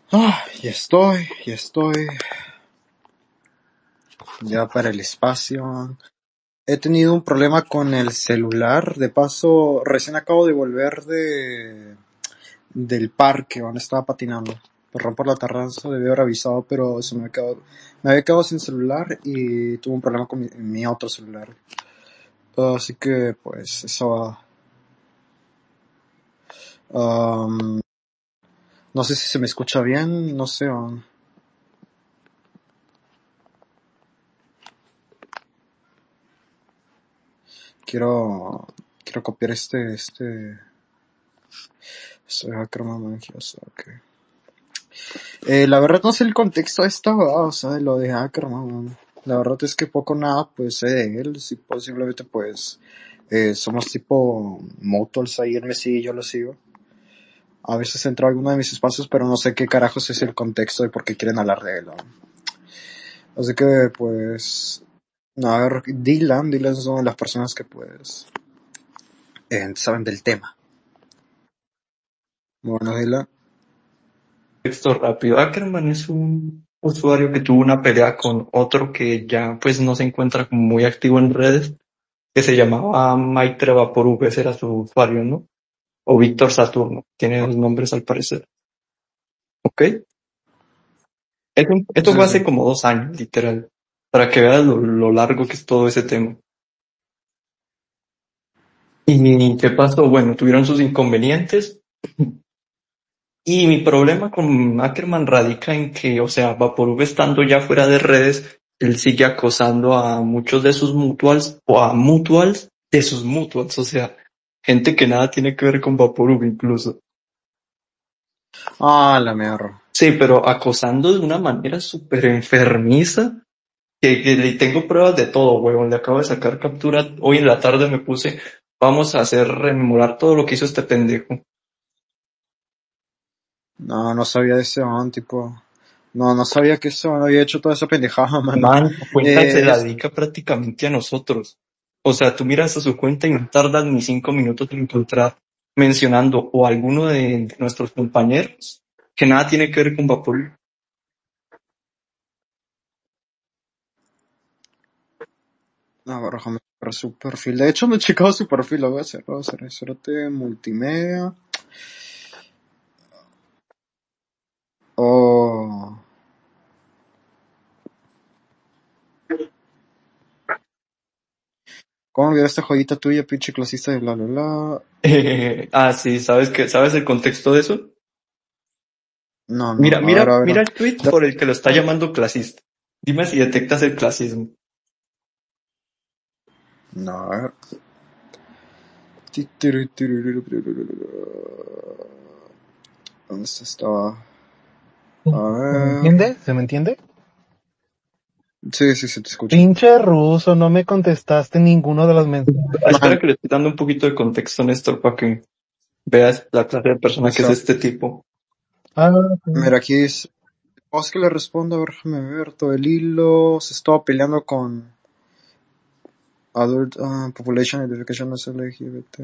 Ya estoy. Ya para el espacio. He tenido un problema con el celular. De paso, recién acabo de volver del parque donde estaba patinando. Perdón por la tardanza, debí haber avisado, pero me había quedado sin celular y tuve un problema con mi otro celular. Así que, pues, eso. um, no sé si se me escucha bien, no sé. Quiero, quiero copiar soy hacker mangioso, ok. La verdad no sé el contexto de esta, o sea, de lo de Ackerman. La verdad es que poco nada pues sé de él, sí, pues, simplemente pues somos tipo mutuals ahí, él me sigue y yo lo sigo. A veces entro a alguno de mis espacios, pero no sé qué carajos es el contexto de por qué quieren hablar de él, ¿no? Así que pues, no, a ver, Dylan es una de las personas que pues saben del tema. Bueno, Dylan. Texto rápido. Ackerman es un usuario que tuvo una pelea con otro que ya pues no se encuentra como muy activo en redes, que se llamaba Maitre Vaporub, ese era su usuario, ¿no? O Víctor Saturno, tiene dos nombres al parecer. ¿Ok? Esto Sí, fue sí. hace como 2 años, literal, para que veas lo largo que es todo ese tema. ¿Y qué pasó? Bueno, tuvieron sus inconvenientes. Y mi problema con Ackerman radica en que, o sea, Vaporub estando ya fuera de redes, él sigue acosando a muchos de sus mutuals o a mutuals de sus mutuals, o sea, gente que nada tiene que ver con Vaporub incluso. Ah, la mierda. Sí, pero acosando de una manera súper enfermiza, que le tengo pruebas de todo, huevón. Le acabo de sacar captura. Hoy en la tarde me puse, vamos a hacer rememorar todo lo que hizo este pendejo. No, no sabía de ese man, tipo. No sabía que ese man había hecho toda esa pendejada, mano. Man, su cuenta se la Es, dedica prácticamente a nosotros. O sea, tú miras a su cuenta y no tardas ni 5 minutos en encontrar mencionando o alguno de nuestros compañeros que nada tiene que ver con Vaporub. no, déjame ver su perfil. De hecho, no he checado su perfil, lo voy a hacer. Espérate, multimedia. Oh. ¿Cómo olvidar esta joyita tuya, pinche clasista de bla bla bla? Sí, ¿sabes el contexto de eso? No, Mira, a ver, mira, a ver. mira el tweet por el que lo está llamando clasista. Dime si detectas el clasismo. No, a ver. ¿Dónde está? Estaba? A ¿Se me ver. entiende? ¿Se me entiende? Sí, te escucho. Pinche ruso, no me contestaste ninguno de los mensajes. Espera Man, que le estoy dando un poquito de contexto, Néstor, para que veas la clase de persona que es listo. este tipo. Ah, sí. Mira, aquí es. Vos que le respondo, a ver, déjame ver todo el hilo. Se estaba peleando con Adult Population Identification as LGBT.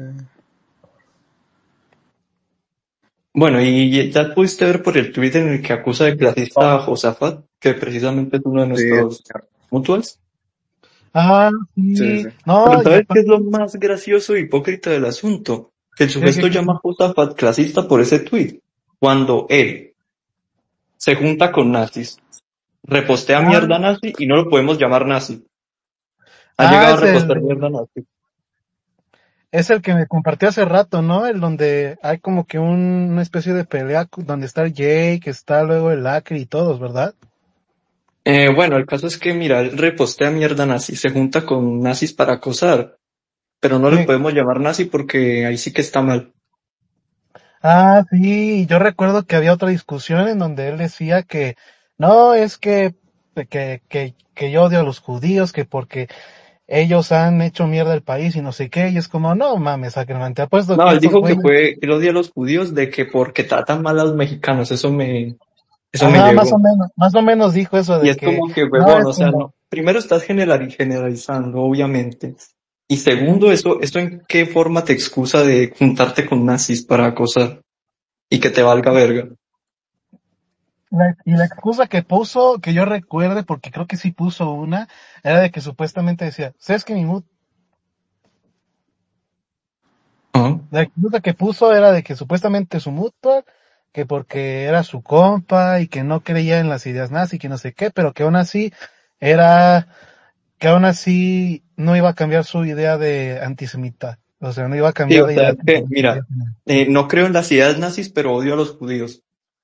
Bueno, y ya pudiste ver por el tweet en el que acusa de clasista a Josafat, que precisamente es uno de Sí, nuestros mutuals. Ah, sí. sí. Pero No, y ¿sabes qué es aparte, lo más gracioso e hipócrita del asunto? Que el ¿qué, sujeto qué, qué? llama a Josafat clasista por ese tweet, cuando él se junta con nazis, repostea mierda Ah, nazi y no lo podemos llamar nazi. Ha ah, llegado a repostear mierda nazi. es el que me compartió hace rato, ¿no? El donde hay como que una especie de pelea donde está el Jake, está luego el Acre y todos, ¿verdad? Bueno, el caso es que, mira, él repostea mierda nazi, se junta con nazis para acosar, pero no le Sí. podemos llamar nazi porque ahí sí que está mal. Ah, sí, yo recuerdo que había otra discusión en donde él decía que no, es que yo odio a los judíos, que porque ellos han hecho mierda el país y no sé qué, y es como, no mames, Ackerman, te apuesto No, que él estos dijo que güeyes, él odia a los judíos de que porque tratan mal a los mexicanos, eso me ajá, llegó. más o menos dijo eso Y de es que, como que, no, huevón, es o sea, como, no, primero estás generalizando, obviamente. Y segundo, eso en qué forma te excusa de juntarte con nazis para acosar y que te valga verga. Y la excusa que puso, que yo recuerde, porque creo que sí puso una, era de que supuestamente decía, ¿sabes que mi mood? Ajá. La excusa que puso era de que supuestamente su mutual, que porque era su compa y que no creía en las ideas nazi, que no sé qué, pero que aún así era, que aún así no iba a cambiar su idea de antisemita. O sea, no iba a Sí, cambiar o de sea, idea es que, que mira, no creo en las ideas nazis, pero odio a los judíos.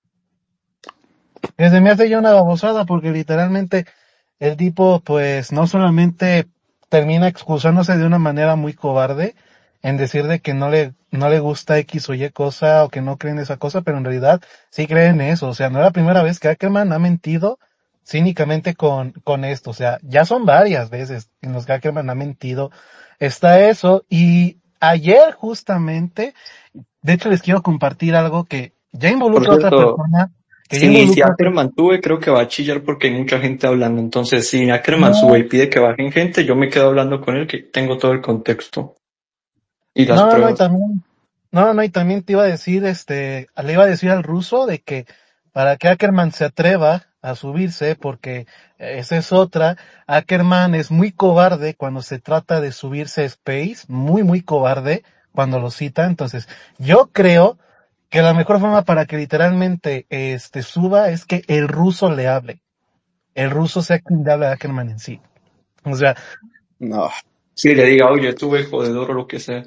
se me hace ya una babosada porque literalmente el tipo pues no solamente termina excusándose de una manera muy cobarde en decir de que no le gusta X o Y cosa o que no cree en esa cosa, pero en realidad sí cree en eso. O sea, no es la primera vez que Ackerman ha mentido cínicamente con esto. O sea, ya son varias veces en los que Ackerman ha mentido. Está eso y ayer justamente, de hecho les quiero compartir algo que ya Por involucra a otra cierto, persona, que ya si involucra a otra. Ackerman sube, creo que va a chillar porque hay mucha gente hablando. Entonces, si Ackerman sube y No, pide que bajen gente, yo me quedo hablando con él, que tengo todo el contexto y las no, no, y pruebas. también, no, no, y también te iba a decir, le iba a decir al ruso de que para que Ackerman se atreva a subirse, porque esa es otra, Ackerman es muy cobarde cuando se trata de subirse a Space, muy, muy cobarde cuando lo cita, entonces yo creo que la mejor forma para que literalmente suba es que el ruso le hable, el ruso sea quien le hable a Ackerman en sí. O sea, No, Si le diga, oye, tuve jodedor o lo que sea.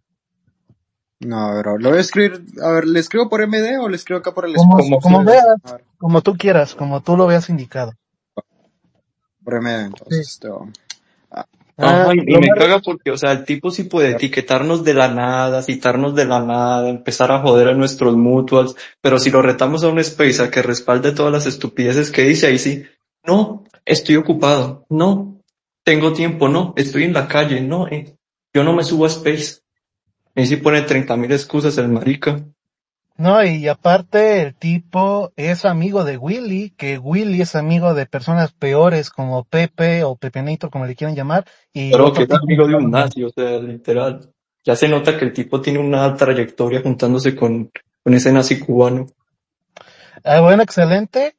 no, bro. Lo voy a escribir, a ver, ¿le escribo por MD o le escribo acá por el como, espacio Como como ustedes? quieras. veas, A ver, como tú quieras, como tú lo veas indicado. por MD Sí. entonces, Ajá, y Lo me más, caga porque, o sea, el tipo sí puede etiquetarnos de la nada, citarnos de la nada, empezar a joder a nuestros mutuals, pero si lo retamos a un space a que respalde todas las estupideces que dice, ahí sí, no, estoy ocupado, no, tengo tiempo, no, estoy en la calle, no, yo no me subo a space. Ahí sí pone 30.000 excusas el marica. no, y aparte el tipo es amigo de Willy, que Willy es amigo de personas peores como Pepe o Pepenito, como le quieran llamar, y Pero que otro es tipo amigo de un más. nazi, o sea, literal. Ya se nota que el tipo tiene una trayectoria juntándose con ese nazi cubano. Ah, bueno, excelente.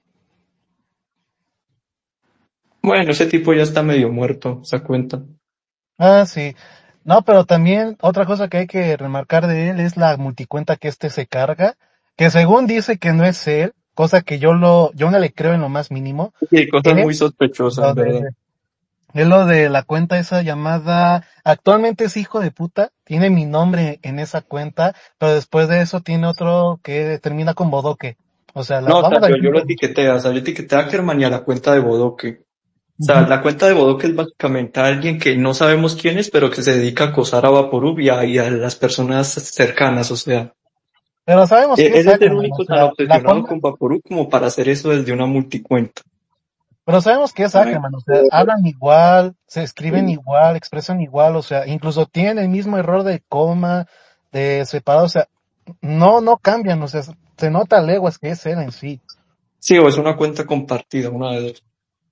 Bueno, ese tipo ya está medio muerto, se cuenta. Ah, sí. No, pero también otra cosa que hay que remarcar de él es la multicuenta que se carga, que según dice que no es él, cosa que yo no le creo en lo más mínimo, Sí, hay cosas muy es sospechosas, lo ¿verdad? es lo de la cuenta esa llamada, actualmente es hijo de puta, tiene mi nombre en esa cuenta, pero después de eso tiene otro que termina con bodoque. O sea, No, o sea, vamos a yo decir lo que... etiqueté, o sea, yo etiqueté a Ackerman y a la cuenta de Bodoque. O sea, Ujú. la cuenta de Bodoque es básicamente alguien que no sabemos quién es, pero que se dedica a acosar a Vaporub y a las personas cercanas, o sea. Pero sabemos que es Él es el Ackerman, o único tan sea, la obsesionado forma, con Vaporub como para hacer eso desde una multicuenta. pero sabemos que es Ay, Ackerman, o sea, hablan igual, se escriben igual, expresan igual, o sea, incluso tienen el mismo error de coma, de separado, o sea, no cambian, o sea, se nota a leguas que es él en sí. Sí, o es una cuenta compartida, una de dos.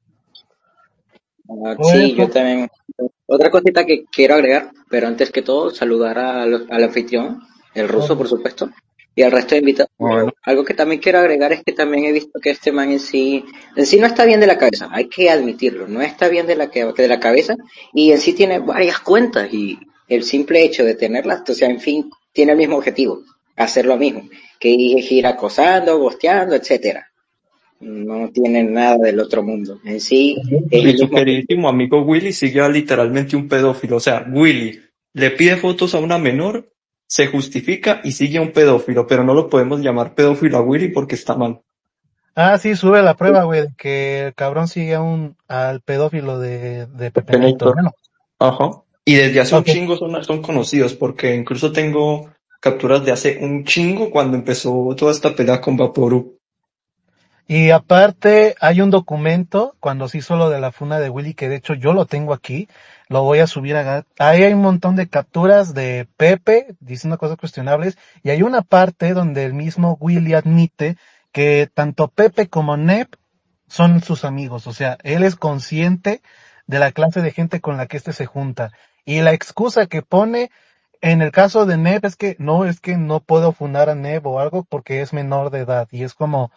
Por sí, yo eso, también. Otra cosita que quiero agregar, pero antes que todo, saludar al anfitrión, el ruso, por supuesto, y al resto de invitados. Bueno, Algo que también quiero agregar es que también he visto que este man en sí no está bien de la cabeza, hay que admitirlo, no está bien de la cabeza, y en sí tiene varias cuentas, y el simple hecho de tenerlas, o sea, en fin, tiene el mismo objetivo, hacer lo mismo, que ir acosando, gosteando, etcétera. No tiene nada del otro mundo. En sí es y el su mismo. queridísimo amigo Willy sigue a literalmente un pedófilo. O sea, Willy le pide fotos a una menor, se justifica y sigue a un pedófilo, pero no lo podemos llamar pedófilo a Willy porque está mal. ah, sí, sube la prueba, güey, de que el cabrón sigue al pedófilo de Pepenito. Penetor. Bueno, Ajá. Y desde hace un ok. chingo son conocidos porque incluso tengo capturas de hace un chingo cuando empezó toda esta pelea con Vaporub. Y aparte, hay un documento, cuando se hizo lo de la funa de Willy, que de hecho yo lo tengo aquí, lo voy a subir ahí hay un montón de capturas de Pepe diciendo cosas cuestionables, y hay una parte donde el mismo Willy admite que tanto Pepe como Nep son sus amigos, o sea, él es consciente de la clase de gente con la que se junta. Y la excusa que pone en el caso de Nep es que no puedo funar a Nep o algo porque es menor de edad. Y es como,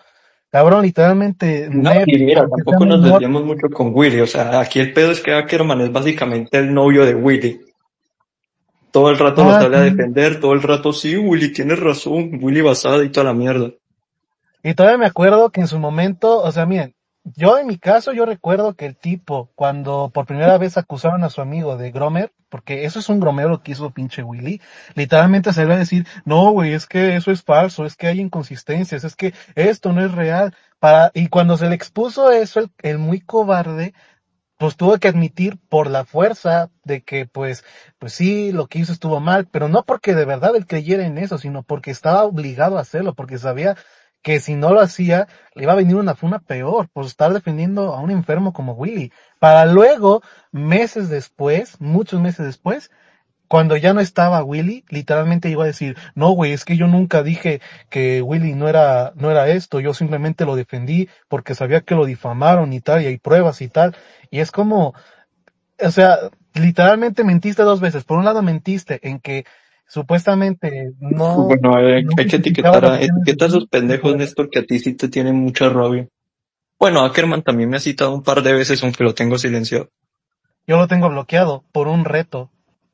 Cabrón, literalmente No, Ned, y mira, aunque sea tampoco nos menor, desviamos mucho con Willy. O sea, aquí el pedo es que Ackerman es básicamente el novio de Willy. Todo el rato lo ah, sale a sí. defender, todo el rato, sí, Willy, tienes razón, Willy basada y toda la mierda. Y todavía me acuerdo que en su momento, o sea, miren, yo en mi caso, yo recuerdo que el tipo, cuando por primera vez acusaron a su amigo de Gromer, porque eso es un gromero que hizo pinche Willy, literalmente salió a decir, no, güey, es que eso es falso, es que hay inconsistencias, es que esto no es real. Y cuando se le expuso eso, el muy cobarde, pues tuvo que admitir por la fuerza de que pues sí, lo que hizo estuvo mal, pero no porque de verdad él creyera en eso, sino porque estaba obligado a hacerlo, porque sabía que si no lo hacía, le iba a venir una funa peor por estar defendiendo a un enfermo como Willy. Para luego, meses después, muchos meses después, cuando ya no estaba Willy, literalmente iba a decir, no, güey, es que yo nunca dije que Willy no era esto, yo simplemente lo defendí porque sabía que lo difamaron y tal, y hay pruebas y tal. Y es como, o sea, literalmente mentiste dos veces. Por un lado mentiste en que supuestamente Bueno, no hay que justificaba etiquetar las a, acciones de etiqueta a esos Willy, y pendejos, por el Néstor, que a ti sí te tienen mucha rabia. Bueno, Ackerman también me ha citado un par de veces, aunque lo tengo silenciado. yo lo tengo bloqueado por un reto.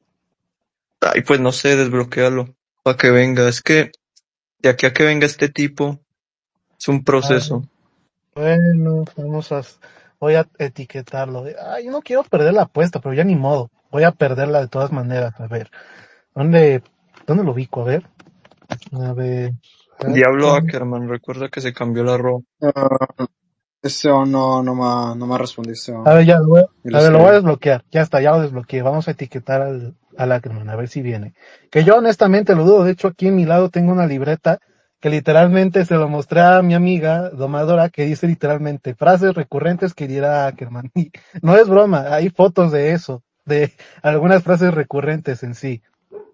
Ay, pues no sé, desbloquearlo. Para que venga. Es que de aquí a que venga este tipo, es un Ah, proceso. bueno, voy a etiquetarlo. Ay, yo no quiero perder la apuesta, pero ya ni modo. Voy a perderla de todas maneras. A ver, ¿dónde, dónde lo ubico? A ver, Diablo Hacker. Ackerman, recuerda que se cambió la ropa. Ah, Esteban no me respondió, A Esteban. ver, Yo le a ver, lo voy a escribí. desbloquear. Ya está, ya lo desbloqueé. Vamos a etiquetar al Ackerman, a ver si viene. Que yo honestamente lo dudo. De hecho, aquí en mi lado tengo una libreta que literalmente se lo mostré a mi amiga domadora, que dice literalmente frases recurrentes que dirá Ackerman. Y no es broma, hay fotos de eso, de algunas frases recurrentes en sí.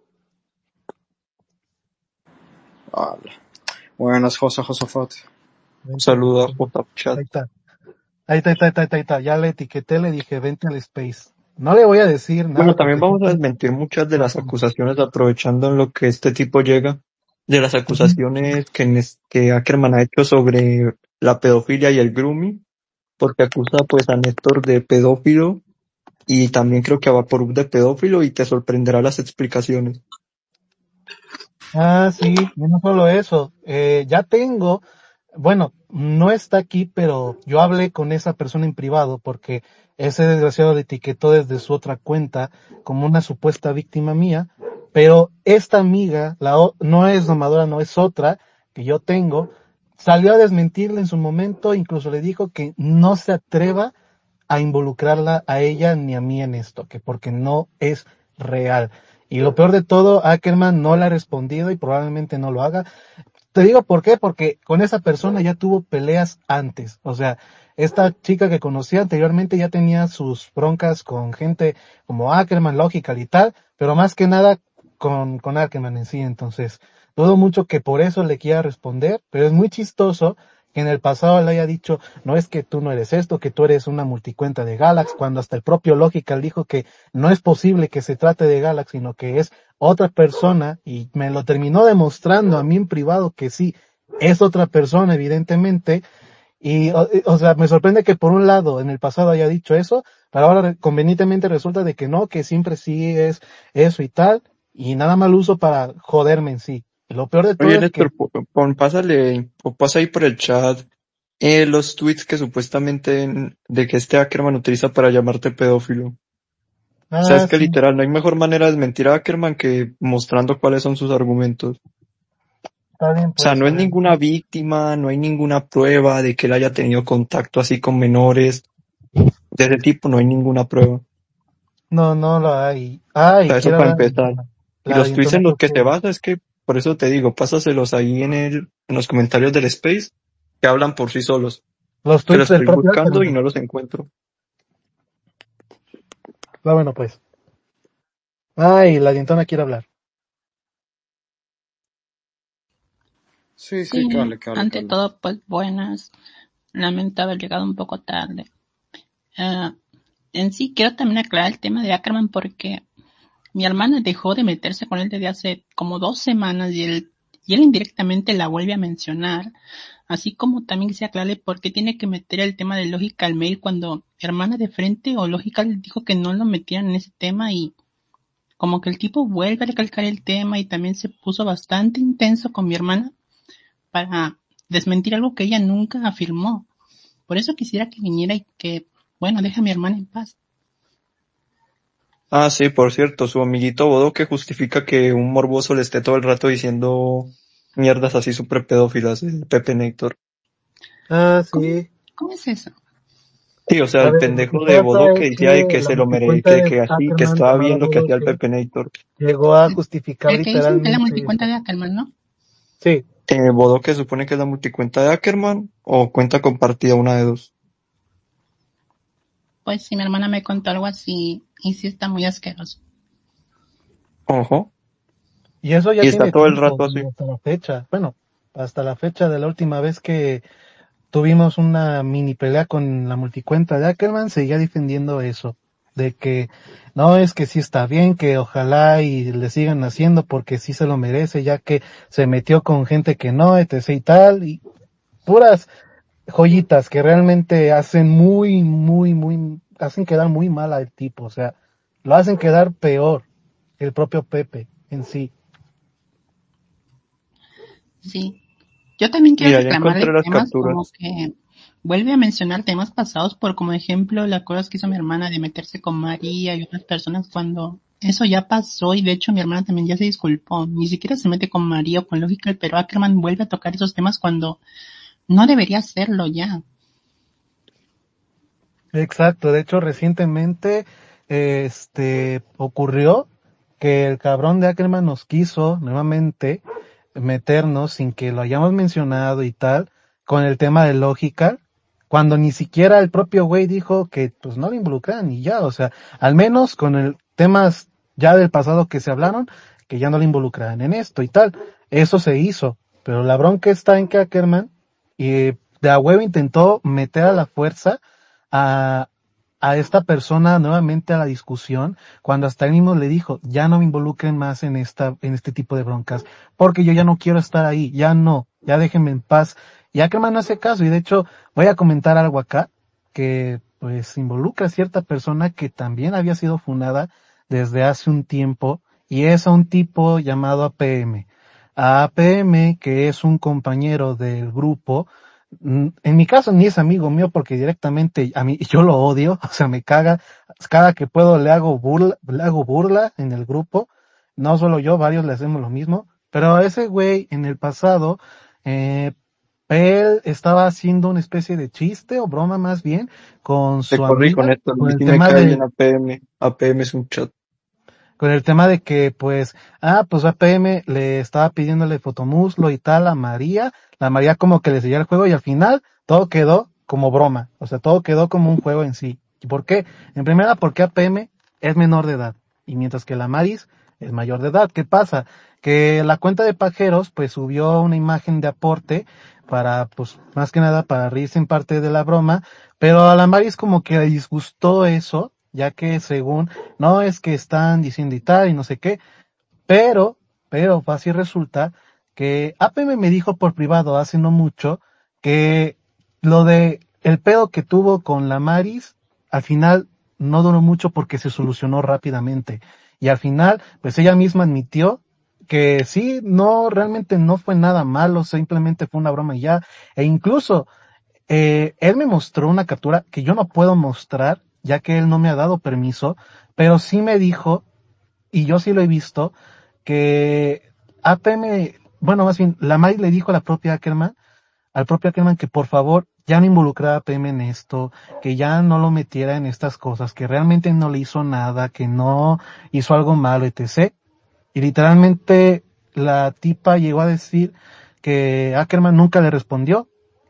Hola. Buenas, Josafat. Vente al Saluda a Space. JChat. Ahí está. Ahí está. Ya le etiqueté, le dije, vente al Space. No le voy a decir Bueno, nada también porque vamos a desmentir muchas de las acusaciones aprovechando en lo que este tipo llega, de las acusaciones que Ackerman ha hecho sobre la pedofilia y el grooming, porque acusa pues a Néstor de pedófilo y también creo que a Vaporub de pedófilo y te sorprenderá las explicaciones. Ah, sí, y no solo eso, ya tengo, bueno, no está aquí, pero yo hablé con esa persona en privado porque ese desgraciado le etiquetó desde su otra cuenta como una supuesta víctima mía, pero esta amiga, no es domadora, no es otra que yo tengo, salió a desmentirle en su momento, incluso le dijo que no se atreva a involucrarla a ella ni a mí en esto, que porque no es real. Y lo peor de todo, Ackerman no le ha respondido y probablemente no lo haga. Te digo por qué, porque con esa persona ya tuvo peleas antes. O sea, esta chica que conocía anteriormente ya tenía sus broncas con gente como Ackerman, Logical y tal, pero más que nada con Ackerman en sí. Entonces, dudo mucho que por eso le quiera responder, pero es muy chistoso que en el pasado le haya dicho, no es que tú no eres esto, que tú eres una multicuenta de Galax, cuando hasta el propio Logical dijo que no es posible que se trate de Galax, sino que es otra persona y me lo terminó demostrando a mí en privado que sí, es otra persona evidentemente y o sea, me sorprende que por un lado en el pasado haya dicho eso, pero ahora convenientemente resulta de que no, que siempre sí es eso y tal y nada mal uso para joderme en sí. Y lo peor de todo Oye, es que, Néstor, pásale, o pasa ahí por el chat los tweets que supuestamente de que este Ackerman utiliza para llamarte pedófilo. O sea, es que sí, literal, no hay mejor manera de desmentir a Ackerman que mostrando cuáles son sus argumentos. está bien O sea, pues, no a es ver. ninguna víctima, no hay ninguna prueba de que él haya tenido contacto así con menores. De ese tipo no hay ninguna prueba. O No, no lo hay. sea, eso Quiero para hablar de empezar. Y la los tweets en dientona los que se que basa es que, por eso te digo, pásaselos ahí en los comentarios del Space, que hablan por sí solos. los Que tweets los del estoy propio buscando y Ackerman. no los encuentro. Va bueno pues. La dientona quiere hablar. Sí, que Sí, hable, que hable, que ante hable. todo, pues buenas. Lamento haber llegado un poco tarde. Ah, en sí, quiero también aclarar el tema de Ackerman porque mi hermana dejó de meterse con él desde hace como 2 semanas y él indirectamente la vuelve a mencionar Así como también quisiera aclararle por qué tiene que meter el tema de lógica al mail cuando hermana de frente o lógica le dijo que no lo metieran en ese tema y como que el tipo vuelve a recalcar el tema y también se puso bastante intenso con mi hermana para desmentir algo que ella nunca afirmó. Por eso quisiera que viniera y que, bueno, deje a mi hermana en paz. Ah, sí, por cierto, su amiguito Bodo que justifica que un morboso le esté todo el rato diciendo mierdas así súper pedófilas, el Pepe Néctor. Ah, ¿Cómo, sí. cómo es eso? Sí, o sea, A el ver, lo que pendejo de pasa Bodo que es decía de que que la se lo merece, multicuenta de que así, que Ackerman estaba llamada bien lo que hacía el Bodoque Pepe Néctor. llegó a justificar El que dicen que es la literalmente multicuenta eso. de Ackerman, ¿no? Sí, Bodo que supone que es la multicuenta de Ackerman o cuenta compartida una de dos. Pues sí, mi hermana me contó algo así y sí está muy asqueroso. Ojo. y eso ya Y está tiene todo el tiempo, rato y así. hasta la fecha. Bueno, hasta la fecha de la última vez que tuvimos una mini pelea con la multicuenta de Ackerman, seguía defendiendo eso, de que no, es que sí está bien, que ojalá y le sigan haciendo porque sí se lo merece, ya que se metió con gente que no, etc y tal, y puras joyitas que realmente hacen hacen quedar muy mal al tipo, o sea, lo hacen quedar peor que el propio Pepe en sí. Sí. Yo también quiero Mira, ya reclamarle encontré las temas como capturas. que vuelve a mencionar temas pasados por como ejemplo las cosas que hizo mi hermana de meterse con María y otras personas cuando eso ya pasó y de hecho mi hermana también ya se disculpó. Ni siquiera se mete con María o con Lógica, pero Ackerman vuelve a tocar esos temas cuando no debería hacerlo ya. Exacto, de hecho recientemente ocurrió que el cabrón de Ackerman nos quiso nuevamente meternos sin que lo hayamos mencionado y tal con el tema de lógica, cuando ni siquiera el propio güey dijo que pues no lo involucraran y ya, o sea, al menos con el temas ya del pasado que se hablaron, que ya no lo involucraran en esto y tal. Eso se hizo, pero la bronca está en que Ackerman de a huevo intentó meter a la fuerza a, a esta persona nuevamente a la discusión, cuando hasta él mismo le dijo, ya no me involucren más en este tipo de broncas, porque yo ya no quiero estar ahí, ya no, ya déjenme en paz. Y Ackerman no hace caso, y de hecho voy a comentar algo acá, que pues involucra a cierta persona que también había sido fundada desde hace un tiempo, y es a un tipo llamado APM. A APM, que es un compañero del grupo, en mi caso ni es amigo mío porque directamente a mí yo lo odio, o sea, me caga, cada que puedo le hago burla en el grupo, no solo yo, varios le hacemos lo mismo, pero a ese güey en el pasado, eh, él estaba haciendo una especie de chiste o broma más bien con Te su corrijo, amiga, Néstor. A mí sí me cae bien APM. APM es un chat. con el tema de que pues, pues APM le estaba pidiéndole fotomuslo y tal a María, la María como que le seguía el juego y al final todo quedó como broma, o sea, todo quedó como un juego en sí. ¿Y por qué? En primera, porque APM es menor de edad y mientras que la Maris es mayor de edad. ¿Qué pasa? Que la cuenta de pajeros pues subió una imagen de aporte para, pues, más que nada para reírse en parte de la broma, pero a la Maris como que le disgustó eso, ya que según no es que están diciendo y tal y no sé qué, pero, pero así resulta que APM me dijo por privado hace no mucho que lo de el pedo que tuvo con la Maris al final no duró mucho porque se solucionó rápidamente y al final pues ella misma admitió que sí, no, realmente no fue nada malo, simplemente fue una broma y ya, e incluso él me mostró una captura que yo no puedo mostrar, ya que él no me ha dado permiso, pero sí me dijo, y yo sí lo he visto, que APM, bueno, más bien, la Mai le dijo a la propia Ackerman, al propio Ackerman que por favor ya no involucrara a APM en esto, que ya no lo metiera en estas cosas, que realmente no le hizo nada, que no hizo algo malo, etc. Y literalmente la tipa llegó a decir que Ackerman nunca le respondió.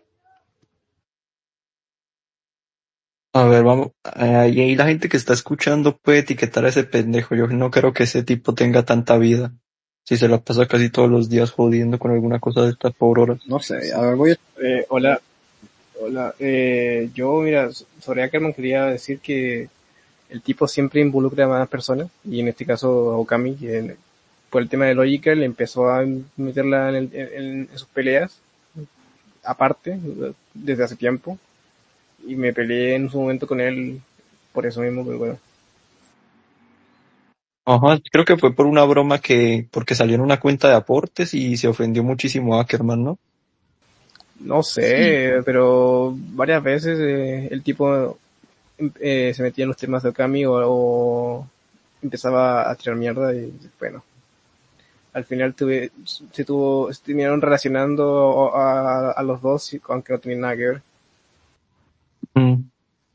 A ver, vamos. Y ahí la gente que está escuchando puede etiquetar a ese pendejo. Yo no creo que ese tipo tenga tanta vida. Si se la pasa casi todos los días jodiendo con alguna cosa de estas por horas. No sé, a ver, voy a... Hola, hola. Yo, mira, sobre Ackerman quería decir que el tipo siempre involucra a más personas, y en este caso a Okami, que por el tema de lógica le empezó a meterla en sus peleas, aparte desde hace tiempo y me peleé en su momento con él por eso mismo, pero bueno. Ajá, creo que fue por una broma porque salió en una cuenta de aportes y se ofendió muchísimo a Ackerman, ¿no? No Sí. sé, pero varias veces el tipo se metía en los temas de Okami o empezaba a tirar mierda y bueno, al final se terminaron relacionando a los dos, aunque no tenían nada que ver. Mm.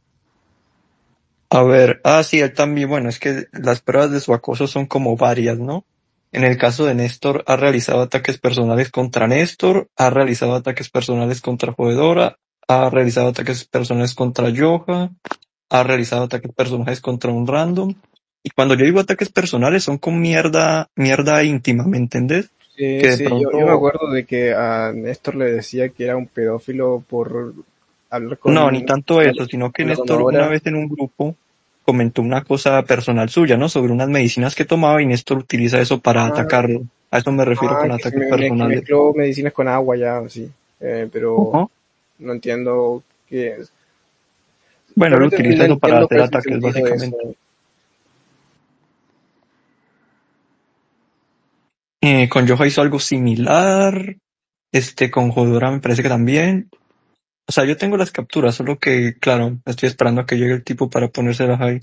A ver, sí, él también, bueno, es que las pruebas de su acoso son como varias, ¿no? En el caso de Néstor, ha realizado ataques personales contra Néstor, ha realizado ataques personales contra Joedora, ha realizado ataques personales contra Joha, ha realizado ataques personales contra un random. Y cuando yo digo ataques personales son con mierda íntima, ¿me entendés? Sí, Que de sí, yo me pronto, acuerdo de que a Néstor le decía que era un pedófilo por hablar no, ni con tanto una, eso, sino que una Néstor una domadora. vez en un grupo comentó una cosa personal suya, ¿no? Sobre unas medicinas que tomaba y Néstor utiliza eso para Ah, atacarlo. A eso me refiero con que, ataques que personales. mezcló medicinas con agua ya, sí. Pero Ujú. no entiendo qué es. Bueno, él Realmente utiliza no eso para entiendo hacer cuál es el ataques, sentido de eso. básicamente. Con Yoja hizo algo similar. Con Jodora me parece que también. O sea, yo tengo las capturas, solo que, claro, estoy esperando a que llegue el tipo para ponérselas ahí.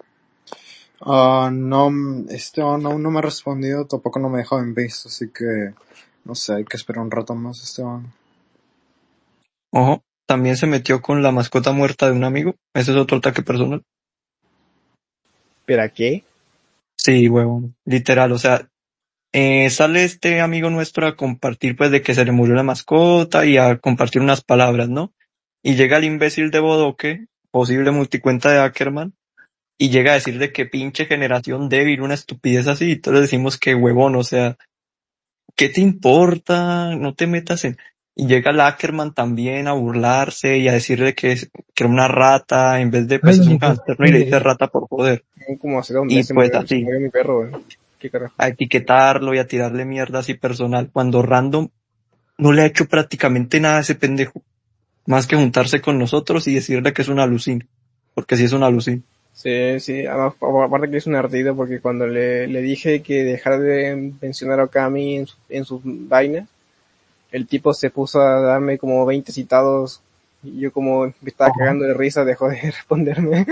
No, Esteban aún no me ha respondido, tampoco no me ha dejado en visto, así que no sé, hay que esperar un rato más, Esteban. Ojo, también se metió con la mascota muerta de un amigo. Ese es otro ataque personal. ¿Pero a qué? Sí, huevón, literal, o sea, sale este amigo nuestro a compartir pues de que se le murió la mascota y a compartir unas palabras, ¿no? Y llega el imbécil de Bodoque, posible multicuenta de Ackerman, y llega a decir de que pinche generación débil, una estupidez así, y todos le decimos que huevón, o sea, ¿qué te importa? No te metas en... Y llega el Ackerman también a burlarse y a decirle que era una rata, en vez de pues es un Oye, pues, hámster, ¿no? Y le dice rata por joder. Como hace 2 meses Y pues se así, murió mi perro, güey. ¿Qué carajo? a etiquetarlo y a tirarle mierda así personal, cuando Random no le ha hecho prácticamente nada a ese pendejo, más que juntarse con nosotros y decirle que es una alucin, porque sí es una alucin. Sí, sí, además, aparte que es un ardido porque cuando le dije que dejara de mencionar a Okami en sus vainas, el tipo se puso a darme como 20 citados y yo como me estaba Ajá. cagando de risa, dejó de responderme.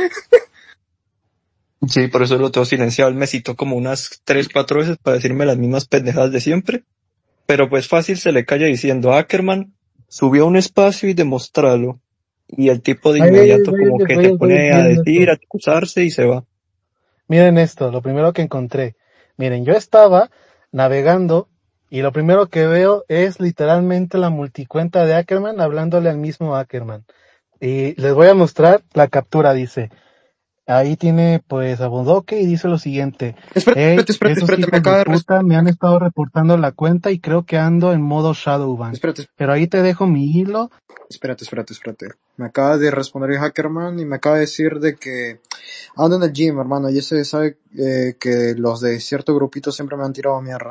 Sí, por eso lo tengo silenciado. Él me citó como unas 3, 4 veces para decirme las mismas pendejadas de siempre, pero pues fácil se le calla diciendo Ackerman subió a un espacio y demostralo. Y el tipo de inmediato como que se pone a miren decir, esto. a excusarse y se va. Miren esto, lo primero que encontré. Miren, yo estaba navegando y lo primero que veo es literalmente la multicuenta de Ackerman hablándole al mismo Ackerman. Y les voy a mostrar la captura, dice. Ahí tiene pues a Bodoque y dice lo siguiente. Hey, esos Espérate, me hijos de acaba de puta me han estado reportando la cuenta y creo que ando en modo Shadowban. espérate, Pero ahí te dejo mi hilo. espérate. Me acaba de responder el Hackerman y me acaba de decir de que ando en el gym, hermano, y ese sabe que los de cierto grupito siempre me han tirado mierda.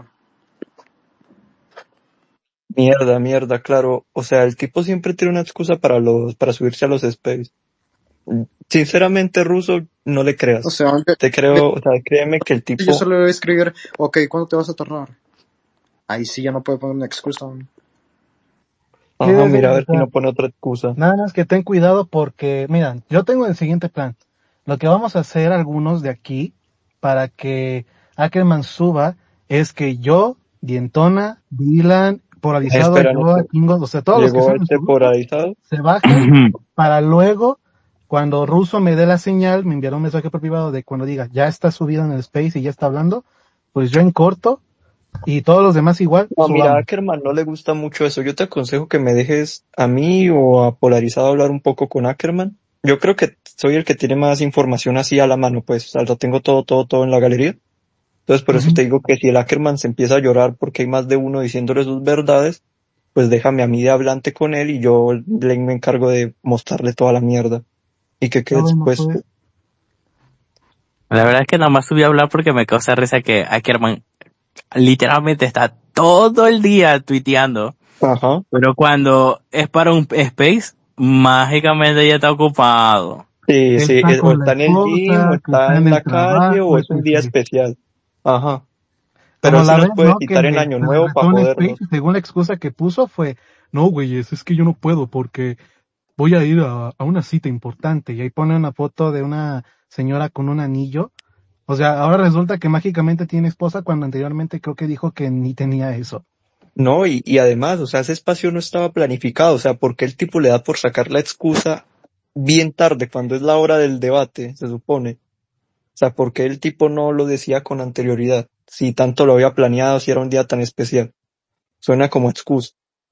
Mierda, claro. O sea, el tipo siempre tiene una excusa para subirse a los space. Sinceramente, Russo, no le O creas. sea, Te creo, o sea, créeme que el yo tipo, solo le voy a escribir, ok, ¿cuándo te vas a tardar? Ahí sí ya no puedo poner una excusa. Sí, ajá, sí, sí, mira a o ver si sea, no pone otra excusa. nada más que ten cuidado porque, mira, yo tengo el siguiente plan. Lo que vamos a hacer algunos de aquí para que Ackerman suba es que yo, Dientona, Dylan, Polarizado, Espera, yo, Néstor. Kingo, o sea, todos los que Llegó son nuestro este grupo, polarizado. se bajen para luego, cuando Russo me dé la señal, me enviará un mensaje por privado de cuando diga, ya está subido en el space y ya está hablando, pues yo en corto y todos los demás igual, No, mira, a subamos. Ackerman no le gusta mucho eso. Yo te aconsejo que me dejes a mí o a Polarizado hablar un poco con Ackerman. Yo creo que soy el que tiene más información así a la mano, pues, o sea, lo tengo todo en la galería. Entonces, por eso Ujú. te digo que si el Ackerman se empieza a llorar porque hay más de uno diciéndole sus verdades, pues déjame a mí de hablante con él y yo me encargo de mostrarle toda la mierda. Y que Ah, quede bueno, expuesto. pues, La verdad es que nada más subí a hablar porque me causa risa que Ackerman literalmente está todo el día tuiteando Ajá. Pero cuando es para un space, mágicamente ya está ocupado. Sí, sí, Está o con la está en el gym, o esposa, que está está en en el la calle, o trabajo, es un día etc. especial. Ajá. Pero Como él sí la nos vez, puede ¿no? Que citar en Año se Nuevo para retó un space jodernos. y según la excusa que puso fue, no, güeyes, es que yo no puedo porque voy a ir a una cita importante. Y ahí pone una foto de una señora con un anillo. O sea, ahora resulta que mágicamente tiene esposa cuando anteriormente creo que dijo que ni tenía eso. No, y además, o sea, ese espacio no estaba planificado, o sea, porque el tipo le da por sacar la excusa bien tarde, cuando es la hora del debate, se supone. O sea, porque el tipo no lo decía con anterioridad, si tanto lo había planeado, si era un día tan especial. Suena como excusa.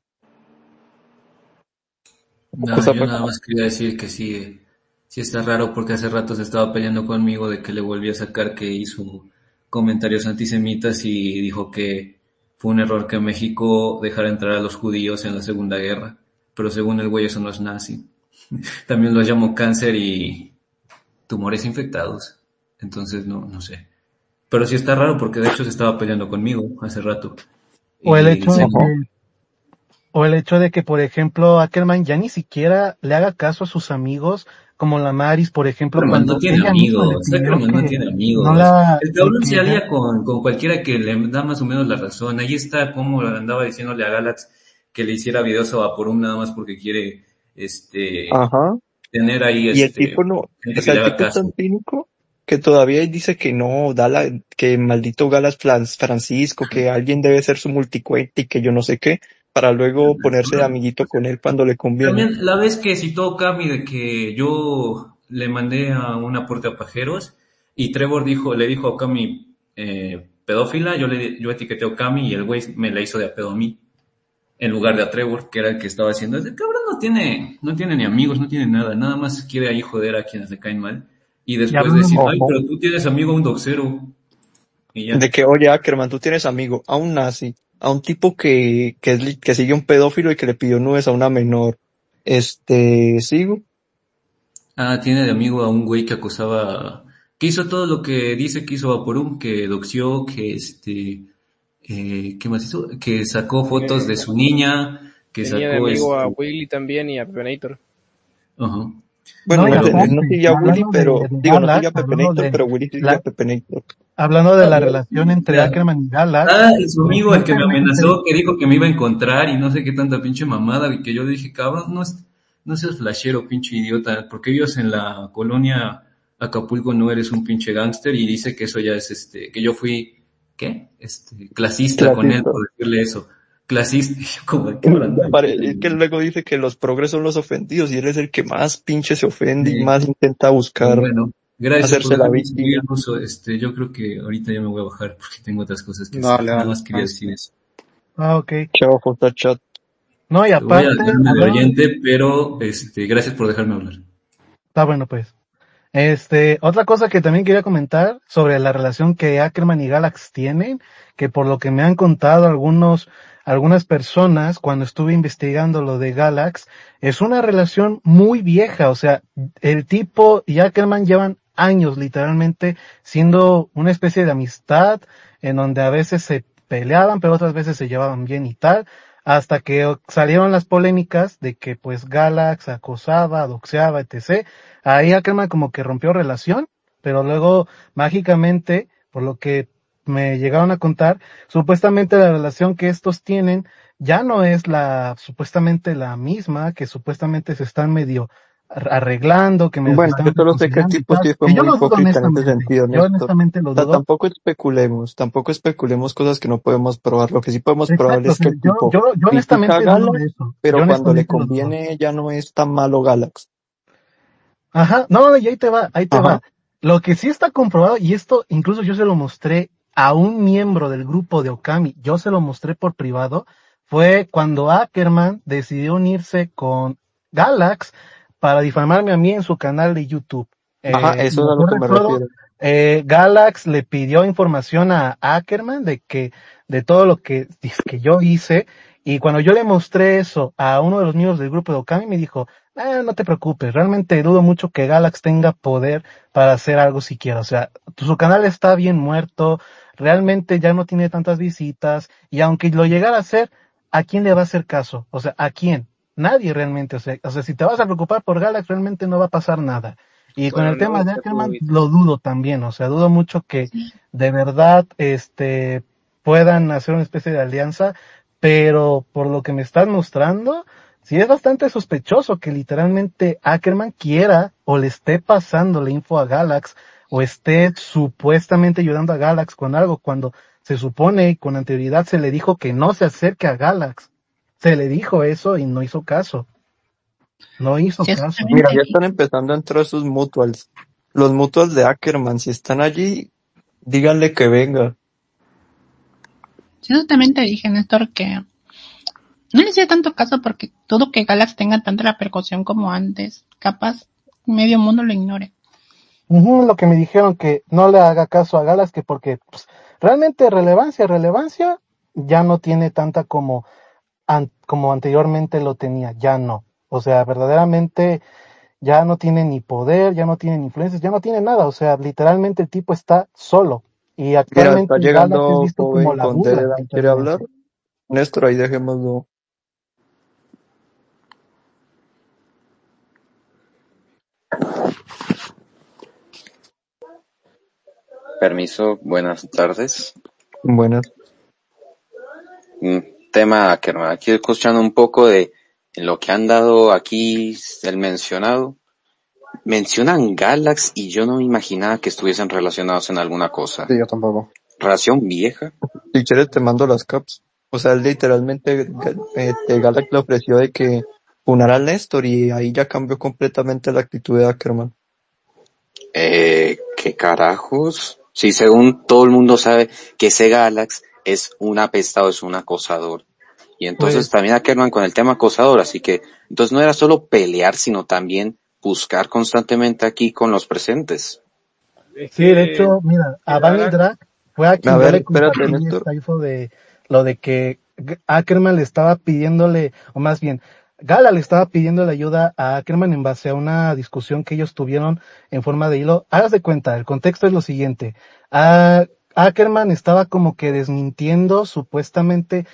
No, Cosa yo nada más quería decir que sí, sí está raro porque hace rato se estaba peleando conmigo de que le volví a sacar que hizo comentarios antisemitas y dijo que fue un error que México dejara entrar a los judíos en la Segunda Guerra, pero según el güey eso no es nazi. También los llamó cáncer y tumores infectados, entonces no sé. Pero sí está raro porque de hecho se estaba peleando conmigo hace rato O el y hecho de Ajá. diciendo, que, o el hecho de que, por ejemplo, Ackerman ya ni siquiera le haga caso a sus amigos, como la Maris, por ejemplo, Ackerman no cuando tiene ella misma le amigos, pidió Ackerman no que tiene no amigos. la, El de cabrón se que ya, alía con cualquiera que le da más o menos la razón. Ahí está como andaba diciéndole a Galax que le hiciera videos a Vaporum nada más porque quiere Ajá. tener ahí Y el tipo no, o gente que sea, le el haga tipo es caso. tan cínico que todavía dice que no, que maldito Galas Francisco, que alguien debe ser su multicuenta y que yo no sé qué, para luego ponerse de amiguito con él cuando le conviene. También la vez que citó Cami de que yo le mandé a un aporte a pajeros y Trevor le dijo a Cami pedófila, yo etiqueté a Cami y el güey me la hizo de a pedo a mí, en lugar de a Trevor, que era el que estaba haciendo. El cabrón no tiene ni amigos, no tiene nada, nada más quiere ahí joder a quienes le caen mal. Y y después hablando decir, de, ay, Ojo. pero tú tienes amigo a un doxero. Y ya. De que, oye, Ackerman, tú tienes amigo, a un nazi, a un tipo que sigue un pedófilo y que le pidió nubes a una menor. ¿Sigo? Ah, tiene de amigo a un güey que acosaba, que hizo todo lo que dice que hizo Vaporum, que doxió, que ¿qué más hizo? Que sacó fotos de su niña, que Tenía de sacó amigo a Willy también y a Pepenator. ajá. Bueno, no, y no, Pero, no aparte, sigue a Willy, hablando pero, de digo, no sigue a Galax, Pepenator, pero Willy sigue a la, Pepenator. hablando de ah, la relación entre ya. Ackerman y Galax, Ah, y su amigo, el que me recientemente, amenazó, que dijo que me iba a encontrar y no sé qué tanta pinche mamada, y que yo le dije, cabrón, no seas flashero, pinche idiota, porque vives en la colonia Acapulco, no eres un pinche gángster, y dice que eso ya es que yo fui, ¿qué? Clasista con él Clasista. por decirle eso. Clasista, y yo como, ¿qué habrán manchado? Es que luego dice que los progres son los ofendidos y él es el que más pinche se ofende y Eh, más intenta pero buscar bueno, gracias por hacerse la dejarme seguir víctima. el uso, yo creo que ahorita ya me voy a bajar porque tengo otras cosas que hacer. Dale, Nada dale. más quería decir eso. ok. Chao, chat. No, y Voy a aparte, dejarme de hablando, oyente, pero gracias por dejarme hablar. está bueno pues. Otra cosa que también quería comentar sobre la relación que Ackerman y Galax tienen, que por lo que me han contado algunas personas cuando estuve investigando lo de Galax, es una relación muy vieja, o sea, el tipo y Ackerman llevan años literalmente siendo una especie de amistad en donde a veces se peleaban, pero otras veces se llevaban bien y tal, hasta que salieron las polémicas de que pues Galax acosaba, doxeaba, etc. Ahí Ackerman como que rompió relación, pero luego mágicamente, por lo que me llegaron a contar, supuestamente la relación que estos tienen ya no es supuestamente la misma, que supuestamente se están medio arreglando, que medio se Bueno, están yo solo sé que el reconciliando y tipo tal, sí fue que yo muy lo dudo hipócrita en ese honestamente, sentido, yo Néstor. honestamente lo O sea, dudo. tampoco especulemos cosas que no podemos probar. Lo que sí podemos probar Exacto, o es sea, que el tipo yo critica a honestamente dudo de Galax, eso, yo pero cuando le honestamente lo dudo. conviene ya no es tan malo Galax. Ajá, no, y ahí te va, ahí te Ajá. va. Lo que sí está comprobado, y esto incluso yo se lo mostré a un miembro del grupo de Okami, yo se lo mostré por privado, fue cuando Ackerman decidió unirse con Galax para difamarme a mí en su canal de YouTube. Ajá, Y eso lo es a lo peor que de me todo, refiero. Galax le pidió información a Ackerman de todo lo que yo hice, y cuando yo le mostré eso a uno de los miembros del grupo de Okami, me dijo, no te preocupes, realmente dudo mucho que Galax tenga poder para hacer algo siquiera. O sea, su canal está bien muerto, realmente ya no tiene tantas visitas, y aunque lo llegara a hacer, ¿a quién le va a hacer caso? O sea, ¿a quién? Nadie realmente. O sea, si te vas a preocupar por Galax, realmente no va a pasar nada. Y con Bueno, el me tema de gusta tu Ackerman, visión. lo dudo también. O sea, dudo mucho que Sí. de verdad, puedan hacer una especie de alianza, pero por lo que me estás mostrando, sí es bastante sospechoso que literalmente Ackerman quiera o le esté pasando la info a Galax o esté supuestamente ayudando a Galax con algo cuando se supone y con anterioridad se le dijo que no se acerque a Galax. Se le dijo eso y no hizo caso. No hizo Sí, caso. Mira, exactamente. ya están empezando a entrar sus mutuals. Los mutuals de Ackerman, si están allí, díganle que venga. Sí, exactamente dije, Néstor, que no le hacía tanto caso porque todo que Galax tenga tanta repercusión como antes, capaz medio mundo lo ignore. Lo que me dijeron que no le haga caso a Galax que porque pues, realmente relevancia ya no tiene tanta como anteriormente lo tenía, ya no. O sea, verdaderamente ya no tiene ni poder, ya no tiene ni influencias, ya no tiene nada. O sea, literalmente el tipo está solo. Y Mira, está actualmente Galax es llegando visto como joven la con burla, Dededan. ¿Quiere hablar? literalmente. Néstor, ahí dejémoslo. Permiso, buenas tardes. Buenas. Tema Ackerman. Aquí escuchando un poco de lo que han dado aquí el mencionado. Mencionan Galax y yo no me imaginaba que estuviesen relacionados en alguna cosa. Sí, yo tampoco. ¿Relación vieja? Si quieres te mando las caps. O sea, literalmente Galax le ofreció de que funara al Néstor y ahí ya cambió completamente la actitud de Ackerman. ¿Qué carajos? Si según todo el mundo sabe que ese Galax es un apestado, es un acosador. Y entonces Pues también Ackerman con el tema acosador, así que entonces no era solo pelear, sino también buscar constantemente aquí con los presentes. Es sí, de que hecho, mira, el a Bunny Galax, Drag fue a A quien yo ver, le espérate, compartí Néstor. esta info de lo de que Ackerman le estaba pidiéndole, o más bien, Gala le estaba pidiendo la ayuda a Ackerman en base a una discusión que ellos tuvieron en forma de hilo. Hágase de cuenta, el contexto es lo siguiente. Ackerman estaba como que desmintiendo supuestamente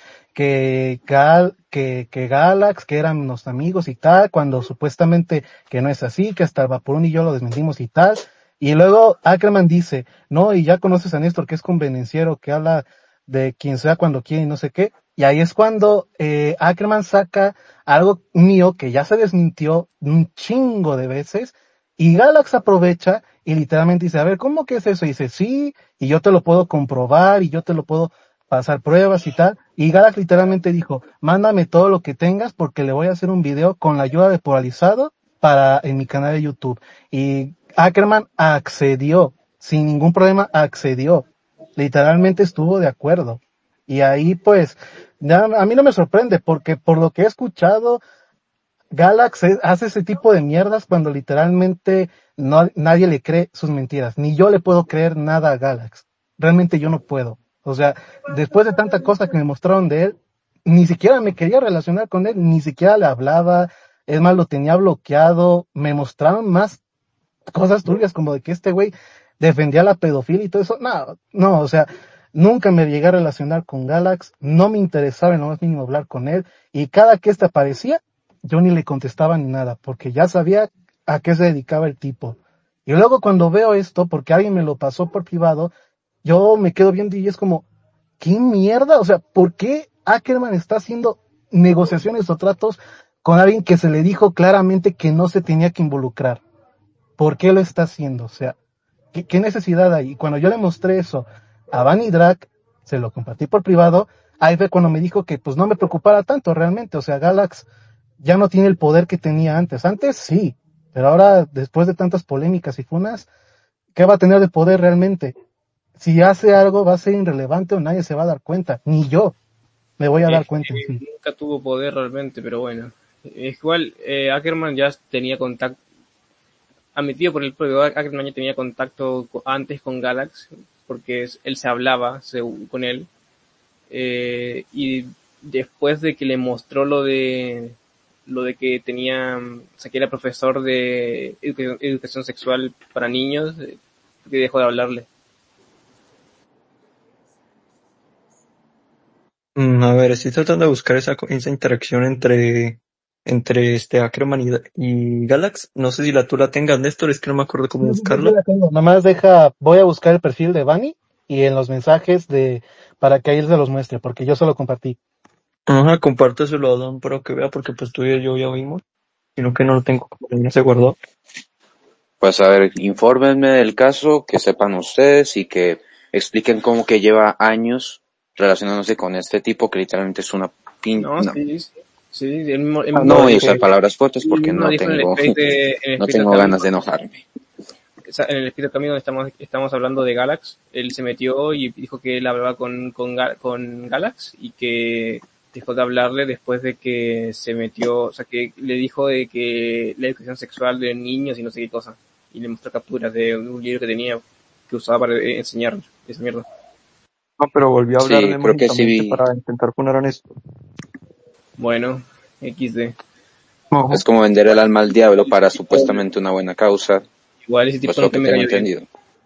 que Galax, que eran los amigos y tal, cuando supuestamente que no es así, que hasta Vaporun y yo lo desmentimos y tal. Y luego Ackerman dice, no, y ya conoces a Néstor, que es convenenciero, que habla de quien sea cuando quiere y no sé qué. Y ahí es cuando Ackerman saca algo mío que ya se desmintió un chingo de veces y Galax aprovecha y literalmente dice, a ver, ¿cómo que es eso? Y dice, sí, y yo te lo puedo comprobar y yo te lo puedo pasar pruebas y tal. Y Galax literalmente dijo, mándame todo lo que tengas porque le voy a hacer un video con la ayuda de Polarizado en mi canal de YouTube. Y Ackerman accedió, sin ningún problema accedió. Literalmente estuvo de acuerdo. Y ahí pues, a mí no me sorprende porque por lo que he escuchado, Galax hace ese tipo de mierdas cuando literalmente nadie le cree sus mentiras. Ni yo le puedo creer nada a Galax. Realmente yo no puedo. O sea, después de tanta cosa que me mostraron de él, ni siquiera me quería relacionar con él, ni siquiera le hablaba. Es más, lo tenía bloqueado. Me mostraron más cosas turbias como de que este güey defendía la pedofilia y todo eso. No, no, o sea, nunca me llegué a relacionar con Galax, no me interesaba en lo más mínimo hablar con él y cada que este aparecía, yo ni le contestaba ni nada, porque ya sabía a qué se dedicaba el tipo. Y luego cuando veo esto, porque alguien me lo pasó por privado, yo me quedo viendo y es como, ¿qué mierda? O sea, ¿por qué Ackerman está haciendo negociaciones o tratos con alguien que se le dijo claramente que no se tenía que involucrar? ¿Por qué lo está haciendo? O sea, ¿qué necesidad hay? Y cuando yo le mostré eso a Bunny Drag, se lo compartí por privado, ahí fue cuando me dijo que pues no me preocupara tanto realmente. O sea, Galax ya no tiene el poder que tenía antes. Antes sí, pero ahora, después de tantas polémicas y funas, ¿qué va a tener de poder realmente? Si hace algo va a ser irrelevante o nadie se va a dar cuenta, ni yo me voy a dar es cuenta en que sí. nunca tuvo poder realmente, pero bueno. Es igual, Ackerman ya tenía contacto, admitido por el propio Ackerman ya tenía contacto antes con Galax, porque él se hablaba con él, y después de que le mostró lo de que tenía, o sea, que era profesor de educación sexual para niños, que dejó de hablarle. A ver, estoy tratando de buscar esa interacción entre Ackerman y Galax. No sé si tú la tengas, Néstor, es que no me acuerdo cómo Yo buscarla. la tengo. Nomás voy a buscar el perfil de Bunny y en los mensajes para que ahí se los muestre, porque yo solo compartí. Ajá, compárteselo a Don para que vea, porque pues tú y yo ya vimos, sino que no lo tengo como ya se guardó. Pues a ver, infórmenme del caso, que sepan ustedes y que expliquen cómo que lleva años relacionándose con este tipo que literalmente es una No, No. sí, él mismo No lo voy a dijo. usar palabras fuertes Él porque mismo lo no dijo en el tengo, space en el no space del tengo camino. ganas de enojarme. En el espíritu camino donde estamos hablando de Galax, él se metió y dijo que él hablaba con Galax y que dejó de hablarle después de que se metió, o sea, que le dijo de que la educación sexual de niños y no sé qué cosa. Y le mostró capturas de un libro que tenía que usaba para enseñar esa mierda. No, pero volvió a Sí, hablarle creo que sí mágicamente vi. para intentar poner a Néstor. Bueno, XD. Ojo. Es como vender el alma al diablo para supuestamente una buena causa, Igual ese pues tipo lo nunca que me tengo cayó bien. entendido.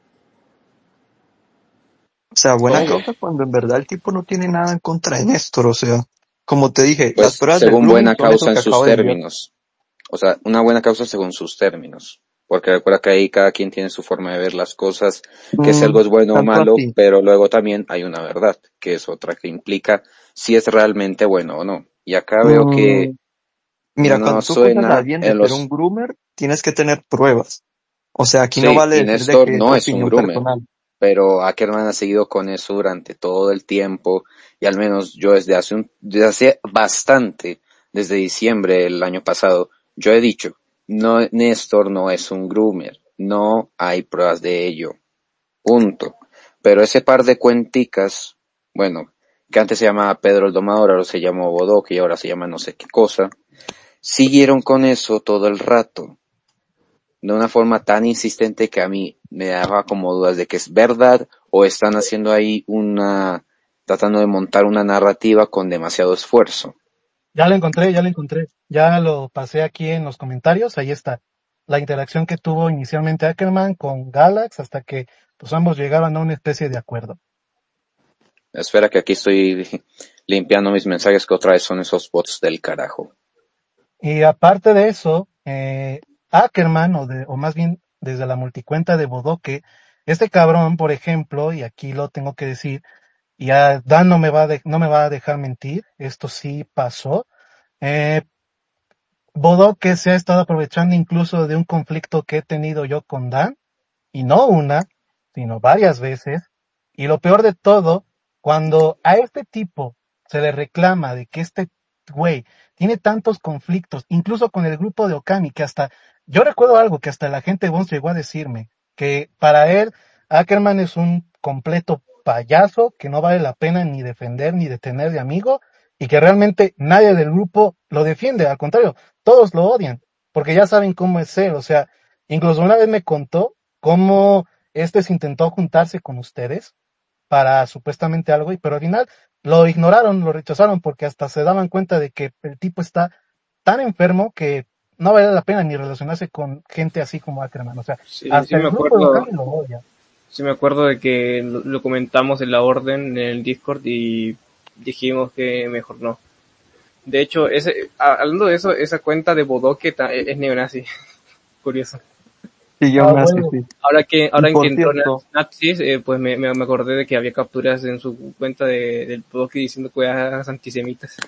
O sea, buena ¿Cómo? causa cuando en verdad el tipo no tiene nada en contra de Néstor, o sea, como te dije, las Pues pruebas del según grooming buena son eso causa en que sus acabo de enviar. términos. O sea, una buena causa según sus términos. Porque recuerda que ahí cada quien tiene su forma de ver las cosas, que si algo es bueno o Tanto malo, así. pero luego también hay una verdad, que es otra que implica si es realmente bueno o no. Y acá veo que Mm, Mira, no cuando tú acusas a suena alguien de en ser un los... groomer, tienes que tener pruebas. O sea, aquí no Sí, vale y decir de Néstor que es no tu es un opinión groomer, personal. pero Ackerman ha seguido con eso durante todo el tiempo, y al menos yo desde hace bastante, desde diciembre del año pasado, yo he dicho, no, Néstor no es un groomer, no hay pruebas de ello, punto. Pero ese par de cuenticas, bueno, que antes se llamaba Pedro el Domador, ahora se llamó Bodoque y ahora se llama no sé qué cosa, siguieron con eso todo el rato de una forma tan insistente que a mí me daba como dudas de que es verdad o están haciendo ahí tratando de montar una narrativa con demasiado esfuerzo. Ya lo encontré, ya lo encontré. Ya lo pasé aquí en los comentarios, ahí está. La interacción que tuvo inicialmente Ackerman con Galax hasta que pues ambos llegaron a una especie de acuerdo. Espera que aquí estoy limpiando mis mensajes que otra vez son esos bots del carajo. Y aparte de eso, Ackerman, o más bien desde la multicuenta de Bodoque, este cabrón, por ejemplo, y aquí lo tengo que decir, y a Dan no me va a dejar mentir, esto sí pasó. Eh, Bodoque se ha estado aprovechando incluso de un conflicto que he tenido yo con Dan, y no una, sino varias veces. Y lo peor de todo, cuando a este tipo se le reclama de que este güey tiene tantos conflictos, incluso con el grupo de Okami, que hasta, yo recuerdo algo que hasta la gente de Bones llegó a decirme, que para él Ackerman es un completo payaso, que no vale la pena ni defender ni detener de amigo, y que realmente nadie del grupo lo defiende, al contrario, todos lo odian, porque ya saben cómo es él, o sea, incluso una vez me contó cómo se intentó juntarse con ustedes para supuestamente algo, pero al final lo ignoraron, lo rechazaron, porque hasta se daban cuenta de que el tipo está tan enfermo que no vale la pena ni relacionarse con gente así como Ackerman. O sea, Sí, hasta el grupo de Okami lo odia. sí me acuerdo de que lo comentamos en la orden en el Discord y dijimos que mejor no. De hecho, hablando de eso, esa cuenta de Bodoque es neonazi. Curioso. Sí, yo Ah, me hace bueno. sí. Ahora Y en que por entró cierto, Nazis, pues me acordé de que había capturas en su cuenta del Bodoque diciendo cosas antisemitas.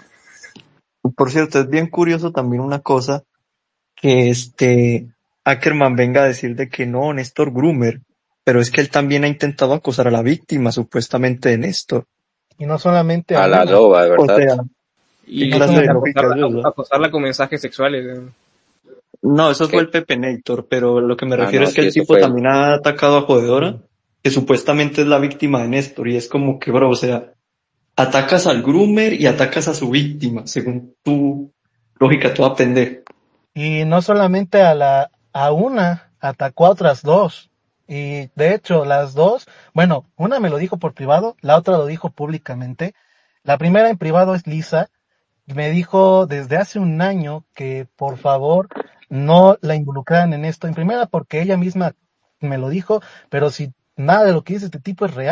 es bien curioso también una cosa, que Ackerman venga a decir de que no, Néstor Groomer, pero es que él también ha intentado acosar a la víctima, supuestamente, de Néstor. Y no solamente a A la una, loba, de O verdad. sea, ¿qué Y no clase de solamente, lógica es esa? acosarla con mensajes sexuales. No, eso fue ¿Qué? el Pepenator, pero lo que me Ah, refiero no, es que sí, el eso tipo fue él. también ha atacado a Jodedora, que supuestamente es la víctima de Néstor, y es como que, bro, o sea, atacas al groomer y atacas a su víctima, según tu lógica toda pendeja. y no solamente a una, atacó a otras dos. Y de hecho, las dos, bueno, una me lo dijo por privado, la otra lo dijo públicamente. La primera en privado es Lisa, me dijo desde hace un año que por favor no la involucraran en esto. En primera porque ella misma me lo dijo, pero si nada de lo que dice este tipo es real.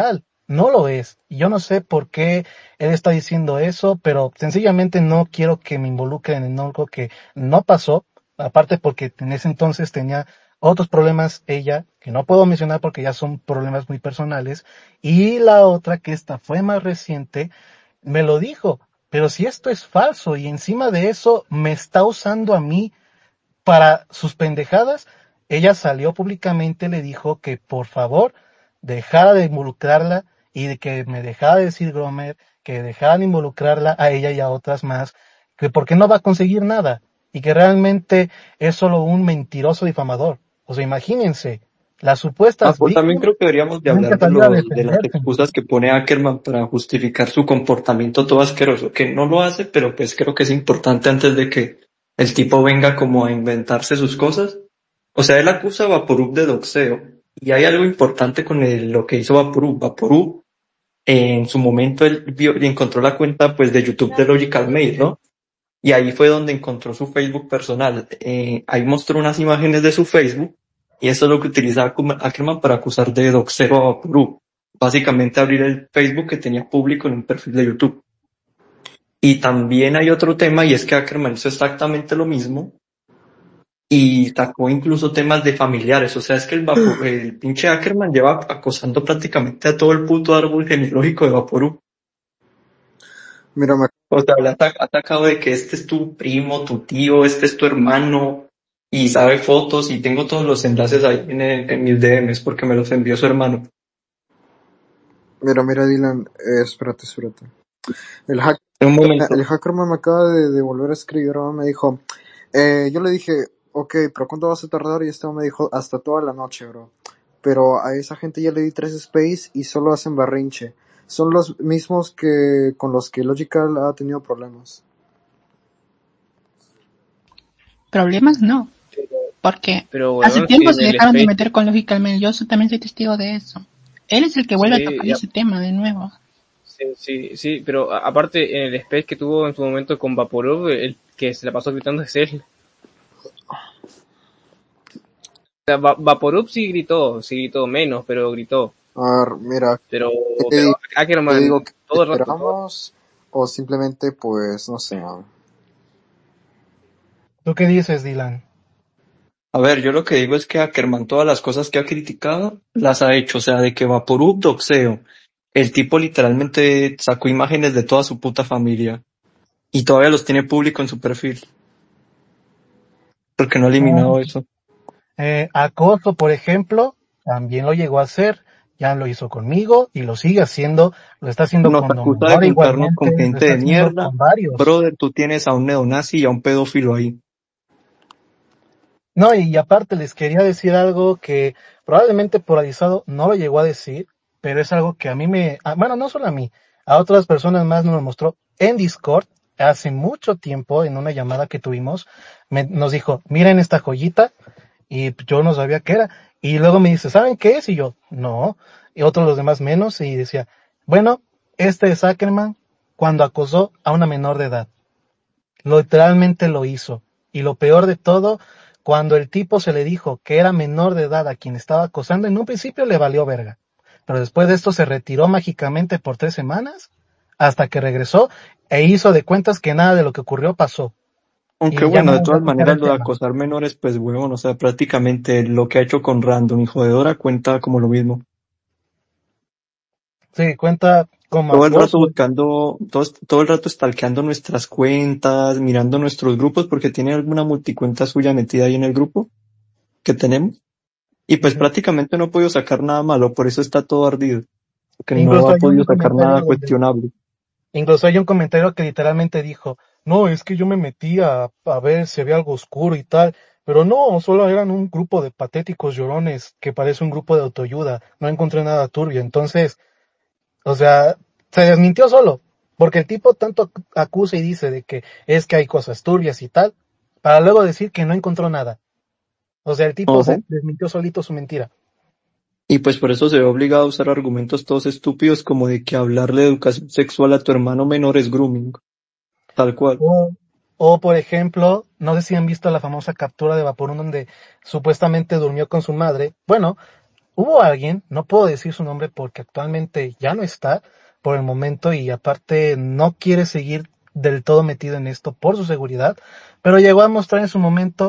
no lo es. Y yo no sé por qué él está diciendo eso, pero sencillamente no quiero que me involucren en algo que no pasó, aparte porque en ese entonces tenía otros problemas ella, que no puedo mencionar porque ya son problemas muy personales, y la otra, que esta fue más reciente, me lo dijo, pero si esto es falso y encima de eso me está usando a mí para sus pendejadas, ella salió públicamente, le dijo que por favor dejara de involucrarla y de que me dejara de decir Gromer, que dejara de involucrarla a ella y a otras más, que porque no va a conseguir nada y que realmente es solo un mentiroso difamador. O sea, imagínense, las supuestas Pues también víctimas creo que deberíamos de tienen que hablar de salir a de las defenderse. excusas que pone Ackerman para justificar su comportamiento todo asqueroso, que no lo hace, pero pues creo que es importante antes de que el tipo venga como a inventarse sus cosas. O sea, él acusa a Vaporub de doxeo, y hay algo importante con lo que hizo Vaporub. Vaporub, en su momento él vio y encontró la cuenta pues de YouTube de Logical Mail, ¿no? Y ahí fue donde encontró su Facebook personal. Ahí mostró unas imágenes de su Facebook, y eso es lo que utilizaba Ackerman para acusar de doxero a Vaporub. Básicamente abrir el Facebook que tenía público en un perfil de YouTube. Y también hay otro tema, y es que Ackerman hizo exactamente lo mismo y sacó incluso temas de familiares. O sea, es que el pinche Ackerman lleva acosando prácticamente a todo el puto árbol genealógico de Vaporub. Mira, O sea, le ha atacado de que este es tu primo, tu tío, este es tu hermano, y sabe fotos, y tengo todos los enlaces ahí en mis DMs porque me los envió su hermano. mira, Dylan, espérate. El hack, En un momento. el hackerman me acaba de volver a escribir, ¿no? Me dijo, yo le dije, ok, pero ¿cuánto vas a tardar? Y este me dijo, hasta toda la noche, bro. Pero a esa gente ya le di 3 space y solo hacen berrinche. Son los mismos que con los que Logical ha tenido problemas. Problemas no, porque Pero hace bueno, tiempo si se en el dejaron de space, meter con Logical Mail. Yo también soy testigo de eso. Él es el que vuelve a sí, tocar ese tema de nuevo. sí, pero aparte en el space que tuvo en su momento con Vaporub, el que se la pasó gritando es él. O sea, Vaporub sí gritó menos, pero gritó. A ver, mira, Pero, ¿qué pero te Ackerman digo? ¿Que todo el rato, esperamos? O simplemente, pues, no sé. ¿Tú qué dices, Dylan? A ver, yo lo que digo es que Ackerman todas las cosas que ha criticado las ha hecho. O sea, de que Vaporub doxeo. El tipo literalmente sacó imágenes de toda su puta familia y todavía los tiene público en su perfil. Porque no ha eliminado eso. Acoso, por ejemplo, también lo llegó a hacer, ya lo hizo conmigo y lo sigue haciendo, lo está haciendo Nos con Don acusa de Menor juntarnos igualmente, con lo gente está de haciendo mierda. con varios. Brother, tú tienes a un neonazi y a un pedófilo ahí. No, y aparte les quería decir algo que probablemente polarizado no lo llegó a decir, pero es algo que a mí bueno, no solo a mí, a otras personas más nos lo mostró en Discord hace mucho tiempo en una llamada que tuvimos, nos dijo, miren esta joyita, y yo no sabía qué era, y luego me dice, ¿saben qué es? Y yo, no, y otros los demás menos, y decía, bueno, este es Ackerman cuando acosó a una menor de edad. Literalmente lo hizo. Y lo peor de todo, cuando el tipo se le dijo que era menor de edad a quien estaba acosando, en un principio le valió verga. Pero después de esto se retiró mágicamente por 3 semanas, hasta que regresó e hizo de cuentas que nada de lo que ocurrió pasó. Aunque Y ya bueno, no de volvió a todas tocar maneras el lo de tema. acosar menores, pues huevón, o sea, prácticamente lo que ha hecho con Random y Jodedora cuenta como lo mismo. Sí, cuenta como Todo el rato acoso. buscando, todo el rato stalkeando nuestras cuentas, mirando nuestros grupos, porque tiene alguna multicuenta suya metida ahí en el grupo que tenemos. Y pues prácticamente no ha podido sacar nada malo, por eso está todo ardido. Porque no Incluso ha hay un podido sacar comentario nada donde cuestionable. Incluso hay un comentario que literalmente dijo, no, es que yo me metí a ver si había algo oscuro y tal, pero no, solo eran un grupo de patéticos llorones que parece un grupo de autoayuda, no encontré nada turbio. Entonces, o sea, se desmintió solo, porque el tipo tanto acusa y dice de que es que hay cosas turbias y tal, para luego decir que no encontró nada. O sea, el tipo se Ojo. desmintió solito su mentira. Y pues por eso se ve obligado a usar argumentos todos estúpidos como de que hablarle de educación sexual a tu hermano menor es grooming. Tal cual. O, o, por ejemplo, no sé si han visto la famosa captura de Vaporun donde supuestamente durmió con su madre. Bueno, hubo alguien, no puedo decir su nombre porque actualmente ya no está por el momento y aparte no quiere seguir del todo metido en esto por su seguridad, pero llegó a mostrar en su momento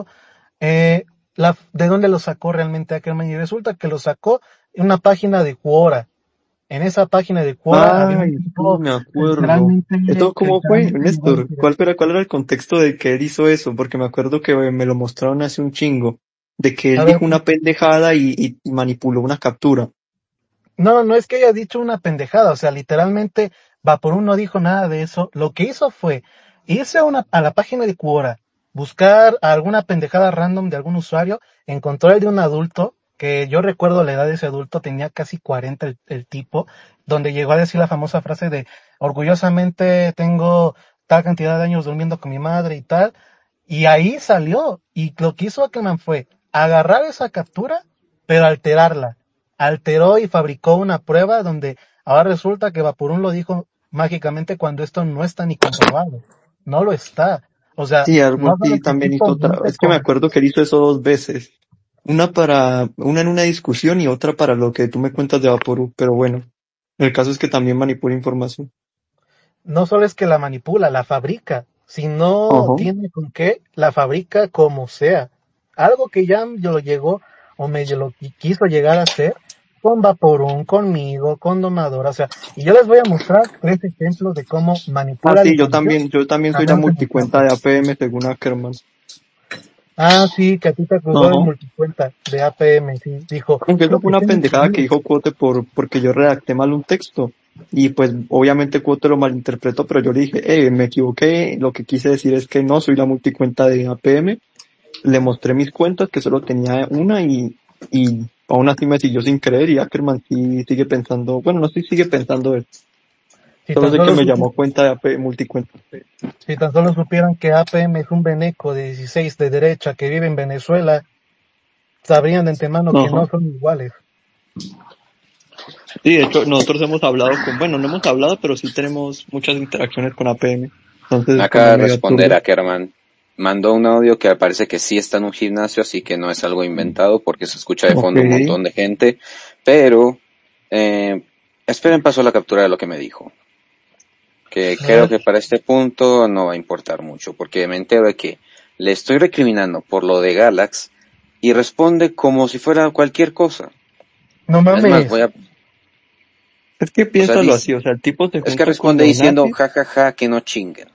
de dónde lo sacó realmente Ackerman y resulta que lo sacó en una página de Quora. En esa página de Quora había un Ay, sí, tipo me que acuerdo. ¿Esto que cómo fue, literalmente llegó a Néstor? decir eso. ¿Cuál era el contexto de que él hizo eso? Porque me acuerdo que me lo mostraron hace un chingo. De que él A ver, dijo una pendejada y manipuló una captura. no es que haya dicho una pendejada, o sea, literalmente Vaporub no dijo nada de eso. Lo que hizo fue irse a la página de Quora, buscar alguna pendejada random de algún usuario, encontró el de un adulto, que yo recuerdo la edad de ese adulto, tenía casi 40 el tipo, donde llegó a decir la famosa frase de orgullosamente tengo tal cantidad de años durmiendo con mi madre y tal, y ahí salió, y lo que hizo Ackerman fue agarrar esa captura, pero alteró y fabricó una prueba donde ahora resulta que Vaporub lo dijo mágicamente cuando esto no está ni comprobado. No lo está. O sea, Sí, algo no solo así que el también hizo tipo otra. miente Es que me con... acuerdo que él hizo eso dos veces. Una en una discusión y otra para lo que tú me cuentas de Vaporub. Pero bueno, el caso es que también manipula información. No solo es que la manipula, la fabrica. Si no Ajá. tiene con qué, la fabrica como sea. Algo que ya yo lo llegó o medio lo quiso llegar a hacer con Vaporub, conmigo, con Domador. O sea, y yo les voy a mostrar 3 ejemplos de cómo Ah, manipula la sí, información. yo también soy la Hablando en el multicuenta campo. de APM según Ackerman. Ah, sí, que a ti te acusó de Ajá. multicuenta de APM, sí. Dijo, Aunque eso creo fue que una tienes pendejada que amigos. dijo Quote porque yo redacté mal un texto. Y pues obviamente Quote lo malinterpretó, pero yo le dije, me equivoqué, lo que quise decir es que no soy la multicuenta de APM. Le mostré mis cuentas, que solo tenía una y aún así me siguió sin creer y Ackerman sí sigue pensando, bueno, no sé si sigue pensando él. Si Solo tan sé que solo, me llamó cuenta de AP multicuenta. si tan solo supieran que APM es un veneco de 16 de derecha que vive en Venezuela, sabrían de antemano que Ajá. no son iguales. Sí, de hecho, nosotros hemos hablado bueno, no hemos hablado, pero sí tenemos muchas interacciones con APM. Entonces Me es como acaba de medio responder absurdo. Ackerman. Mandó un audio que parece que sí está en un gimnasio, así que no es algo inventado porque se escucha de Ok. fondo un montón de gente. Pero, esperen paso a la captura de lo que me dijo. Que A creo ver, que para este punto no va a importar mucho, porque me entero de que le estoy recriminando por lo de Galax y responde como si fuera cualquier cosa. no Es más, mames. Es que o sea, piénsalo así, o sea, el tipo se es que junta con responde diciendo, neonazis. ja, ja, ja, que no chinguen.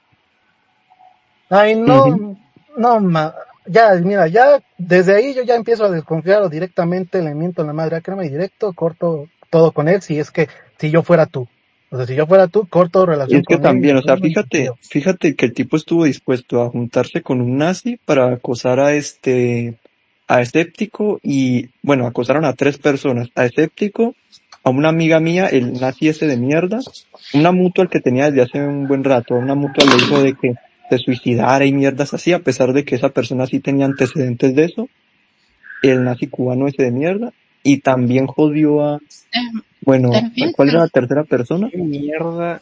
Ay, Ujú. ya, mira, ya desde ahí yo ya empiezo a desconfiar o directamente le miento a la madre a Ackerman y directo corto todo con él si yo fuera tú. O sea, si yo fuera tú, corto Y relación es que con él y también, le o sea, doy un video. fíjate que el tipo estuvo dispuesto a juntarse con un nazi para acosar a Escéptico y, bueno, acosaron a 3 personas, a Escéptico, a una amiga mía, el nazi ese de mierda, una mutual que tenía desde hace un buen rato, una mutual le dijo de que se suicidara y mierdas así, a pesar de que esa persona sí tenía antecedentes de eso, el nazi cubano ese de mierda, y también jodió ¿Te bueno, refieres ¿cuál era al... la tercera persona? ¿Qué mierda?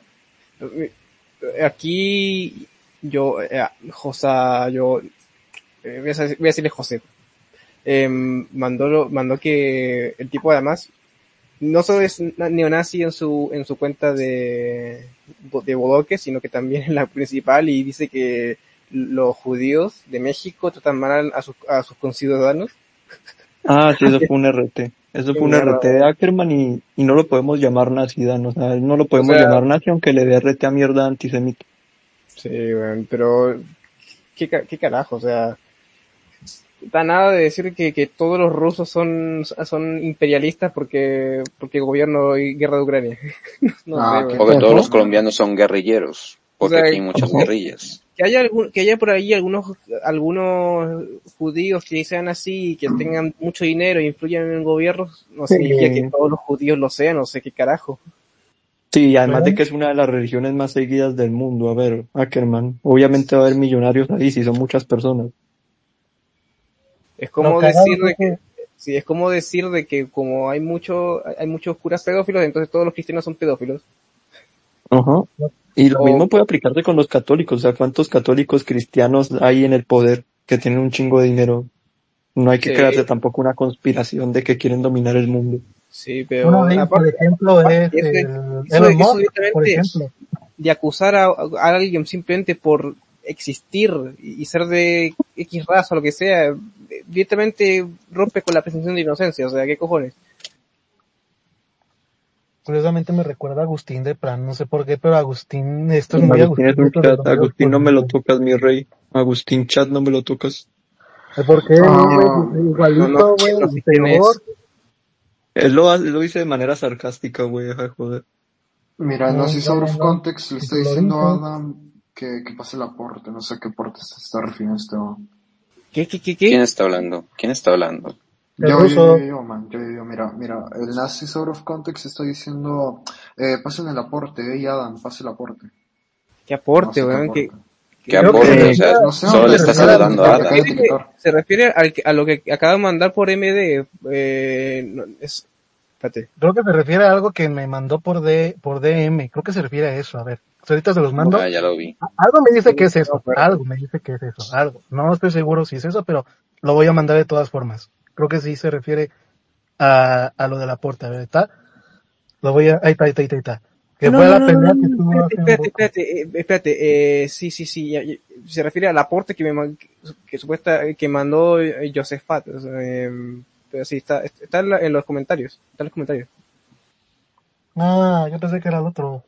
Aquí yo, yo voy a decirle José. Mandó que el tipo además no solo es neonazi en su cuenta de Bodoque, sino que también en la principal y dice que los judíos de México tratan mal a sus conciudadanos. Ah, sí, eso fue un RT. Eso Qué fue un mierda, RT de Ackerman y no lo podemos llamar nazi, Dan. O sea, no lo o podemos sea, llamar nazi aunque le dé RT a mierda antisemita. sí, bueno, pero qué carajo, o sea, da nada de decir que todos los rusos son imperialistas porque gobierno y guerra de Ucrania. No sé, Ah, qué O que weón. todos Ajá, los tonto. colombianos son guerrilleros, O porque sea, aquí hay muchas ajá. guerrillas. que haya por ahí algunos judíos que sean así, que tengan mucho dinero e influyan en el gobierno, no significa que Sí, todos los judíos lo sean, no sé qué carajo. sí, y además de Pero que es una de las religiones más seguidas del mundo. A ver, Ackerman. Obviamente va a haber millonarios ahí si son muchas personas. Es lo como cagado decir fue de que, que, sí, es como decir de que como hay muchos curas pedófilos, entonces todos los cristianos son pedófilos. Ajá. lo, Y lo O, mismo puede aplicarse con los católicos. O sea, ¿cuántos católicos cristianos hay en el poder que tienen un chingo de dinero? No hay que Sí, crearse tampoco una conspiración de que quieren dominar el mundo. sí, Uno pero de ellos, por aparte, ejemplo, es eso, Elon eso Musk, por directamente ejemplo. de acusar a alguien simplemente por existir y ser de X raza o lo que sea, directamente rompe con la presunción de inocencia, o sea, ¿qué cojones? Curiosamente me recuerda a Agustín de Pran, no sé por qué, pero Agustín, esto es muy Agustín es Agustín, un esto de chat. los medios Agustín, no me lo colectivos. tocas, mi rey. Agustín, chat, no me lo tocas. ¿Por qué no, güey? Dice No igualito, güey, entiendo y si quién peor. es. Él lo dice de manera sarcástica, güey, deja de joder. Mira, el Nazi out of Bueno, context le si está tú lo diciendo a dices. Adam que pase el aporte. No sé a qué aporte se está refiriendo este man. ¿Quién está hablando? ¿Quién está hablando? El ruso. Man, mira, el Nazi out of context está diciendo, pasen el aporte, Adam, pase el aporte. ¿Qué No aporte, sé qué weón? aporte. ¿Qué Creo que se aporte? O sea, refiere, No sé, creo solo que le se está refiere saludando a al, te Adam. acaba de etiquetar. Se refiere a lo que acaba de mandar por MD. Espérate. creo que se refiere a algo que me mandó por DM. Creo que se refiere a eso. A ver, ahorita se los mando. Ah, ya lo vi. Algo me dice que es No me eso. acuerdo. Algo me dice que es eso. Algo. No estoy seguro si es eso, pero lo voy a mandar de todas formas. Creo que sí se refiere a lo del aporte. A ver, ¿está? Lo voy a... Ahí está. Que No, fue no, la no, no, pelea que no, tuvo hace un poco. espérate, sí, se refiere al aporte que mandó Josephat, o sea, pero sí, está en los comentarios, está en los comentarios. Ah, yo pensé que era el otro.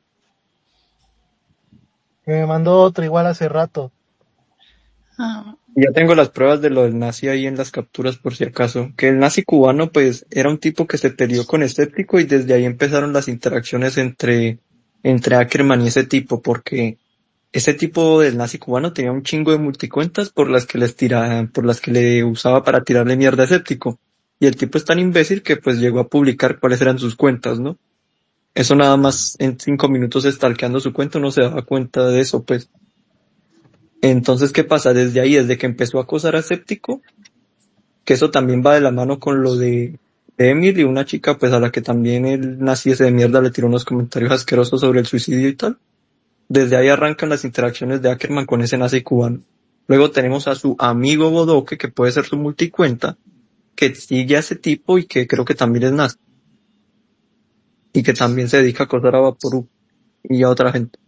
Que me mandó otro igual hace rato. Ah, Ya tengo las pruebas de lo del nazi ahí en las capturas por si acaso. Que el nazi cubano pues era un tipo que se peleó con Escéptico y desde ahí empezaron las interacciones entre Ackerman y ese tipo porque ese tipo del nazi cubano tenía un chingo de multicuentas por las que por las que le usaba para tirarle mierda a Escéptico. Y el tipo es tan imbécil que pues llegó a publicar cuáles eran sus cuentas, ¿no? Eso nada más en 5 minutos stalkeando su cuenta uno se daba cuenta de eso, pues. Entonces, ¿qué pasa? Desde ahí, desde que empezó a acosar a Escéptico, que eso también va de la mano con lo de Emily, una chica pues a la que también el nazi ese de mierda le tiró unos comentarios asquerosos sobre el suicidio y tal. Desde ahí arrancan las interacciones de Ackerman con ese nazi cubano. Luego tenemos a su amigo Bodoque, que puede ser su multicuenta, que sigue a ese tipo y que creo que también es nazi. Y que también se dedica a acosar a Vaporub y a otra gente.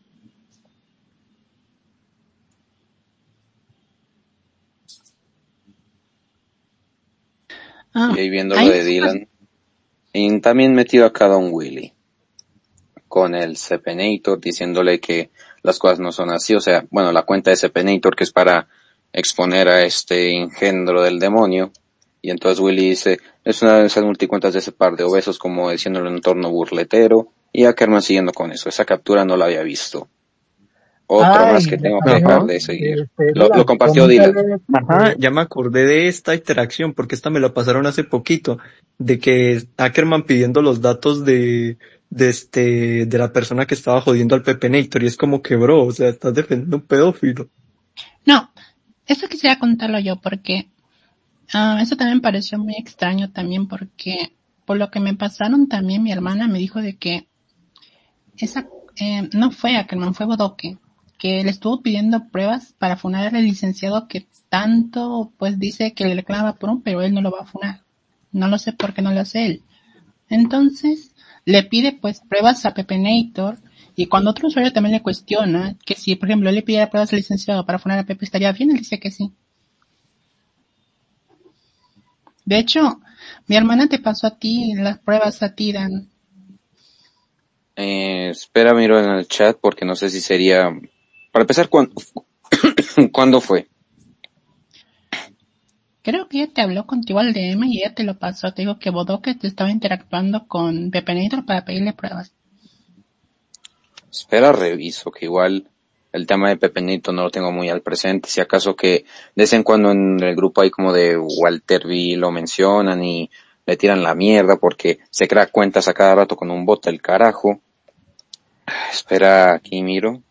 Y ahí viendo lo hay de Dylan. Y también metido acá Don Willy. Con el Cepenator diciéndole que las cosas no son así. O sea, bueno, la cuenta de Cepenator que es para exponer a este engendro del demonio. Y entonces Willy dice, es una de esas multicuentas de ese par de obesos, como diciéndolo en un entorno burletero. Y Ackerman siguiendo con eso. Esa captura no la había visto. Otro más que tengo que dejar de seguir. Lo compartió Dylan. Ajá, ya me acordé de esta interacción, porque esta me la pasaron hace poquito, de que Ackerman pidiendo los datos de la persona que estaba jodiendo al Pepenator, y es como que, bro, o sea, estás defendiendo un pedófilo. No, eso quisiera contarlo yo porque eso también me pareció muy extraño también porque por lo que me pasaron también mi hermana me dijo de que no fue Ackerman, fue Bodoque, que le estuvo pidiendo pruebas para funar al licenciado que tanto pues dice que le reclama por pero él no lo va a funar. No lo sé por qué no lo hace él. Entonces, le pide pues pruebas a Pepenator y cuando otro usuario también le cuestiona que si, por ejemplo, él le pidiera pruebas al licenciado para funar a Pepe estaría bien, él dice que sí. De hecho, mi hermana te pasó a ti las pruebas a ti, Dan. Espera, miro en el chat porque no sé si sería... Para empezar, ¿cuándo fue? Creo que ella te habló contigo al DM y ella te lo pasó. Te dijo que Bodoque te estaba interactuando con Pepenator para pedirle pruebas. Espera, reviso, que igual el tema de Pepenito no lo tengo muy al presente. Si acaso que de vez en cuando en el grupo hay como de Walter V lo mencionan y le tiran la mierda porque se crea cuentas a cada rato con un bot del carajo. Espera, aquí miro.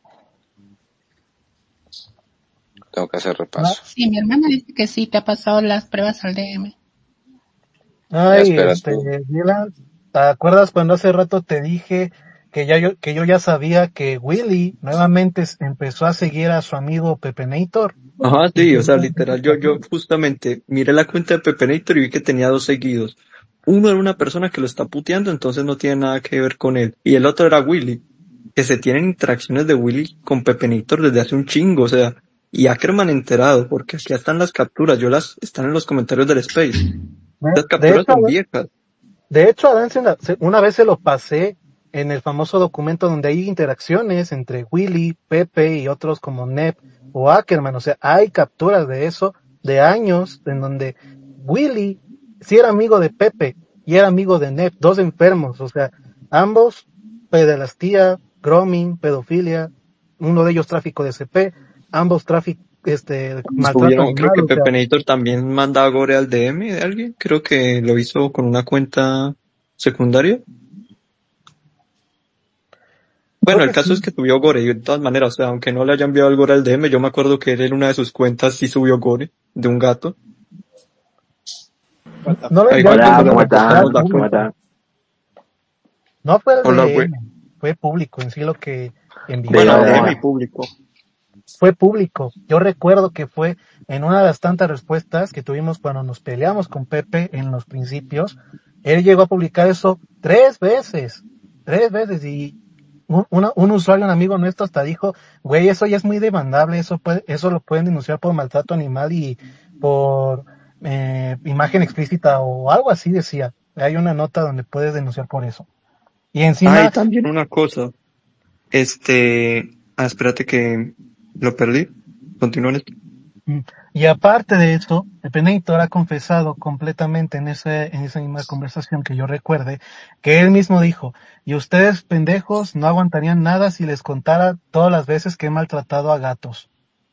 Tengo que hacer repaso. Sí, mi hermana dice que sí, te ha pasado las pruebas al DM. Ay, Ya esperas tú. Dylan, ¿te acuerdas cuando hace rato te dije que yo ya sabía que Willy nuevamente empezó a seguir a su amigo Pepenator. Ajá, Y sí, que o sea, literal, yo justamente miré la cuenta de Pepenator y vi que tenía 2 seguidos. Uno era una persona que lo está puteando, entonces no tiene nada que ver con él. Y el otro era Willy, que se tienen interacciones de Willy con Pepenator desde hace un chingo, o sea, y Ackerman enterado, porque aquí están las capturas, están en los comentarios del Space. Las de capturas hecho, son viejas. De hecho, a Dance una vez se lo pasé en el famoso documento donde hay interacciones entre Willy, Pepe y otros como Nep o Ackerman. O sea, hay capturas de eso de años en donde Willy sí era amigo de Pepe y era amigo de Nep, dos enfermos. O sea, ambos pederastía, grooming, pedofilia, uno de ellos tráfico de CP, ambos tráfico, maltrato Creo animal. que O sea, Pepenator también mandaba gore al DM de alguien, creo que lo hizo con una cuenta secundaria. creo Bueno, el que caso es sí. que subió gore, y de todas maneras, o sea, aunque no le haya enviado el gore al DM, yo me acuerdo que él en una de sus cuentas sí subió gore de un gato. No lo Ahí envió fue al cuando Hola, le ¿cómo DM, fue al reportamos están? la ¿Cómo cuenta. público. están? No fue el Hola, güey. DM, fue público en sí lo que envió. Bueno, Bueno, al No, DM y bueno. público. fue público. Yo recuerdo que fue en una de las tantas respuestas que tuvimos cuando nos peleamos con Pepe en los principios. Él llegó a publicar eso 3 veces y un usuario, un amigo nuestro hasta dijo, güey, eso ya es muy demandable, eso lo pueden denunciar por maltrato animal y por imagen explícita o algo así decía. Hay una nota donde puedes denunciar por eso. Y Ah, y encima, también una cosa. Espérate que lo perdí. Continúa en esto. y aparte de eso, el Penator ha confesado completamente en esa misma conversación que yo recuerde, que él mismo dijo, y ustedes pendejos no aguantarían nada si les contara todas las veces que he maltratado a gatos.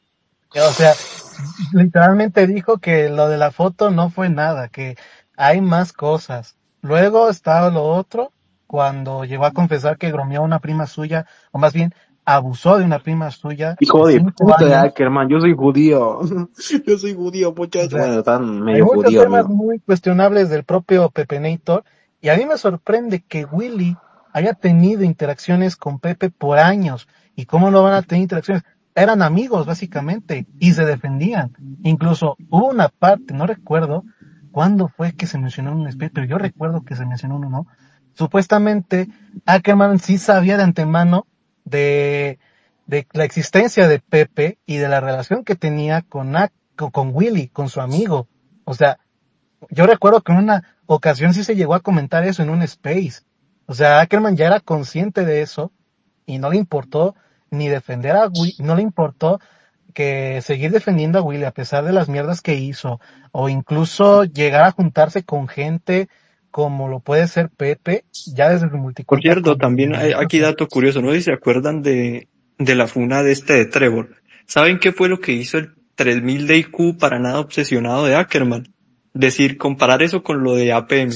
O sea, literalmente dijo que lo de la foto no fue nada, que hay más cosas. Luego estaba lo otro, cuando llegó a confesar que bromeó a una prima suya, o más bien abusó de una prima suya de Hijo de 5 puta de años. Ackerman, yo soy judío. Yo soy judío, O muchacho. sea, Bueno, están hay medio muchos judío, temas amigo. muy cuestionables del propio Pepenator, y a mí me sorprende que Willy haya tenido interacciones con Pepe por años. ¿Y cómo no van a tener interacciones? Eran amigos, básicamente, y se defendían. Incluso hubo una parte, no recuerdo cuándo fue que se mencionó en un especie, pero yo recuerdo que se mencionó uno, ¿no? Supuestamente, Ackerman sí sabía de antemano de, de la existencia de Pepe y de la relación que tenía con Willy, con su amigo. O sea, yo recuerdo que en una ocasión sí se llegó a comentar eso en un space. O sea, Ackerman ya era consciente de eso y no le importó ni defender a Willy, no le importó que seguir defendiendo a Willy a pesar de las mierdas que hizo, o incluso llegar a juntarse con gente como lo puede ser Pepe, ya desde su Por multicuenta cierto, con también hay aquí dato curioso, no sé si se acuerdan de la funa de Trevor. ¿Saben qué fue lo que hizo el 3000 de IQ para nada obsesionado de Ackerman? Decir, comparar eso con lo de APM.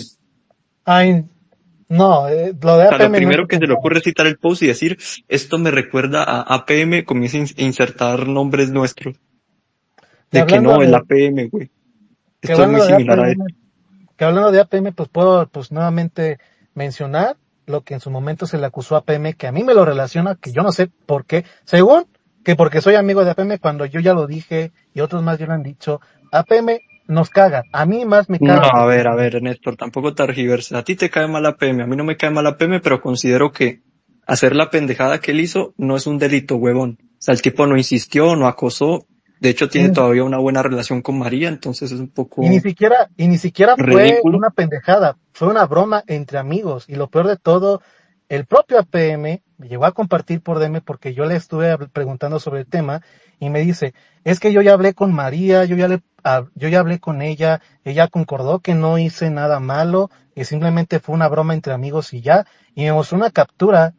Ay, no, lo de O sea, lo APM no primero se que se le compara. ocurre es citar el post y decir, esto me recuerda a APM, comienza a insertar nombres nuestros. Que De que hablando no, el de, APM, güey. que Esto es muy hablando de similar a APM, eso. que hablando de APM, pues puedo pues nuevamente mencionar lo que en su momento se le acusó a APM, que a mí me lo relaciona, que yo no sé por qué, según que porque soy amigo de APM, cuando yo ya lo dije y otros más ya lo han dicho, APM nos caga, a mí más me No, caga que a ver, Néstor, tampoco tergiverses. A ti te cae mal APM, a mí no me cae mal APM, pero considero que hacer la pendejada que él hizo no es un delito, huevón. O sea, el tipo no insistió, no acosó, de hecho tiene y, todavía una buena relación con María, entonces es un y ni poco siquiera, y ni siquiera fue ridículo. una pendejada, fue una broma entre amigos, y lo peor de todo, el propio APM me llegó a compartir por DM porque yo le estuve preguntando sobre el tema y me dice, es que yo ya hablé con María, yo ya hablé con ella concordó que no hice nada malo, que simplemente fue una broma entre amigos y ya, y me mostró una captura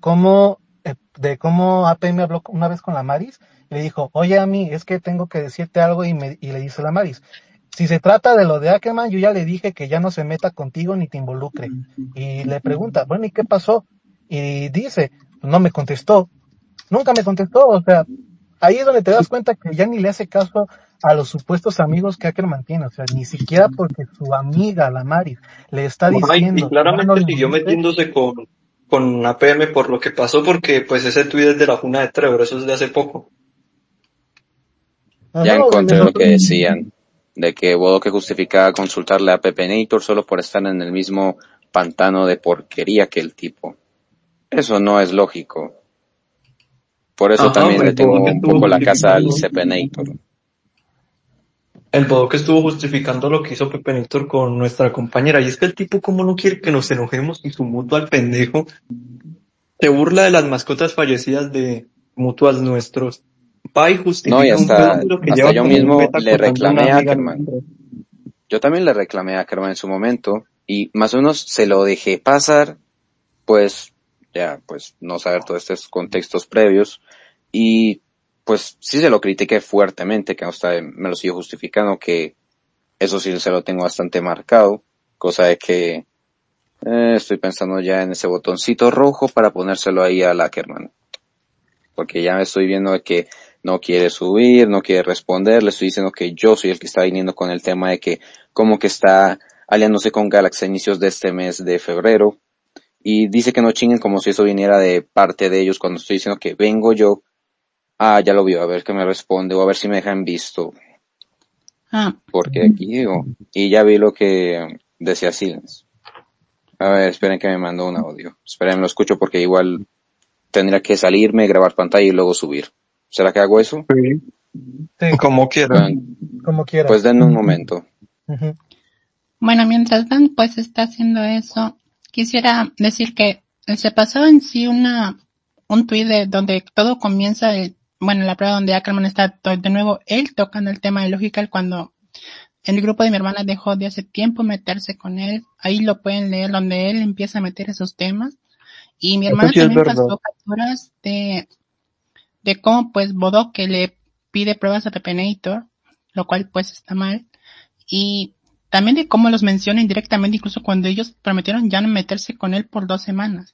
de cómo APM habló una vez con la Maris, y le dijo, oye a mí, es que tengo que decirte algo y le dice la Maris, si se trata de lo de Ackerman, yo ya le dije que ya no se meta contigo ni te involucre. Y le pregunta, bueno, ¿y qué pasó? Y dice, no me contestó, nunca me contestó, o sea, ahí es donde te das cuenta que ya ni le hace caso a los supuestos amigos que Ackerman tiene, o sea, ni siquiera porque su amiga, la Maris, le está Ajá, y diciendo que ya no claramente le siguió involucre, metiéndose con APM por lo que pasó, porque pues ese tuit es de la Juna de Trevor, eso es de hace poco. Ya Ajá, encontré lo que nosotros, decían, de que Bodoque justificaba consultarle a Pepenator solo por estar en el mismo pantano de porquería que el tipo. Eso no es lógico. Por eso Ajá, también le el tengo Bodoque un estuvo poco la casa al justificando, Cepenator. el Bodoque estuvo justificando lo que hizo Pepe Néctor con nuestra compañera, y es que el tipo como no quiere que nos enojemos y su mutuo al pendejo se burla de las mascotas fallecidas de mutuals nuestros. Va y No, y justifica un pedófilo que hasta lleva yo como un mismo mes le acosando a una reclamé a amiga Ackerman. nuestra. Yo también le reclamé a Ackerman en su momento, y más o menos se lo dejé pasar, pues, ya, pues, no saber todos estos contextos previos, y pues sí se lo critiqué fuertemente, que hasta me lo sigo justificando, que eso sí se lo tengo bastante marcado, cosa de que estoy pensando ya en ese botoncito rojo para ponérselo ahí al Ackerman, porque ya me estoy viendo de que no quiere subir, no quiere responder, le estoy diciendo que yo soy el que está viniendo con el tema de que como que está aliándose con Galaxy a inicios de este mes de febrero, y dice que no chinguen como si eso viniera de parte de ellos cuando estoy diciendo que vengo yo. Ya lo vio, a ver qué me responde o a ver si me dejan visto, Ah, porque aquí digo, y ya vi lo que decía Silence. A ver, esperen que me mandó un audio. Esperen, lo escucho porque igual tendría que salirme, grabar pantalla y luego subir. ¿Será que hago eso? Sí, sí, como quiera. Bueno, como pues quieras. denme un momento. Ujú. bueno, mientras Dan pues está haciendo eso, quisiera decir que se pasó en sí un tuit de donde todo comienza la prueba donde Ackerman está de nuevo él tocando el tema de Logical cuando el grupo de mi hermana dejó de hace tiempo meterse con él. Ahí lo pueden leer donde él empieza a meter esos temas. Y mi Eso hermana sí es también verdad. pasó capturas de cómo pues Bodoque le pide pruebas a Pepenator, lo cual pues está mal. Y también de cómo los menciona indirectamente, incluso cuando ellos prometieron ya no meterse con él por 2 semanas.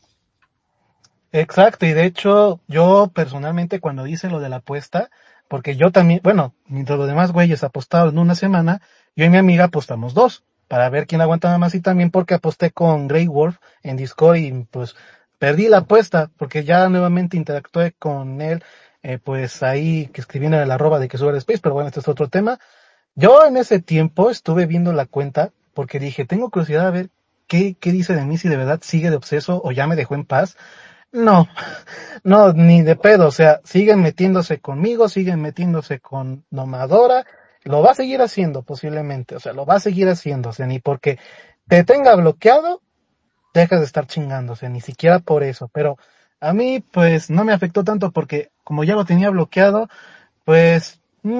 Exacto, y de hecho, yo personalmente cuando hice lo de la apuesta, porque yo también, bueno, mientras los demás güeyes apostaron una semana, yo y mi amiga apostamos 2, para ver quién aguantaba más y también porque aposté con Grey Wolf en Discord y pues perdí la apuesta, porque ya nuevamente interactué con él, pues ahí que escribiendo en el arroba de que sube el space, pero bueno, este es otro tema. Yo en ese tiempo estuve viendo la cuenta porque dije, tengo curiosidad a ver qué dice de mí, si de verdad sigue de obseso o ya me dejó en paz. No, no, ni de pedo, o sea, siguen metiéndose conmigo, siguen metiéndose con Nomadora, lo va a seguir haciendo posiblemente, o sea, lo va a seguir haciendo, o sea, ni porque te tenga bloqueado, dejas de estar chingándose, ni siquiera por eso, pero a mí pues no me afectó tanto porque como ya lo tenía bloqueado, pues,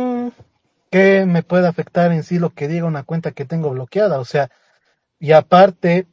¿qué me puede afectar en sí lo que diga una cuenta que tengo bloqueada? O sea, y aparte,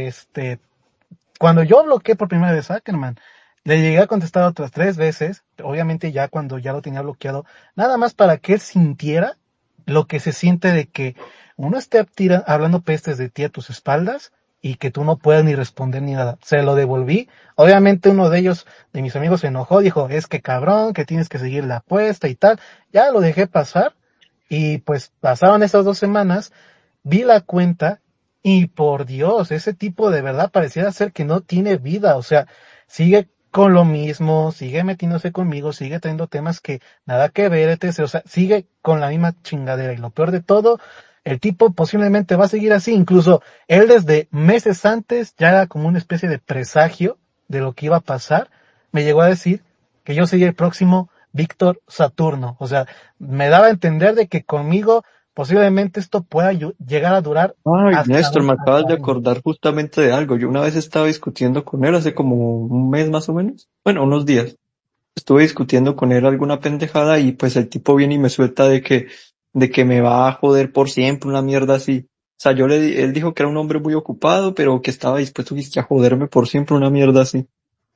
cuando yo bloqueé por primera vez a Ackerman, le llegué a contestar otras 3 veces, obviamente ya cuando ya lo tenía bloqueado, nada más para que él sintiera lo que se siente de que uno esté hablando pestes de ti a tus espaldas y que tú no puedas ni responder ni nada. Se lo devolví. Obviamente uno de ellos, de mis amigos, se enojó, dijo, es que cabrón, que tienes que seguir la apuesta y tal. Ya lo dejé pasar y pues pasaron esas 2 semanas, vi la cuenta y por Dios, ese tipo de verdad pareciera ser que no tiene vida, o sea, sigue con lo mismo, sigue metiéndose conmigo, sigue teniendo temas que nada que ver, etc. O sea, sigue con la misma chingadera y lo peor de todo, el tipo posiblemente va a seguir así, incluso él desde meses antes ya era como una especie de presagio de lo que iba a pasar, me llegó a decir que yo sería el próximo Víctor Saturno, o sea, me daba a entender de que conmigo posiblemente esto pueda llegar a durar Ay, hasta Néstor, me acabas de años. acordar justamente de algo. Yo una vez estaba discutiendo con él hace como un mes más o menos. Bueno, unos días. Estuve discutiendo con él alguna pendejada y pues el tipo viene y me suelta de que me va a joder por siempre, una mierda así. O sea, él dijo que era un hombre muy ocupado, pero que estaba dispuesto a joderme por siempre, una mierda así.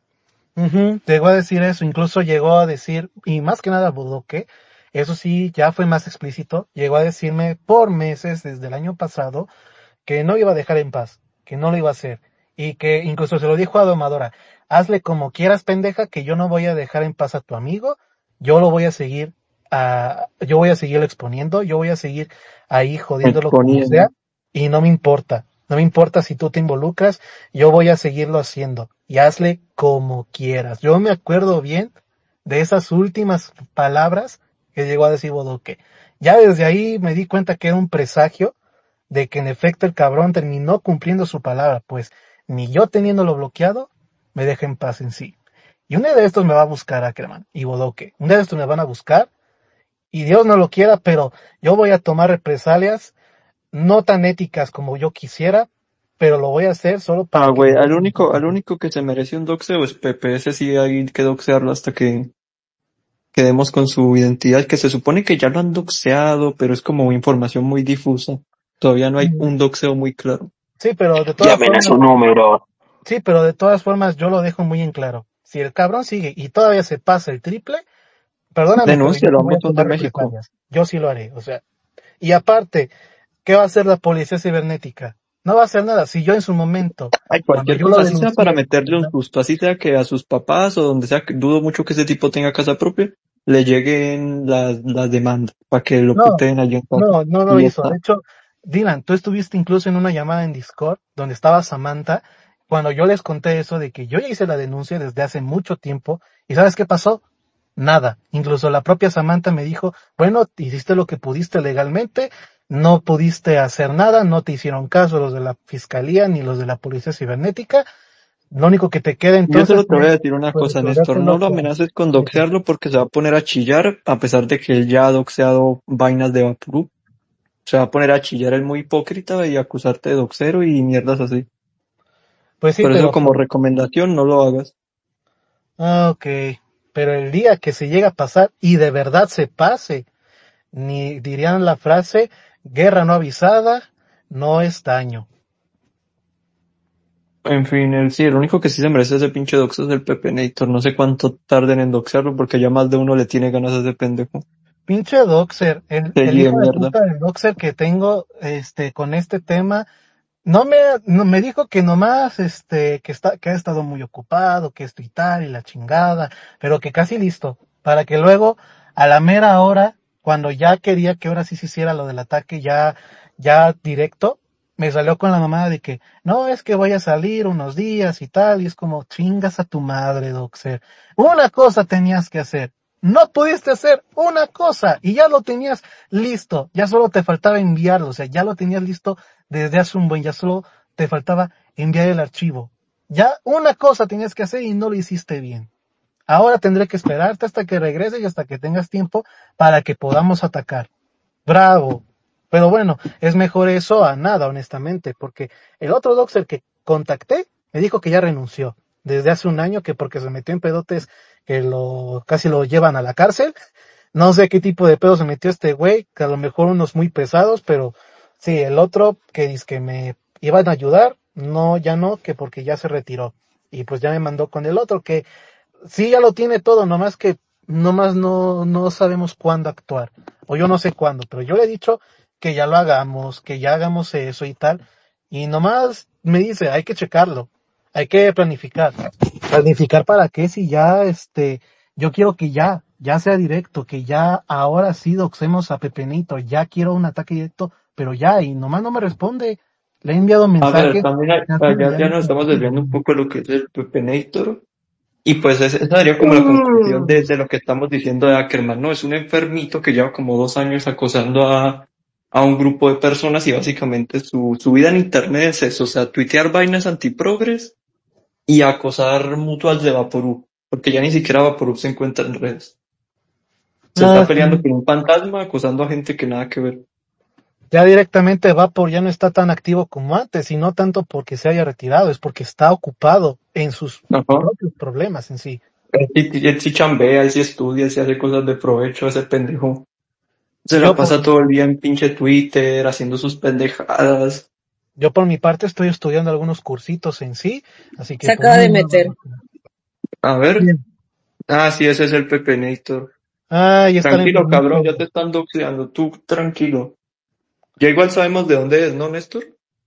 Llegó a decir eso, incluso llegó a decir, y más que nada Bodoque, eso sí, ya fue más explícito, llegó a decirme por meses desde el año pasado que no iba a dejar en paz, que no lo iba a hacer, y que incluso se lo dijo a Domadora, hazle como quieras pendeja, que yo no voy a dejar en paz a tu amigo, yo lo voy a seguir, yo voy a seguirlo exponiendo, yo voy a seguir ahí jodiéndolo como sea, Exponiendo. y no me importa. No me importa si tú te involucras, yo voy a seguirlo haciendo. Y hazle como quieras. Yo me acuerdo bien de esas últimas palabras que llegó a decir Bodoque. Ya desde ahí me di cuenta que era un presagio de que en efecto el cabrón terminó cumpliendo su palabra, pues ni yo teniéndolo bloqueado, me deja en paz en sí. Y un día de estos me va a buscar Ackerman y Bodoque. Un día de estos me van a buscar, y Dios no lo quiera, pero yo voy a tomar represalias no tan éticas como yo quisiera, pero lo voy a hacer solo para que me Güey, al dejen en paz. único que se merece un doxeo es Pepe. Ese sí hay que doxearlo hasta que quedemos con su identidad, que se supone que ya lo han doxeado, pero es como información muy difusa. Todavía no hay un doxeo muy claro. Sí, pero de todas Llamen a formas, su número. sí, pero de todas formas yo lo dejo muy en claro. Si el cabrón sigue y todavía se pasa el triple, perdóname, pero yo Denúncialo, sí voy a ambos son de tomar México. represalias. Yo sí lo haré, o sea. Y aparte, ¿qué va a hacer la policía cibernética? No va a hacer nada. Si yo en su momento, Ay, cuando cualquier yo lo cosa, así sea para denuncié, meterle un susto, así sea que a sus papás o donde sea, que dudo mucho que ese tipo tenga casa propia, le lleguen las demandas para que lo no, puteen allí en casa. no lo Y ya hizo. está. De hecho, Dylan, tú estuviste incluso en una llamada en Discord donde estaba Samantha, cuando yo les conté eso de que yo ya hice la denuncia desde hace mucho tiempo, y ¿sabes qué pasó? Nada. Incluso la propia Samantha me dijo, bueno, hiciste lo que pudiste legalmente, no pudiste hacer nada, no te hicieron caso los de la fiscalía ni los de la policía cibernética, lo único que te queda Yo entonces solo te voy a es decir una pues cosa, Néstor, resolvértelo no lo con... amenaces con doxearlo porque se va a poner a chillar, a pesar de que él ya ha doxeado vainas de Vaporub. Se va a poner a chillar el muy hipócrita y acusarte de doxero y mierdas así. Pues sí, Por eso pero como recomendación no lo hagas. ok, pero el día que se llega a pasar y de verdad se pase, ni dirían la frase, guerra no avisada no es daño. En fin, el único que sí se merece ese pinche doxo es el Pepenator. No sé cuánto tarden en doxearlo porque ya más de uno le tiene ganas a ese pendejo. Pinche Doxer, el Pelle de hijo de mierda. puta del Doxer que tengo, con este tema, no me dijo que nomás, que ha estado muy ocupado, que esto y tal, y la chingada, pero que casi listo, para que luego, a la mera hora, cuando ya quería que ahora sí se hiciera lo del ataque ya directo, me salió con la mamada de que, no, es que voy a salir unos días y tal, y es como, chingas a tu madre, Doxer. Una cosa tenías que hacer. No pudiste hacer una cosa y ya lo tenías listo, ya solo te faltaba enviarlo, o sea, ya lo tenías listo desde hace un buen, ya solo te faltaba enviar el archivo. Ya una cosa tenías que hacer y no lo hiciste bien. Ahora tendré que esperarte hasta que regreses y hasta que tengas tiempo para que podamos atacar. Bravo. Pero bueno, es mejor eso a nada, honestamente, porque el otro doxer que contacté me dijo que ya renunció desde hace un año, que porque se metió en pedotes que casi lo llevan a la cárcel. No sé qué tipo de pedo se metió este güey, que a lo mejor unos muy pesados, pero sí, el otro que dice que me iban a ayudar, no, ya no, que porque ya se retiró. Y pues ya me mandó con el otro que sí ya lo tiene todo, nomás no sabemos cuándo actuar. O yo no sé cuándo, pero yo le he dicho que ya lo hagamos, que ya hagamos eso y tal. Y nomás me dice, hay que checarlo, hay que planificar. ¿Planificar para qué? Si ya, yo quiero que ya sea directo, que ya ahora sí doxemos a Pepenito, ya quiero un ataque directo, pero ya, y nomás no me responde. Le he enviado A ver, mensajes, también ya nos estamos sí. desviando un poco de lo que es el Pepenator. Y pues esa sería como la conclusión de lo que estamos diciendo de Ackerman, ¿no? Es un enfermito que lleva como 2 años acosando a un grupo de personas y básicamente su vida en internet es eso, o sea, tuitear vainas antiprogres y acosar mutuals de Vaporub, porque ya ni siquiera Vaporub se encuentra en redes. Se Ah, está peleando sí. con un fantasma, acosando a gente que nada que ver. Ya directamente Vapor ya no está tan activo como antes, y no tanto porque se haya retirado, es porque está ocupado en sus Ajá. propios problemas en sí. Él sí chambea, él sí estudia, él sí hace cosas de provecho, ese pendejo. Se la Yo por, pasa todo el día en pinche Twitter, haciendo sus pendejadas. yo por mi parte estoy estudiando algunos cursitos en sí, así que Se pues acaba no de hay nada. meter. A ver. Bien. Ah, sí, ese es el Pepenator. Ah, ya está el Tranquilo, cabrón, ya enfermito. te están doxeando, tú tranquilo. Ya igual sabemos de dónde es, ¿no, Néstor?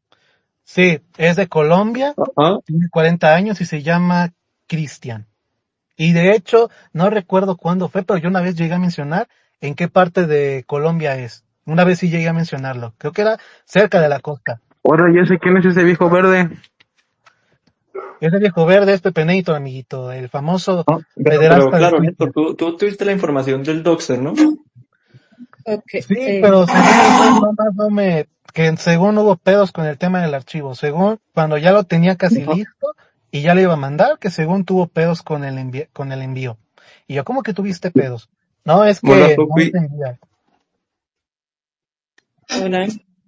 Sí, es de Colombia, Ajá. tiene 40 años y se llama Cristian. Y de hecho, no recuerdo cuándo fue, pero yo una vez llegué a mencionar en qué parte de Colombia es. Una vez sí llegué a mencionarlo. Creo que era cerca de la costa. Ahora ya sé quién es ese viejo verde. Ese viejo verde es Pepe Neito, amiguito, el famoso ¿No? Pero pederasta de claro, Twitter. Néstor, tú tuviste la información del Doxer, ¿no? Okay. Sí, pero según él, que según hubo pedos con el tema del archivo, según cuando ya lo tenía casi listo y ya le iba a mandar, que según tuvo pedos con el envío. Y yo, ¿cómo que tuviste pedos? No, es Bueno, que no entendía. Hola.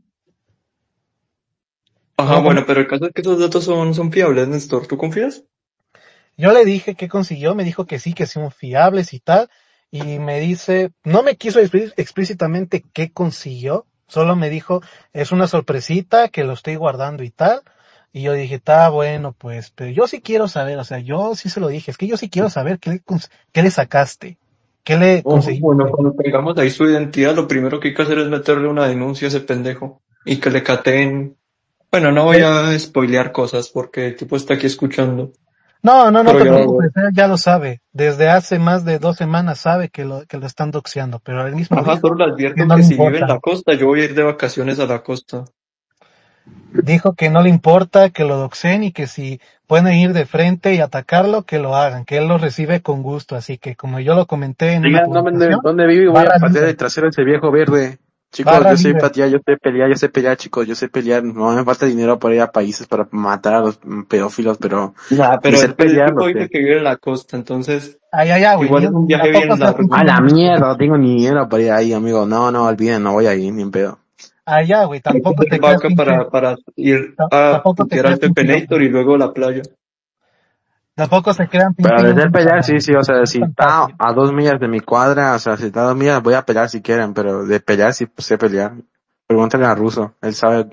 Ajá, No, bueno, pero el caso es que esos datos son fiables, Néstor. ¿Tú confías? yo le dije que consiguió, me dijo que sí son fiables y tal, y me dice, no me quiso decir explícitamente qué consiguió, solo me dijo, es una sorpresita que lo estoy guardando y tal, y yo dije, está bueno, pues, pero yo sí quiero saber, o sea, yo sí se lo dije, es que yo sí quiero saber qué le sacaste, qué le conseguiste. Bueno, cuando tengamos ahí su identidad, lo primero que hay que hacer es meterle una denuncia a ese pendejo y que le cateen. Bueno, no voy a spoilear cosas porque el tipo está aquí escuchando. No Pero te ya lo preocupes, él ya lo sabe, desde hace más de 2 semanas sabe que lo están doxeando, pero él mismo Ajá, dijo solo le que advierto no que le si vive en importa. la costa, yo voy a ir de vacaciones a la costa. Dijo que no le importa que lo doxen y que si pueden ir de frente y atacarlo, que lo hagan, que él lo recibe con gusto. Así que como yo lo comenté en una Digan, no, publicación, ¿dónde vive? Voy a barra patear el libre, trasero a ese viejo verde. Chicos, barra yo sé libre. patear, yo sé pelear, chicos, yo sé pelear. No me falta dinero para ir a países para matar a los pedófilos, pero Nah, ni pero ser el pelear, tipo lo dice sé. que vive en la costa, entonces Güey, igual es un viaje tampoco bien seas largo. pinche A la mamón. mierda, no tengo ni dinero para ir ahí, amigo. No olviden, no voy a ir, ni en pedo. Güey, tampoco Entonces te creas vaca pinche, para ir a tampoco te putear al creas pinche loco. Pepenator y luego la playa. Tampoco se crean Pero pinche de ser inútil pelear, para, sí, o sea, es si tan está fácil. a 2 millas de mi cuadra, o sea, si está a 2 millas, voy a pelear si quieren, pero de pelear sí pues, sé pelear. Pregúntale a Russo, él sabe.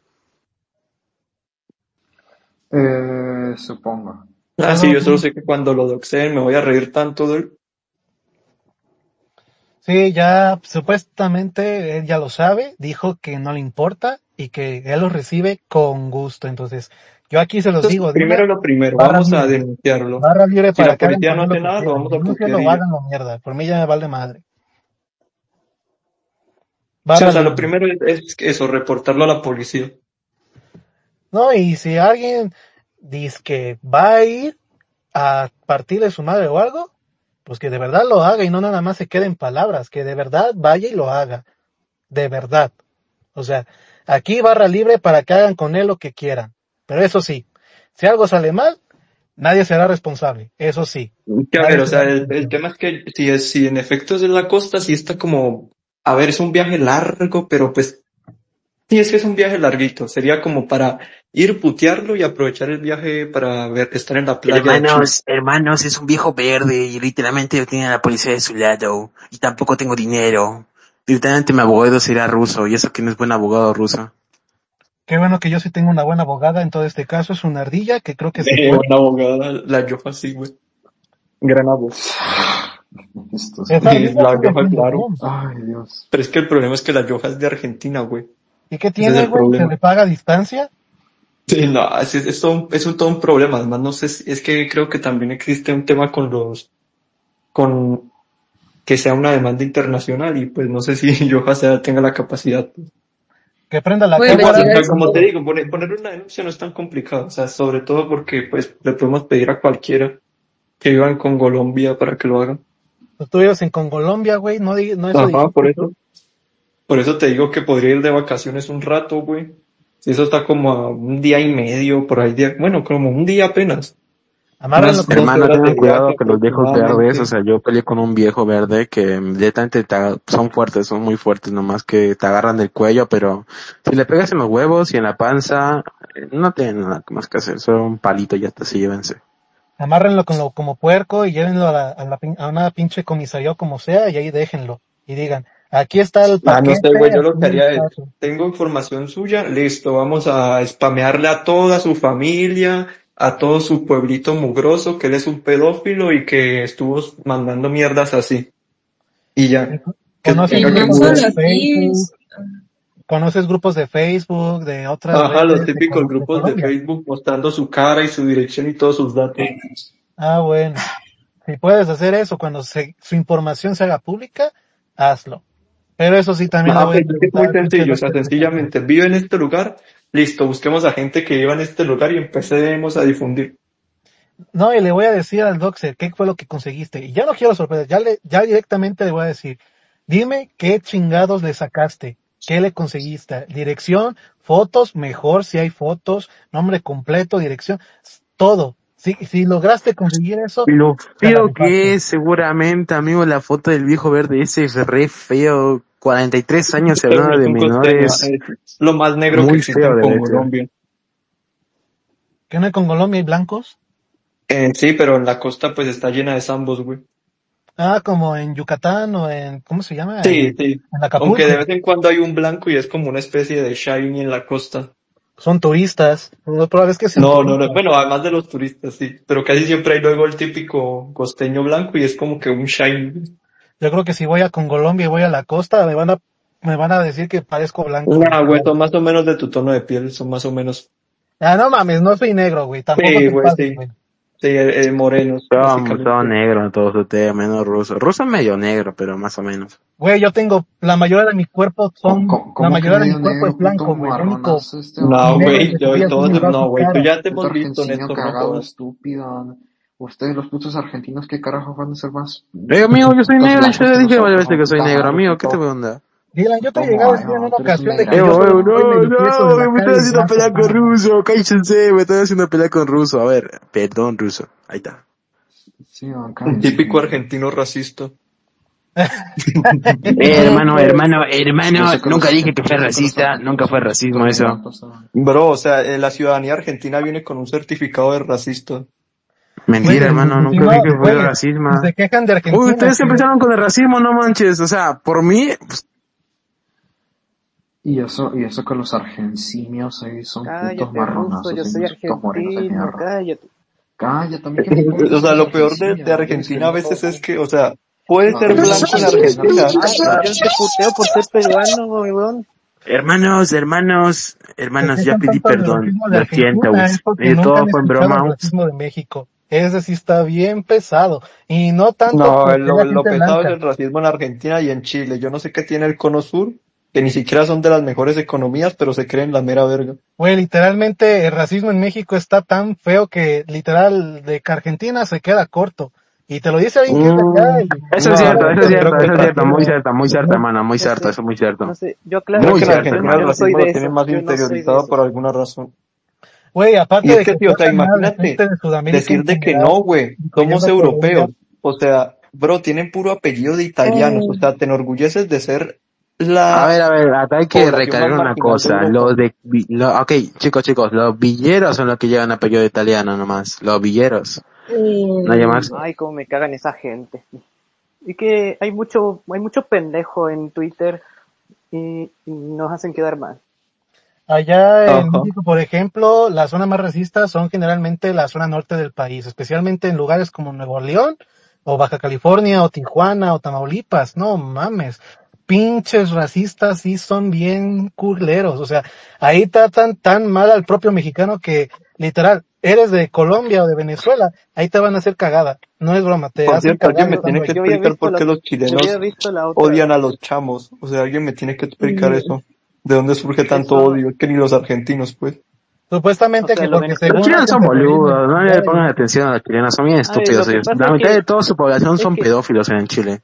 Supongo. Ah, sí, yo solo sé que cuando lo doxeen me voy a reír tanto de él. Sí, ya supuestamente él ya lo sabe, dijo que no le importa y que él lo recibe con gusto. Entonces, yo aquí se los Entonces, digo, diga, primero lo primero, barra vamos a libre. denunciarlo. Barra libre Si para la que hagan policía con no él lo hace que nada, lo quieran. vamos a putear Denúncialo y o ya. háganlo mierda. Por mí ya me vale madre. Sí, o Barra sea, lo libre. primero es eso, reportarlo a la policía. No, y si alguien dice que va a ir a partirle su madre o algo, pues que de verdad lo haga y no nada más se quede en palabras, que de verdad vaya y lo haga. De verdad. O sea, aquí barra libre para que hagan con él lo que quieran. Pero eso sí, si algo sale mal, nadie será responsable. Eso sí. Que a ver, Nadie o será sea, el responsable. tema es que si en efecto es en la costa, sí está como, a ver, es un viaje largo, pero pues, sí es que es un viaje larguito. Sería como para ir putearlo y aprovechar el viaje para ver, estar en la playa de chill. Hermanos, es un viejo verde y literalmente tiene a la policía de su lado. Y tampoco tengo dinero. Literalmente mi abogado será ruso y eso que no es buen abogado ruso. Qué bueno que yo sí tengo una buena abogada en todo este caso. Es una ardilla que creo que se fue. Una abogada, la Yoja sí, güey. Gran abogada. Esa ardilla La sigue Yoja, haciendo claro. bien. Ay, Dios. Pero es que el problema es que la Yoja es de Argentina, güey. ¿Y qué Ese es tiene, el güey? ¿Se problema. le paga a distancia? Sí, no, todo un problema. Además, no sé, es que creo que también existe un tema con que sea una demanda internacional y pues no sé si Yoja tenga la capacidad. Que prenda la Voy a Igual, o cámara. investigar sea, eso. como te digo, poner una denuncia no es tan complicado, o sea, sobre todo porque pues le podemos pedir a cualquiera que viva con Colombia para que lo haga. Pues tú vives en Colombia, güey. No, no eso Ajá, dijiste tú. por eso te digo que podría ir de vacaciones un rato, güey. Si eso está como a un día y medio, por ahí, bueno, como un día apenas. Amárrenlo Unas con 12 Hermano, horas de tengan viaje cuidado que los viejos verdes, o aproximadamente. sea, yo peleé con un viejo verde que directamente son fuertes, son muy fuertes, nomás que te agarran del cuello, pero si le pegas en los huevos y en la panza, no tienen nada más que hacer, solo un palito y ya está, sí, llévense. Amárrenlo como puerco y llévenlo a una pinche comisaría o como sea y ahí déjenlo. Y digan, aquí está el Ah, no sé, paquete, güey, yo lo aquí que haría es, está su... tengo información suya, listo, vamos a spamearle a toda su familia, a todo su pueblito mugroso, que él es un pedófilo y que estuvo mandando mierdas así. Y ya, que ¿Conoces tenga Y que no grupos mudar. solo de aquí, Facebook? ¿Conoces grupos de Facebook, de otras Ajá, los redes típicos de grupos de Colombia? Facebook mostrando su cara y su dirección y todos sus datos. Ah, bueno. Si puedes hacer eso cuando su información se haga pública, hazlo. Pero eso sí, también le Ah, voy a pues es que es preguntar muy al pinche sencillo, o sea, doctor que está aquí. sencillamente vive en este lugar, Listo, busquemos a gente que viva en este lugar y empecemos a difundir. No, y le voy a decir al Doxer qué fue lo que conseguiste. Y ya no quiero sorprender, ya directamente le voy a decir, dime qué chingados le sacaste, qué le conseguiste, dirección, fotos, mejor si hay fotos, nombre completo, dirección, todo. Si lograste conseguir eso, Lo te la feo que rifaste. es, seguramente, amigo, la foto del viejo verde ese es re feo. 43 años y Pero hablando es de un costeño, menores, es lo más negro que muy existe feo en debe ser. Colombia. ¿Qué no hay con Colombia y blancos? Sí, pero en la costa pues está llena de zambos, güey. Ah, como en Yucatán o en, ¿cómo se llama? Sí, sí. En Aunque de Acapulco. vez en cuando hay un blanco y es como una especie de shiny en la costa. Son turistas. Lo probable es que sean No, no, no. turistas. Bueno, además de los turistas, sí. Pero casi siempre hay luego el típico costeño blanco y es como que un shiny. Yo creo que si voy a con Colombia y voy a la costa, me van a decir que parezco blanco, Nah, güey, literal. son más o menos de tu tono de piel, son más o menos. Ah, no mames, no soy negro, güey. Tampoco Sí, te güey, pases, sí. güey. Sí, morenos, Son básicamente. negros todos ustedes, menos rusos. Ruso es medio negro, pero más o menos. Güey, la mayoría de mi cuerpo la ¿Cómo que mayoría de mi medio cuerpo es negro, puto blanco, güey. Lo único marronazo este No, vato? negro güey, entre comillas son mis dos no, y güey, tú cara. ya te Puto hemos visto, argentino Néstor, no cagado, jodas. estúpido. Ustedes los putos argentinos, ¿qué carajo van a ser más Amigo, yo soy putos negro y yo blancos le que dije varias nosotros? veces No, que soy puta negro, madre, amigo, ¿qué te puto, onda? Dylan, yo te llegué a ¿cómo? decir en una Tú eres un ocasión de que yo negrazo. soy un güey medio tieso de la No, me cara estoy y haciendo blanco. pelea con ruso, cállense, me estoy haciendo pelea con ruso. A ver, perdón, ruso, ahí está. Sí, Un cállense. típico argentino racista. Hermano, Eso que nunca los, dije que fue eso que los racista, nunca argentinos fue son racismo putos eso. mulatos, ¿sabes? Bro, o sea, la ciudadanía argentina viene con un certificado de racista. Güey, Mentira, hermano, si nunca no, dije que fue güey, racismo. si se quejan de Uy, Argentina, ustedes empezaron con el racismo, no manches, o sea, por mí, pues, Y eso que los argentinios ahí son putos Cállate, ruso, marronazos, yo y soy putos morenos de argentino, mierda. cállate. Cállate, a mí que me importa O si sea, eres lo peor de argentino, tienes Argentina a que... veces es que, o sea, puede No, ser no, no, blanco en sí, sí, sí, Argentina. Ah, yo te puteo por ser peruano, weón. hermanos, se ya quejan pedí tanto del perdón, racismo de lo siento, Argentina, es porque nunca todo han fue en escuchado el broma. racismo de México. Ese sí está bien pesado. Y no tanto No, porque haya lo gente pesado es blanca. el racismo en Argentina y en Chile. Yo no sé qué tiene el Cono Sur, que ni siquiera son de las mejores economías, pero se creen la mera verga. Güey, literalmente el racismo en México está tan feo que literal de que Argentina se queda corto. Y te lo dice alguien que es de allá y Eso es No, cierto, no, eso es yo claramente creo cierto, que eso el es cierto, racismo, muy cierto, No, hermano, muy no cierto, sé, eso muy cierto. no sé, yo creo aclaro Muy que en que cierto, yo, Argentina yo el hermano. no soy racismo de lo tienen esos, más yo no soy de interiorizado por esos. alguna razón. güey, Y aparte es de que que sí, o sea, tratan mal a la imagínate gente de Sudamérica decir en de que general, no, güey, somos incluyendo Colombia. europeos. O sea, bro, tienen puro apellido de italianos. O sea, te enorgulleces de ser la A ver, acá hay que población más recalcar una marginal de cosa, Europa. ok, chicos, los villeros son los que llevan apellido italiano nomás, los villeros, no hay más. Ay, cómo me cagan esa gente. Y que hay mucho pendejo en Twitter y nos hacen quedar mal. Allá en Ajá. México, por ejemplo, las zonas más racistas son generalmente la zona norte del país, especialmente en lugares como Nuevo León, o Baja California, o Tijuana, o Tamaulipas. No mames, pinches racistas sí son bien culeros. O sea, ahí tratan tan mal al propio mexicano que, literal, eres de Colombia o de Venezuela, ahí te van a hacer cagada. No es broma, te Por hacen cierto, alguien cagada me estando tiene ahí. que explicar por qué los Yo había chilenos visto la otra odian a vez. los chamos. O sea, alguien me tiene que explicar eso. ¿De dónde surge tanto Eso, odio? Es que ni los argentinos, pues. o Supuestamente sea, que los porque Los según chilenos hacen son terrorismo en boludos, no le Chile y pongan eso. atención a los chilenos, son bien a ver, estúpidos lo que ellos. pasa La es mitad que, de toda su población es son que, pedófilos en Chile.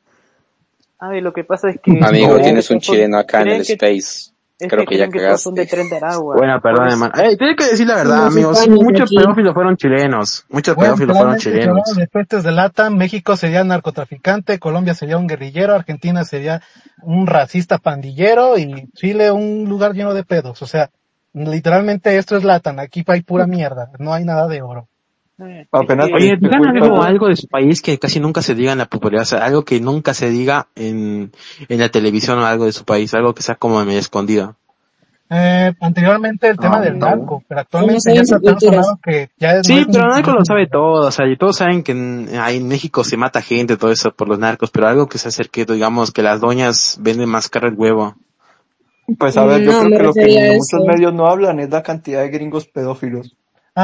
a ver, lo que pasa es que Amigo, creen que No, tienes un todos son, chileno acá en el creen que, Space. es Creo que que ya creen que todos son de cagaste. Tren de Aragua. Bueno, Por perdón, eso, hermano. Tienes que decir la verdad, Los amigos. hispanos Muchos aquí. pedófilos fueron chilenos. Muchos Bueno, pedófilos fueron literalmente, si hablamos chilenos. de pestes de lata, México sería narcotraficante, Colombia sería un guerrillero, Argentina sería un racista pandillero y Chile un lugar lleno de pedos. O sea, literalmente esto es Latan, aquí hay pura mierda, no hay nada de oro. es apenas que, Oye, que digan fui algo, para... algo de su país que casi nunca se diga en la popularidad, o sea, algo que nunca se diga en la televisión o algo de su país, algo que sea como medio escondido. Anteriormente el tema del No. narco, pero Que no actualmente ya saben está su tan cultura. sonado que ya no Sí, es pero un nadie lo secreto. sabe todo, o sea, y todos saben que ahí en México se mata gente, todo eso por los narcos, pero algo que se acerque, digamos, que las doñas venden más caro el huevo. Pues a ver, yo No, creo me que lo que refería a eso. muchos medios no hablan es la cantidad de gringos pedófilos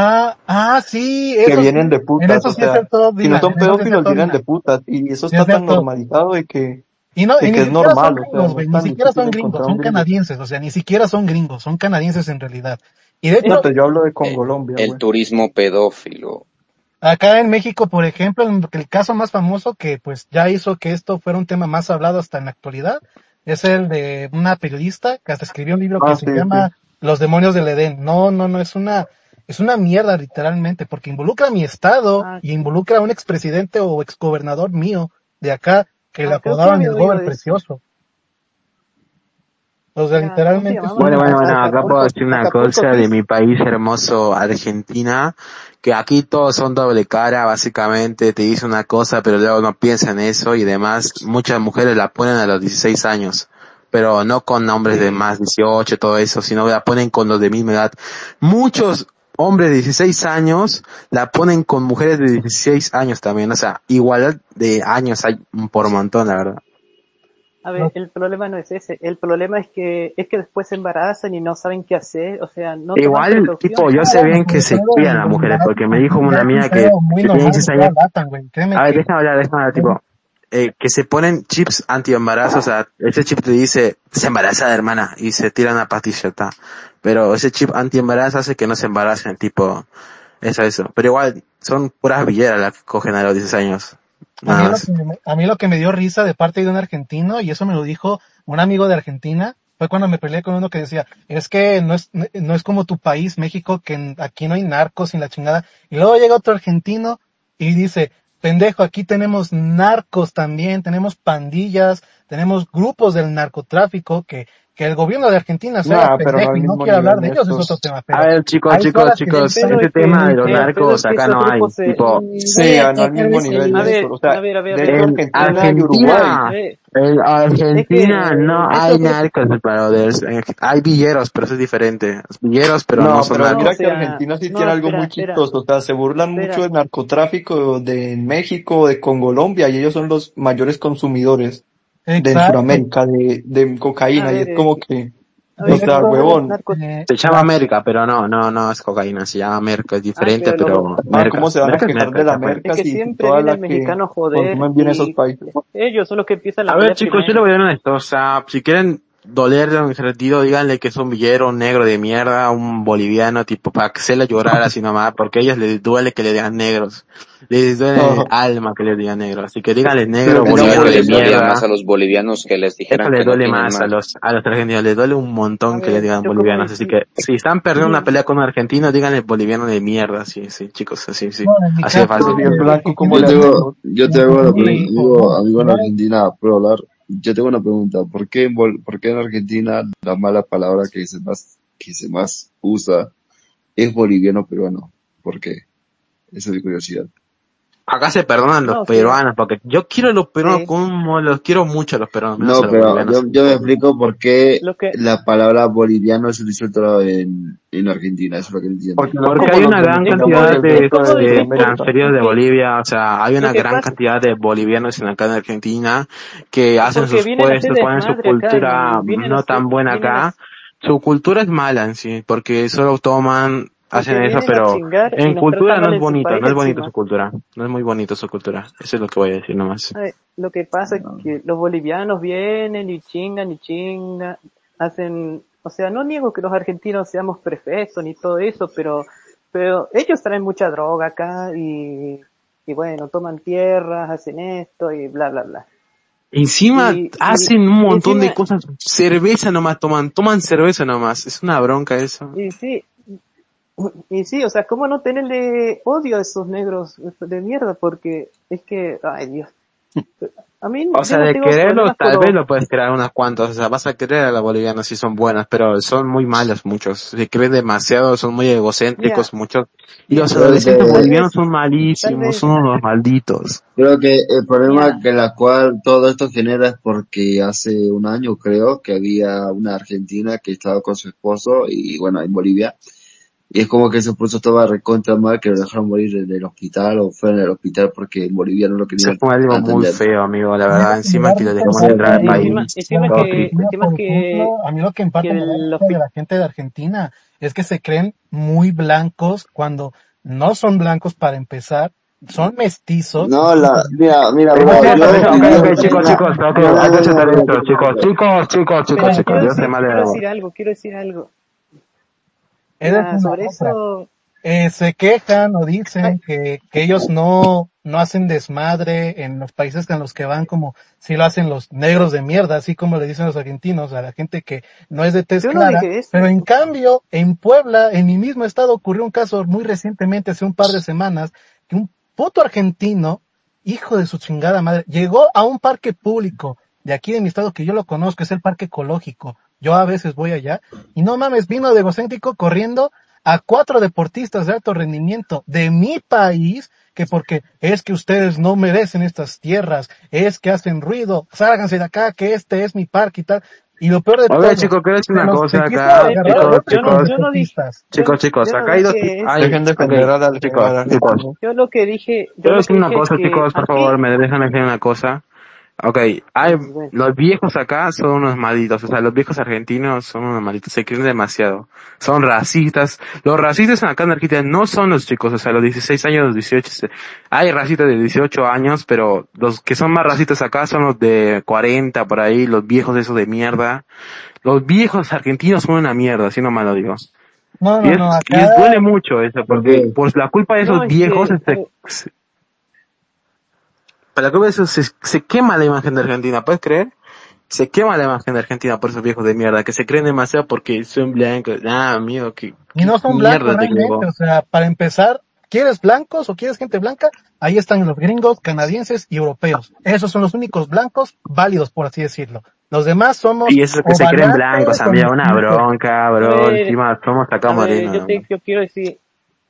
Sí, que eso sí, vienen de en putas. eso O sí es sea, cierto, si no Dylan, son en eso sí es pedófilos, cierto, vienen de Dylan, putas. Y eso sí es está tan cierto. normalizado de que Y no, de y que ni es siquiera son normal, o sea, gringos, no güey, es ni tan siquiera son difícil gringos, encontrar son un gringo. canadienses, o sea, ni siquiera son gringos, son canadienses en realidad. Y de No, hecho, pero yo hablo de con Eh, Colombia, el güey. turismo pedófilo. acá en México, por ejemplo, el caso más famoso que pues ya hizo que esto fuera un tema más hablado hasta en la actualidad, es el de una periodista que hasta escribió un libro que Ah, se sí, sí. llama Los demonios del Edén. No, es una mierda literalmente, porque involucra a mi estado Ah, y involucra a un expresidente o exgobernador mío de acá, que le creo que apodaban había el oído Gober de eso. Precioso. O sea, Era, ¿cómo se literalmente es llamaba? Bueno, una... acá puedo decir una Acapulco cosa de mi Kiss. país hermoso, Argentina, que aquí todos son doble cara, básicamente, te dice una cosa, pero luego no piensa en eso y demás. Muchas mujeres la ponen a los 16 años, pero no con hombres de más 18, todo eso, sino la ponen con los de misma edad. Muchos hombres de 16 años la ponen con mujeres de 16 años también, o sea, igualdad de años hay por montón, la verdad. A ver, el problema no es ese. El problema es que después se embarazan y no saben qué hacer. O sea, no toman Igual, tipo, precauciones. yo Ah, sé bueno, bien que pero se todo cuidan el las mujeres, embarazo porque me dijo infantil ya una es un amiga pedo muy que tiene normal de 16 toda años. lata, güey. Créeme A ver, que... déjame hablar, tipo, que se ponen chips anti-embarazo, o sea, ese chip te dice, se embarazada hermana, y se tira una pastilla, ta. Pero ese chip anti-embarazo hace que no se embaracen, tipo, eso. Pero igual, son puras villeras las que cogen a los 16 años. Nada más. A mí lo que me dio risa de parte de un argentino, y eso me lo dijo un amigo de Argentina, fue cuando me peleé con uno que decía, es que no es como tu país, México, que aquí no hay narcos sin la chingada. Y luego llega otro argentino y dice, pendejo, aquí tenemos narcos también, tenemos pandillas, tenemos grupos del narcotráfico que el gobierno de Argentina se haga Nah, pero no pendejo al y no mismo quiere hablar nivel, de ellos, es otro Néstor. tema, A pero ver, chicos, hay cosas que sí El pedo están ese es que, tema de los muy el pedo es narcos que acá esos no hay, grupos se... tipo, Sí, Voy a no al tratar mismo de nivel, A salir. ver, Néstor. O sea, a ver. de hecho En Argentina y Uruguay. Argentina, A ver, en es que Argentina no hay esos grupos... narcos, brothers. Hay villeros, pero eso es diferente. Villeros, pero no No, son pero No, o narcos. mira que sea... Argentina sí No, tiene algo muy chistoso. O sea, se burlan mucho espera. del narcotráfico de México, de con Colombia, y ellos son los mayores consumidores de exacto. Sudamérica de A cocaína. Y ver, es como que, o De sea, hecho, huevón. Se llama la, merca, pero no es cocaína, se llama merca, es diferente, pero pero Ah, ¿cómo se van a merca es quejar merca, de la ya fue. es merca que si siempre toda viene la el que mexicano a joder consumen bien esos y países? ellos son los que empiezan la A ver, pelea chicos, yo le primero. voy a dar honesto, o sea, si quieren dolerle a un sentido, díganle que es un villero, un negro de mierda, un boliviano, tipo, para que se le llorar así nomás, porque a ellos les duele que le digan negros. Les duele el No, alma que les digan negros. Así que díganle pero negro, que ¿Y sean sabes boliviano qué de les dolía bolivianos. más mierda. a los bolivianos que les Eso dijeran le que no duele tienen más a más? a los argentinos, les duele un A montón que le ver, digan yo como bolivianos. Así que si están perdiendo una pelea con un argentino, díganle boliviano de mierda, sí, chicos, sí. bueno, en mi Así de caso, Pero fácil. si es blanco, ¿cómo Yo le tengo, hacemos? yo el te hago una argentino pregunta, y, dijo, no, amigo en no, Argentina, ¿puedo hablar? Yo tengo una pregunta, ¿por qué en Argentina la mala palabra que se más usa es boliviano peruano? ¿Por qué? Esa es mi curiosidad. Acá se perdonan los no, sí, peruanos, porque yo quiero a los peruanos sí, como los quiero mucho a los peruanos, menos a No, los pero bolivianos. yo me explico por qué lo que, la palabra boliviano es utilizado en Argentina, eso es lo que no entiendo. Porque no es Porque como hay los una gran es venezolanos como, cantidad del es resto como de decir, Sudamérica. transferidos de que, Bolivia, o sea, hay lo una que gran pasa cantidad de bolivianos acá en Argentina que es hacen porque sus vienen a hacer puestos, ponen su desmadre acá cultura y no tan buena vienen a, acá. Su cultura es mala en sí, porque solo toman, porque hacen eso, vienen a pero chingar y en nos cultura tratan no mal es en su bonito, país no es bonito su encima. cultura, no es muy bonito su cultura. Eso es lo que voy a decir nomás. A ver, lo que pasa es que los bolivianos vienen y chingan, hacen, o sea, no niego que los argentinos seamos perfectos ni todo eso, pero ellos traen mucha droga acá y bueno, toman tierras, hacen esto y bla, bla, bla. Encima hacen un Y montón de encima, cosas, cerveza nomás toman cerveza nomás, es una bronca eso. y sí, y sí, o sea, ¿cómo no tenerle odio a esos negros de mierda? Porque es que, ay Dios, a mí O yo sea, no de tengo quererlo, problemas con tal vez los, lo puedes crear unas cuantas. O sea, vas a querer a los bolivianos si son buenas, pero son muy malos muchos. Se creen demasiado, son muy egocéntricos mira, muchos. Y mira, los Creo adolescentes que, bolivianos son tal malísimos, vez, son unos malditos. creo que el problema mira, que la cual todo esto genera es porque hace un año creo que había una argentina que estaba con su esposo y bueno, en Bolivia. Y es como que su esposo estaba recontra mal que lo dejaron morir en el hospital o fuera del hospital porque en Bolivia no lo Eso querían fue algo muy atender. feo, amigo, la a mí verdad. lo que me Encima da que lo risa dejamos de entrar al parte país. encima Todo triste. encima por que, ejemplo, a mí lo que en que parte me da el risa de la gente de Argentina es que se creen muy blancos cuando no son blancos para empezar son mestizos. No, mira, Pero bro, no, Chicos, hay que aceptar esto, chicos, Espera, yo sé mal de amor. quiero decir algo. esa es Ya, una sobre otra. eso, Se quejan o dicen que ellos no hacen desmadre en los países en los que van como si lo hacen los negros de mierda, así como le dicen los argentinos a la gente que no es de tez yo no clara. dije eso. Pero en cambio, en Puebla, en mi mismo estado, ocurrió un caso muy recientemente, hace un par de semanas, que un puto argentino, hijo de su chingada madre, llegó a un parque público de aquí de mi estado que yo lo conozco, es el parque ecológico. Yo a veces voy allá y no mames, vino de egocéntrico corriendo a 4 deportistas de alto rendimiento de mi país, que porque es que ustedes no merecen estas tierras, es que hacen ruido, sálganse de acá, que este es mi parque y tal. Y lo peor de todo, Chicos, quiero decir una cosa se quiso acá, agarrar a golpes con los yo no dije, deportistas. chicos, yo no acá hay dos, dije eso. Dejen de defender a la chicos, Yo lo que dije, quiero decir una cosa, es que chicos, por aquí, favor, me dejan decir una cosa. Okay, bueno, los viejos acá son unos malditos, o sea, los viejos argentinos son unos malditos, se creen demasiado, son racistas. Los racistas acá en Argentina no son los chicos, o sea, los 16 años, los 18, hay racistas de 18 años, pero los que son más racistas acá son los de 40 por ahí, los viejos esos de mierda. Los viejos argentinos son una mierda, si no mal lo digo. No, Y acá, les duele mucho eso, porque por la culpa de esos no, es viejos, que, por la culpa de eso se quema la imagen de Argentina, ¿puedes creer? Se quema la imagen de Argentina por esos viejos de mierda, que se creen demasiado porque son blancos. Amigo, y no son mierda blancos te realmente, creo. o sea, para empezar, ¿quieres blancos o quieres gente blanca? Ahí están los gringos, canadienses y europeos. Esos son los únicos blancos válidos, por así decirlo. Los demás somos Y esos que se creen blancos, o amigo, una mestizos. bronca, bro. Encima somos acá morenos. yo quiero decir,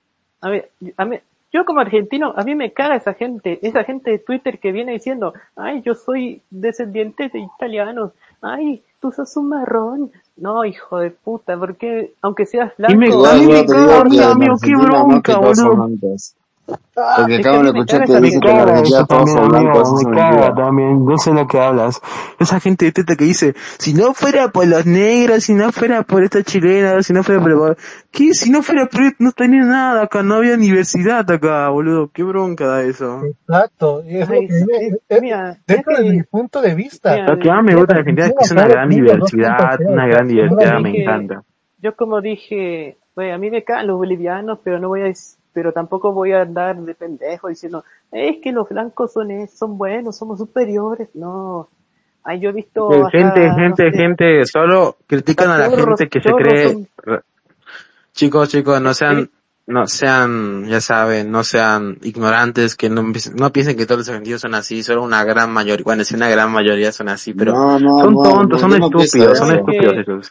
yo como argentino, a mí me caga esa gente de Twitter que viene diciendo, ay, yo soy descendiente de italianos, ay, tú sos un marrón. No, hijo de puta, porque aunque seas blanco... Igual, bro, te digo que en amigo, qué Argentina más que bronca, todos son boludo. blancos. Porque es acá que a me mí lo me escuché caga que esa dice gente. que en Argentina Eso todos son también, blancos, amigo, eso es me caga mentira. también, yo sé lo que hablas. Esa gente de teta que dice, si no fuera por los negros, si no fuera por esta chilena, si no fuera por... ¿Qué? Si no fuera por... No tenía nada acá, no había universidad acá, boludo. Qué bronca da eso. Exacto, y es lo Ay, que mira, dentro de mi que, punto de vista. mira, Lo que más me Los gusta de Argentina es que es argentinos una son los gran gringos diversidad, 2.0, una o sea, gran diversidad, me dije, encanta. yo como dije, pues a mí me cagan los bolivianos, pero no voy a, pero tampoco voy a andar de pendejo diciendo, es que los blancos son buenos, somos superiores. No, ay, yo he visto hasta, no sé, Gente, solo critican a la gente que se chorros cree... son, Chicos, ¿qué? no sean, ya saben, no sean ignorantes, que no piensen que todos los argentinos son así, solo una gran mayoría, bueno, sí, una gran mayoría son así, pero son tontos, son yo no pienso estúpidos, son eso. estúpidos esos.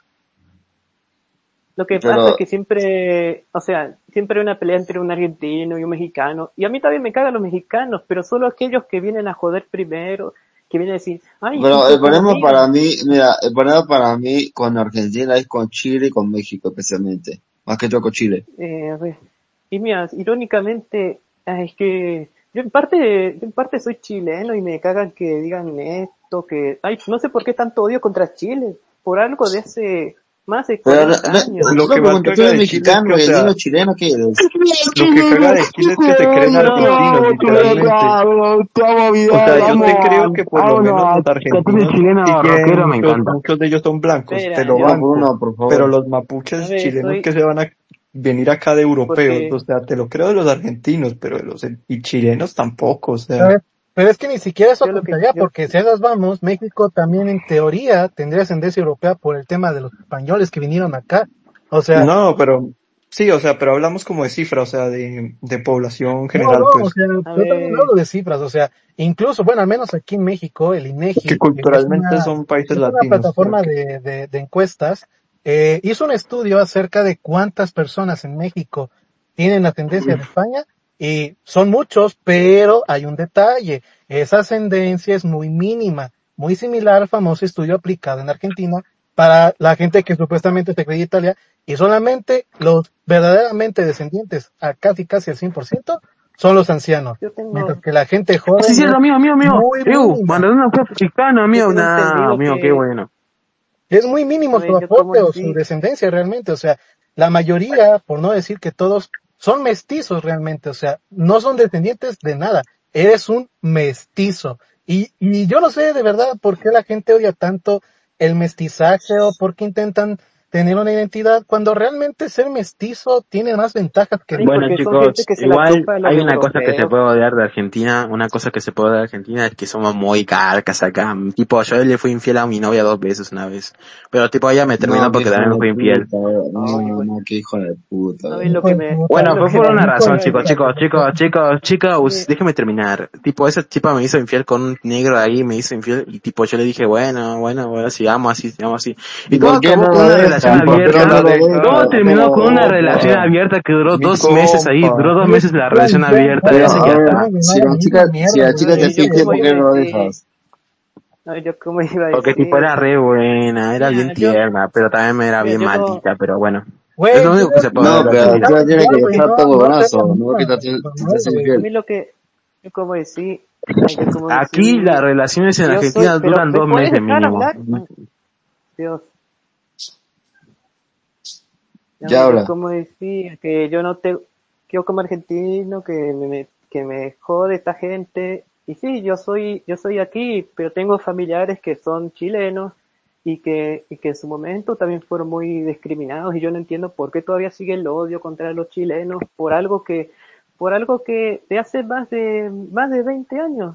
Lo que pasa es que siempre, o sea, siempre hay una pelea entre un argentino y un mexicano, y a mí también me cagan los mexicanos, pero solo aquellos que vienen a joder primero, que vienen a decir, ay, Pero tu el problema economía. para mí, mira, el problema para mí con Argentina es con Chile y con México especialmente. Más que todo con Chile. A ver, y mira, irónicamente, es que yo en parte soy chileno y me cagan que digan esto, que, ay, no sé por qué tanto odio contra Chile, por algo de hace más de 40 años. Lo que más tú caga eres de Chile es mexicano que, o y el sea, niño chileno, ¿qué eres? lo que caga de Chile es que se creen argentinos, literalmente. O sea, yo te creo que por lo menos los argentinos sí tienen muchos de ellos son blancos, Espera, te lo Uno por banco. uno, por favor. Pero los A mapuches ver, chilenos que se van a venir acá de europeos, porque, o sea, te lo creo de los argentinos, pero de los y chilenos tampoco, o sea. ¿sabes? Pero es que ni siquiera eso yo lo que, apuntaría, yo, porque si a esas vamos, México también en teoría tendría ascendencia europea por el tema de los españoles que vinieron acá. O sea, No, pero sí, o sea, pero hablamos como de cifra, o sea, de población general, o pues, sea, a yo también ver, hablo de cifras, o sea, incluso, bueno, al menos aquí en México, el INEGI, que que culturalmente son países es una latinos, pero plataforma que de encuestas, hizo un estudio acerca de cuántas personas en México tienen ascendencia de España, y son muchos, pero hay un detalle, esa ascendencia es muy mínima, muy similar al famoso estudio aplicado en Argentina para la gente que supuestamente se cree de Italia, y solamente los verdaderamente descendientes, a casi al 100%, son los ancianos. yo Mientras tengo, que la gente joven Sí, es cierto, amigo. muy mínima. Mandando una foto chicana, yo amigo. tengo Nah, entendido amigo, qué que, bueno. Es muy mínimo a su ver, yo como aporte o su sí, descendencia realmente. O sea, la mayoría, por no decir que todos, son mestizos realmente, o sea, no son descendientes de nada, eres un mestizo. Y yo no sé de verdad por qué la gente odia tanto el mestizaje o por qué intentan tener una identidad cuando realmente ser mestizo tiene más ventajas que... Sí, Bueno, porque son gente chicos, que se la igual chupa a los hay una cosa que se europeos. puede odiar de Argentina, una cosa que se puede odiar de Argentina es que somos muy carcas acá. Tipo, yo le fui infiel a mi novia 2 veces una vez. Pero tipo, ella me terminó No, qué porque hijo también me de fui infiel. puta, Ay, no, bueno, no, qué hijo de puta, a mí lo que me, a mí Bueno, lo fue que por me, una me razón, iba a decir. chicos, déjeme terminar. Tipo, esa chica me hizo infiel con un negro de ahí, me hizo infiel, y tipo, yo le dije, bueno, sigamos así. ¿Y ¿Y todo por qué acabó no con lo una deja? relación ¿Y por qué no abierta? lo Todo deja? terminó con una relación Pero, abierta que duró Mi 2 meses ahí, duró compa. 2 meses la relación abierta, pero ese a ya ver, está. si la chica te Y hace yo infiel, como ¿por iba qué a no lo decir, dejas? no, yo como iba a Porque tipo decir, o era sea, re buena, era bien mira, tierna, pero también era mira, bien yo no, maldita, pero bueno. Es Güey, lo yo único que creo se que puede No, ver de pero Argentina. tú la tienes que güey, dejar todo no sería huevonazo, no que mala, si te normal, hace güey. a infiel. mí lo que, yo como Aquí las decir, relaciones en yo soy, Argentina pero duran ¿me 2 puedes meses dejar mínimo. hablar? Ay, Dios, a Ya mí yo habla. como decir que yo no te, que yo como argentino que me jode esta gente, y sí, yo soy aquí, pero tengo familiares que son chilenos y que en su momento también fueron muy discriminados y yo no entiendo por qué todavía sigue el odio contra los chilenos por algo que de hace más de 20 años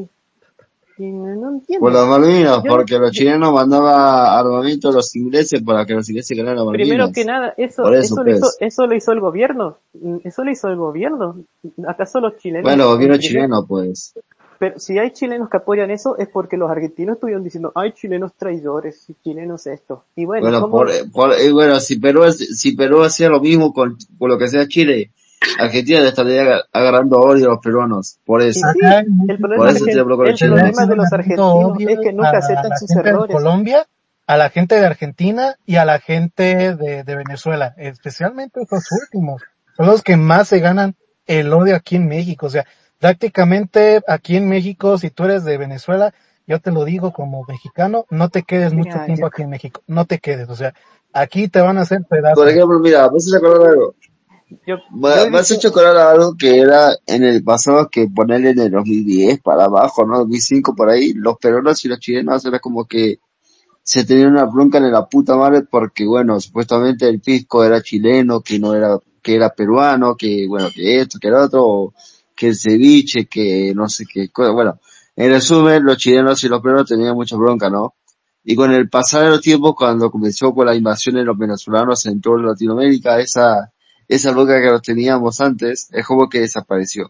y no Por entiendo. las Malvinas, Yo no, porque los yo- chilenos mandaban armamento a los ingleses para que los ingleses ganaran las Primero que Malvinas. nada, Por eso, pues. eso lo hizo el gobierno. Eso lo hizo el gobierno. ¿Acaso los chilenos Bueno, en gobierno primer, chileno, pues. pero si hay chilenos que apoyan eso es porque los argentinos estuvieron diciendo, hay chilenos traidores, chilenos esto. Y bueno, Bueno, ¿cómo? bueno, si Perú hacía lo mismo con lo que sea Chile, Argentina le estaría agarrando odio a los peruanos. Por Y eso. Acá sí, en Por México eso te bloqueo los el se le ha chilenos. problema estado de los agarrando argentinos odio es que a nunca aceptan la sus gente de errores. Colombia, a la gente de Argentina y a la gente de Venezuela, especialmente estos últimos. Son los que más se ganan el odio aquí en México. O sea, prácticamente aquí en México, si tú eres de Venezuela, yo te lo digo como mexicano, no te quedes mucho Mira, tiempo aquí en México. No te quedes. O sea, aquí te van a hacer Por pedazos. ejemplo, mira, vas a acordar algo. yo he Me has visto, hecho acordar algo que era en el pasado, que ponerle en el 2010 para abajo, ¿no? 2005 por ahí, los peruanos y los chilenos era como que se tenían una bronca en la puta madre porque, bueno, supuestamente el pisco era chileno, que no era, que era peruano, que, bueno, que esto, que el otro, o que el ceviche, que no sé qué cosa. Bueno, en resumen, los chilenos y los peruanos tenían mucha bronca, ¿no? Y con el pasar de los tiempos, cuando comenzó con la invasión de los venezolanos en toda Latinoamérica, esa bronca que los teníamos antes, es como que desapareció.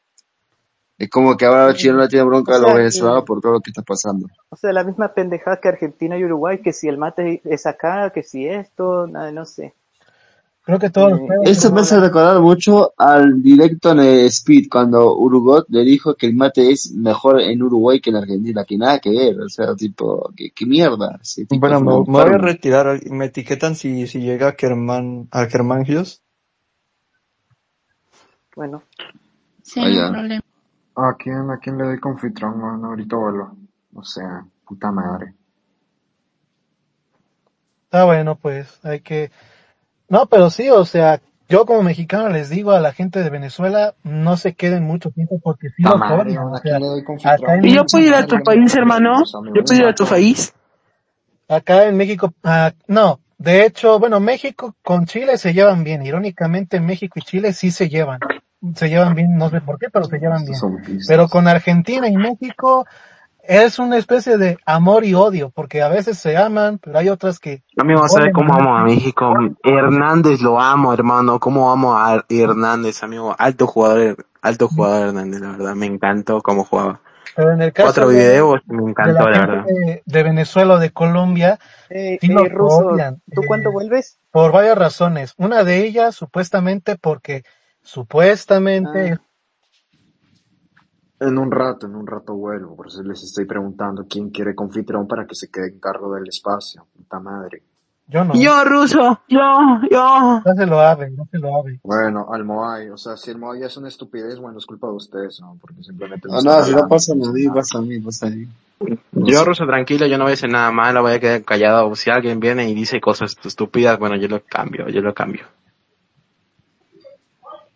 Es como que ahora los chilenos tienen o bronca de los sea, venezolanos por todo lo que está pasando. o sea, la misma pendejada que Argentina y Uruguay, que si el mate es acá, que si esto, nada, no sé. Creo que todos los pedos Eso me Como hace la, recordar mucho al directo en el Speed, cuando Uruguay le dijo que el mate es mejor en Uruguay que en Argentina, que nada que ver, o sea, tipo, qué mierda, ese tipo Bueno, es un me voy a enfermo. retirar. Me etiquetan si llega a Germán Hughes. bueno, Sí, no hay Allá. problema. A quién le doy confitrón, man? Ahorita vuelvo. O sea, puta madre. está bueno, pues hay que... No, pero sí, o sea, yo como mexicano les digo a la gente de Venezuela, no se queden mucho tiempo porque sí Puta los madre, odian. man, O ¿a quién sea, le doy acá confitrón? en ¿Y yo Puta puedo ir México, a tu madre, ya me país, perdí. hermano? O sea, me ¿Yo voy puedo un ir a tu rato. país? acá en México, no, de hecho, bueno, México con Chile se llevan bien. Irónicamente, México y Chile sí se llevan bien, no sé por qué, pero se llevan Estos bien. son Pero pistas. con Argentina y México es una especie de amor y odio, porque a veces se aman, pero hay otras que Amigo, ¿sabes odian a cómo amo a México. México? Hernández lo amo, hermano. ¿Cómo amo a Hernández, amigo? Alto jugador Hernández, la verdad. Me encantó cómo jugaba. Pero en el caso 4 videos, me de encantó, la la gente verdad. de Venezuela o de Colombia, sí los Ruso, odian, ¿tú cuándo vuelves? por varias razones. Una de ellas, supuestamente, porque Ah, supuestamente, En un rato vuelvo. Por eso les estoy preguntando quién quiere confitrón para que se quede en cargo del espacio. Puta madre. yo no, Yo, ruso, yo. no se lo habe. Bueno, Almohai, o sea, si el Moai es una estupidez, bueno, es culpa de ustedes, ¿no? Porque simplemente no Ah, están no, si no hablando, pasa no a dicen mí, nada. pasa a mí, pasa a mí. No Yo, sé. ruso, tranquilo, yo no voy a decir nada malo, voy a quedar callado. Si alguien viene y dice cosas estúpidas, bueno, yo lo cambio.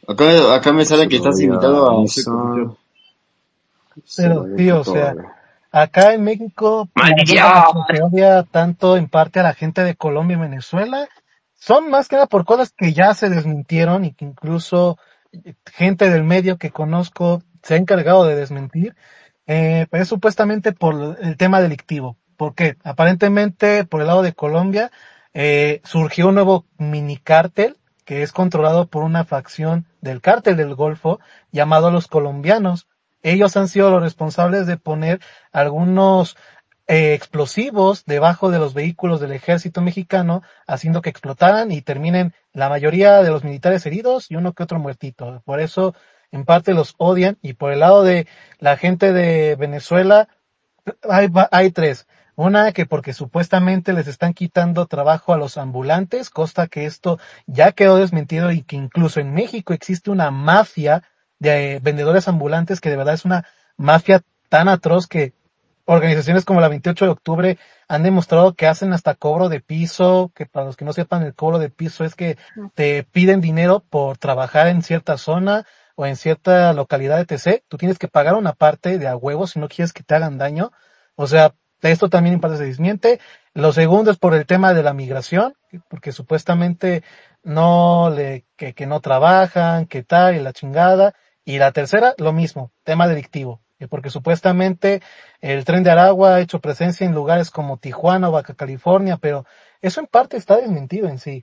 Acá me sale que estás invitado a hacer conexión. Pero, tío, o sea, acá en México, la verdad que se odia tanto en parte a la gente de Colombia y Venezuela, son más que nada por cosas que ya se desmintieron y que incluso gente del medio que conozco se ha encargado de desmentir, pero es supuestamente por el tema delictivo. ¿Por qué? Aparentemente, por el lado de Colombia, surgió un nuevo mini cártel que es controlado por una facción del cártel del Golfo llamado los colombianos. Ellos han sido los responsables de poner algunos explosivos debajo de los vehículos del ejército mexicano, haciendo que explotaran y terminen la mayoría de los militares heridos y uno que otro muertito. Por eso, en parte los odian. Y por el lado de la gente de Venezuela, hay tres. Una, que porque supuestamente les están quitando trabajo a los ambulantes, consta que esto ya quedó desmentido y que incluso en México existe una mafia de vendedores ambulantes que de verdad es una mafia tan atroz que organizaciones como la 28 de octubre han demostrado que hacen hasta cobro de piso, que para los que no sepan, el cobro de piso es que te piden dinero por trabajar en cierta zona o en cierta localidad, etc. Tú tienes que pagar una parte de a huevo si no quieres que te hagan daño. O sea, esto también en parte se desmiente. Lo segundo es por el tema de la migración, porque supuestamente que no trabajan, que tal, y la chingada. Y la tercera, lo mismo, tema delictivo, porque supuestamente el Tren de Aragua ha hecho presencia en lugares como Tijuana o Baja California, pero eso en parte está desmentido en sí.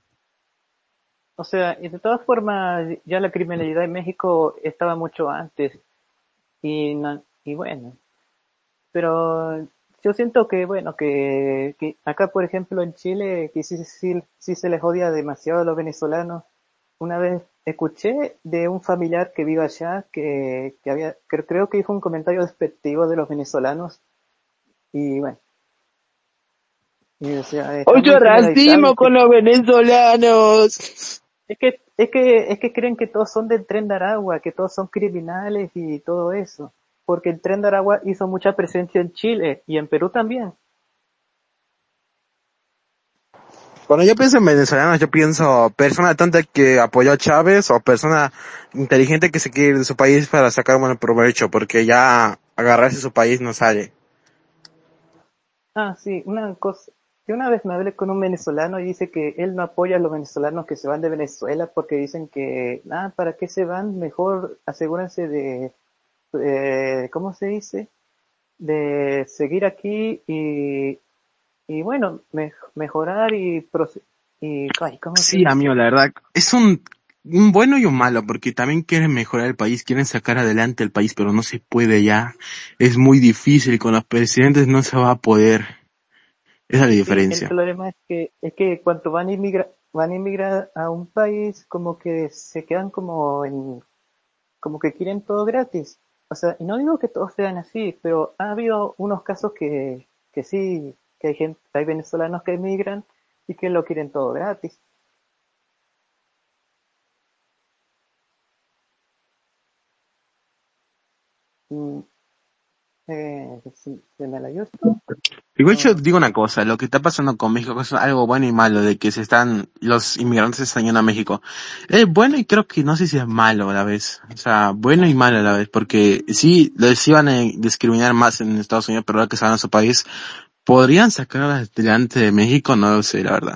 O sea, y de todas formas, ya la criminalidad en México estaba mucho antes. Y bueno, pero yo siento que, bueno, que acá, por ejemplo, en Chile, que sí se les odia demasiado a los venezolanos. Una vez escuché de un familiar que vive allá que creo que hizo un comentario despectivo de los venezolanos. Y bueno, y o sea, está muy ¡Mucho generalizado racismo con los venezolanos! Es que creen que todos son del Tren de Aragua, que todos son criminales y todo eso. Porque el Tren de Aragua hizo mucha presencia en Chile y en Perú también. Cuando yo pienso en venezolanos, yo pienso persona tonta que apoyó a Chávez o persona inteligente que se quiere ir de su país para sacar buen provecho, porque ya agarrarse su país no sale. Ah, sí, una cosa. Yo una vez me hablé con un venezolano y dice que él no apoya a los venezolanos que se van de Venezuela porque dicen que, ¿para qué se van? Mejor asegúrense ¿cómo se dice? De seguir aquí y bueno, mejorar ay, ¿cómo se Sí, dice? amigo, la verdad, es un bueno y un malo, porque también quieren mejorar el país, quieren sacar adelante el país, pero no se puede ya. Es muy difícil, con los presidentes no se va a poder. Esa es la Sí, el diferencia. problema es que cuando van a inmigrar a un país, como que se quedan como que quieren todo gratis. O sea, y no digo que todos sean así, pero ha habido unos casos que sí, que hay venezolanos que emigran y que lo quieren todo gratis. Mm, ¿se me la dio esto? Igual yo digo una cosa, lo que está pasando con México es algo bueno y malo, de que los inmigrantes se están yendo a México. Es bueno y creo que no sé si es malo a la vez. O sea, bueno y malo a la vez, porque sí, les iban a discriminar más en Estados Unidos, pero ahora que se van a su país, ¿podrían sacar adelante de México? No lo sé, la verdad.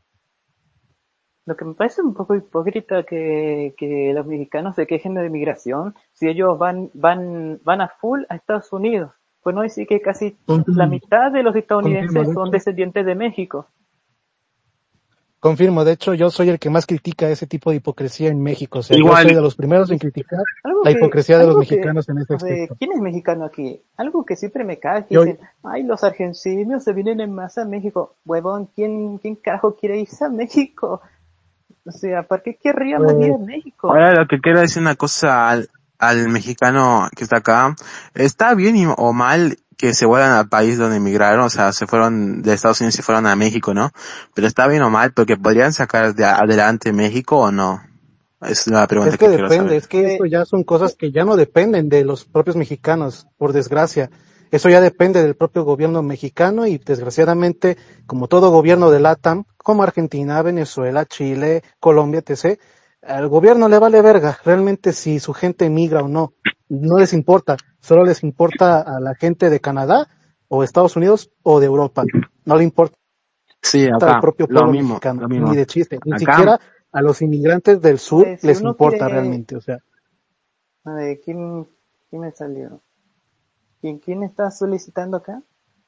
Lo que me parece un poco hipócrita que los mexicanos se quejen de migración si ellos van a full a Estados Unidos. Pues no decir que casi la mitad de los estadounidenses son descendientes de México. Confirmo, de hecho yo soy el que más critica ese tipo de hipocresía en México, o sea, Igual, yo soy de los primeros en criticar la hipocresía de los mexicanos en ese aspecto. ¿Quién es mexicano aquí? Algo que siempre me cae, que Yo, dicen, ay, los argentinos se vienen en masa a México. Huevón, ¿quién carajo quiere irse a México? O sea, ¿para qué querría más ir a México? ahora lo que quiero decir una cosa al mexicano que está acá. Está bien o mal que se vuelvan al país donde emigraron, o sea, se fueron de Estados Unidos y se fueron a México, ¿no? Pero está bien o mal porque podrían sacar de adelante México o no. Es la pregunta es que que quiero depende, saber. es que esto ya son cosas que ya no dependen de los propios mexicanos, por desgracia. Eso ya depende del propio gobierno mexicano y desgraciadamente, como todo gobierno de LATAM, como Argentina, Venezuela, Chile, Colombia, etc., al gobierno le vale verga realmente si su gente emigra o no. No les importa, solo les importa a la gente de Canadá o Estados Unidos o de Europa. No le importa Sí, al acá, propio lo pueblo mismo, mexicano, lo ni mismo. de chiste, ni Acá, siquiera a los inmigrantes del A sur ver, si les uno importa quiere, realmente, o sea, a ver, ¿quién me salió? ¿Quién está solicitando acá?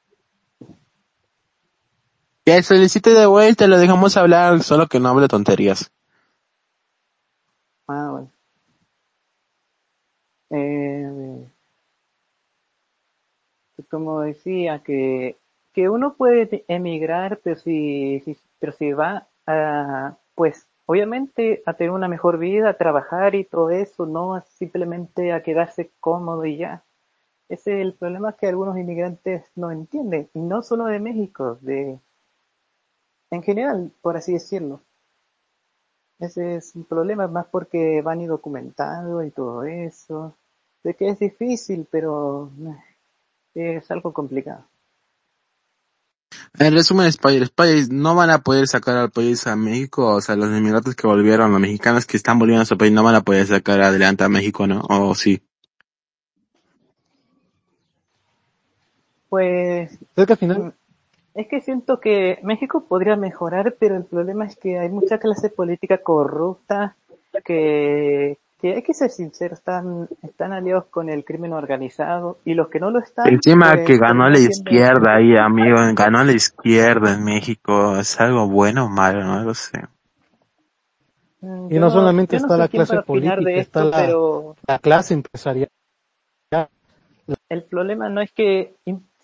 que solicite de vuelta, lo dejamos hablar, solo que no hable tonterías. Ah, bueno. Eh, como decía, que uno puede emigrar, pero si va a, pues, obviamente a tener una mejor vida, a trabajar y todo eso, no simplemente a quedarse cómodo y ya. Ese es el problema que algunos inmigrantes no entienden, y no solo de México, en general, por así decirlo. Ese es un problema más porque van indocumentados y todo eso. Sé que es difícil, pero es algo complicado. En resumen, Spider, no van a poder sacar al país a México, o sea, los inmigrantes que volvieron, los mexicanos que están volviendo a su país, no van a poder sacar adelante a México, ¿no? O sí. Pues es que al final, es que siento que México podría mejorar, pero el problema es que hay mucha clase política corrupta que hay que ser sinceros, están aliados con el crimen organizado y los que no lo están, Encima que pues ganó la terminan siendo... izquierda ahí, amigo, ganó la izquierda en México, ¿es algo bueno o malo? No lo sé. y no solamente Yo no está soy la quien clase para opinar de política, está esto, pero la clase empresarial. el problema no es que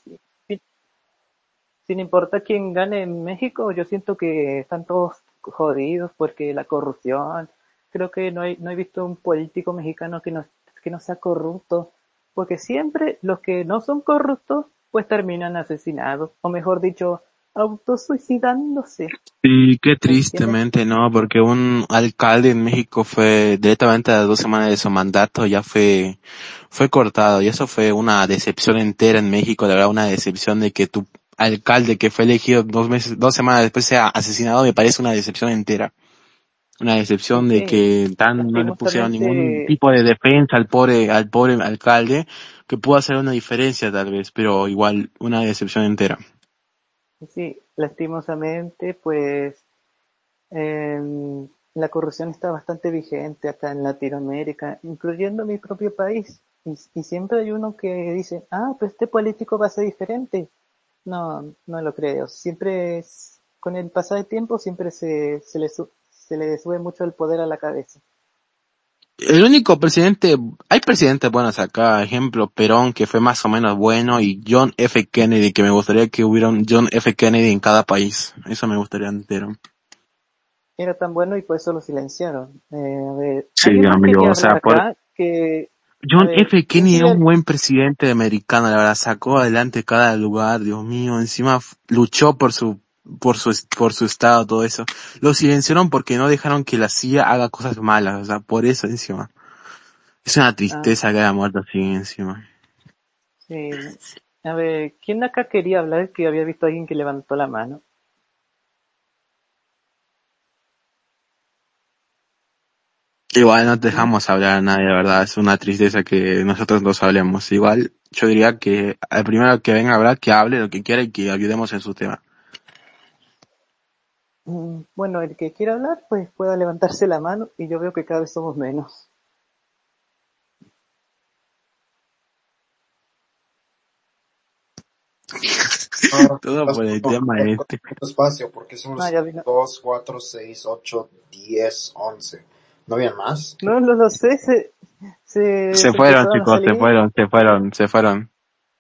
sin importar quién gane en México, yo siento que están todos jodidos porque la corrupción, creo que no he visto un político mexicano que no sea corrupto, porque siempre los que no son corruptos pues terminan asesinados, o mejor dicho, autosuicidándose, Sí, qué ¿me entiendes? tristemente, ¿no? Porque un alcalde en México fue directamente a 2 semanas de su mandato, ya fue cortado, y eso fue una decepción entera en México, la verdad, una decepción de que tu alcalde que fue elegido 2 meses, 2 semanas después sea asesinado, me parece una decepción entera. Una Es decepción de que que no le pusieron ningún lastimosamente, tipo de defensa al pobre alcalde, que pudo hacer una diferencia tal vez, pero igual, una decepción entera. sí, lastimosamente pues la corrupción está bastante vigente acá en Latinoamérica, incluyendo mi propio país. Y siempre hay uno que dice, ah, pues este político va a ser diferente. No, no lo creo. Con el pasar del tiempo, siempre se le sube mucho el poder a la cabeza. El único presidente, hay presidentes buenos acá, ejemplo, Perón, que fue más o menos bueno, y John F. Kennedy, que me gustaría que hubiera un John F. Kennedy en cada país. Eso me gustaría entero. Era tan bueno y por eso lo silenciaron. A ver, Sí, ¿alguien más amigo, quería o hablar sea, acá? A John ver, F. ¿quién Kennedy era un quería? buen presidente americano, la verdad, sacó adelante cada lugar, Dios mío, encima luchó por su estado, todo eso. Lo silenciaron porque no dejaron que la CIA haga cosas malas, o sea, por eso encima. Es una Ah, tristeza que haya muerto así encima. sí. A ver, ¿quién acá quería hablar que había visto a alguien que levantó la mano? Igual no te ¿Mm? dejamos hablar a nadie, la verdad, es una tristeza que nosotros dos hablemos. Igual, yo diría que al primero que venga a hablar, que hable lo que quiera y que ayudemos en su tema. Bueno, el que quiera hablar, pues pueda levantarse la mano y yo veo que cada vez somos menos. Ah, Todo por el tema este. espacio, porque son Ah, los ya vino. 2, 4, 6, 8, 10, 11. ¿No habían más? No, no lo sé, Se se fueron, empezaron a chicos, salir. se fueron.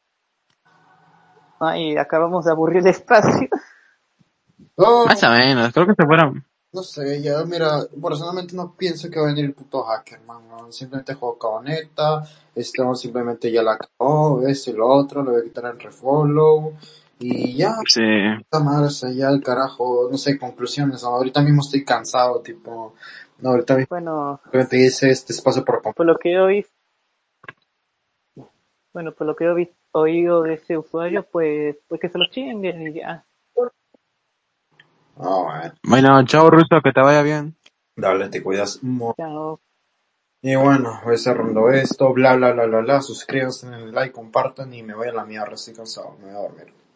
Ay, acabamos de aburrir el espacio. Más No, o menos, creo que se fueron. no sé, ya mira, personalmente no pienso que va a venir el puto hacker, man, no. Simplemente juego caboneta, simplemente ya la acabó, esto y lo otro, le voy a quitar el refollow, y ya, Sí. puta madre, o sea, ya el carajo, no sé, conclusiones, ¿no? Ahorita mismo estoy cansado, tipo, no, ahorita mismo Bueno, simplemente hice este espacio por por lo que hoy, bueno, por lo que he oído de ese usuario, pues que se lo chinguen y ya. Ah, bueno. Bueno, chao Ruso, que te vaya bien. Dale, te cuidas. Chao. Y bueno, voy cerrando esto, bla bla bla bla bla, suscríbanse, denle like, compartan y me voy a la mierda, estoy cansado, me voy a dormir.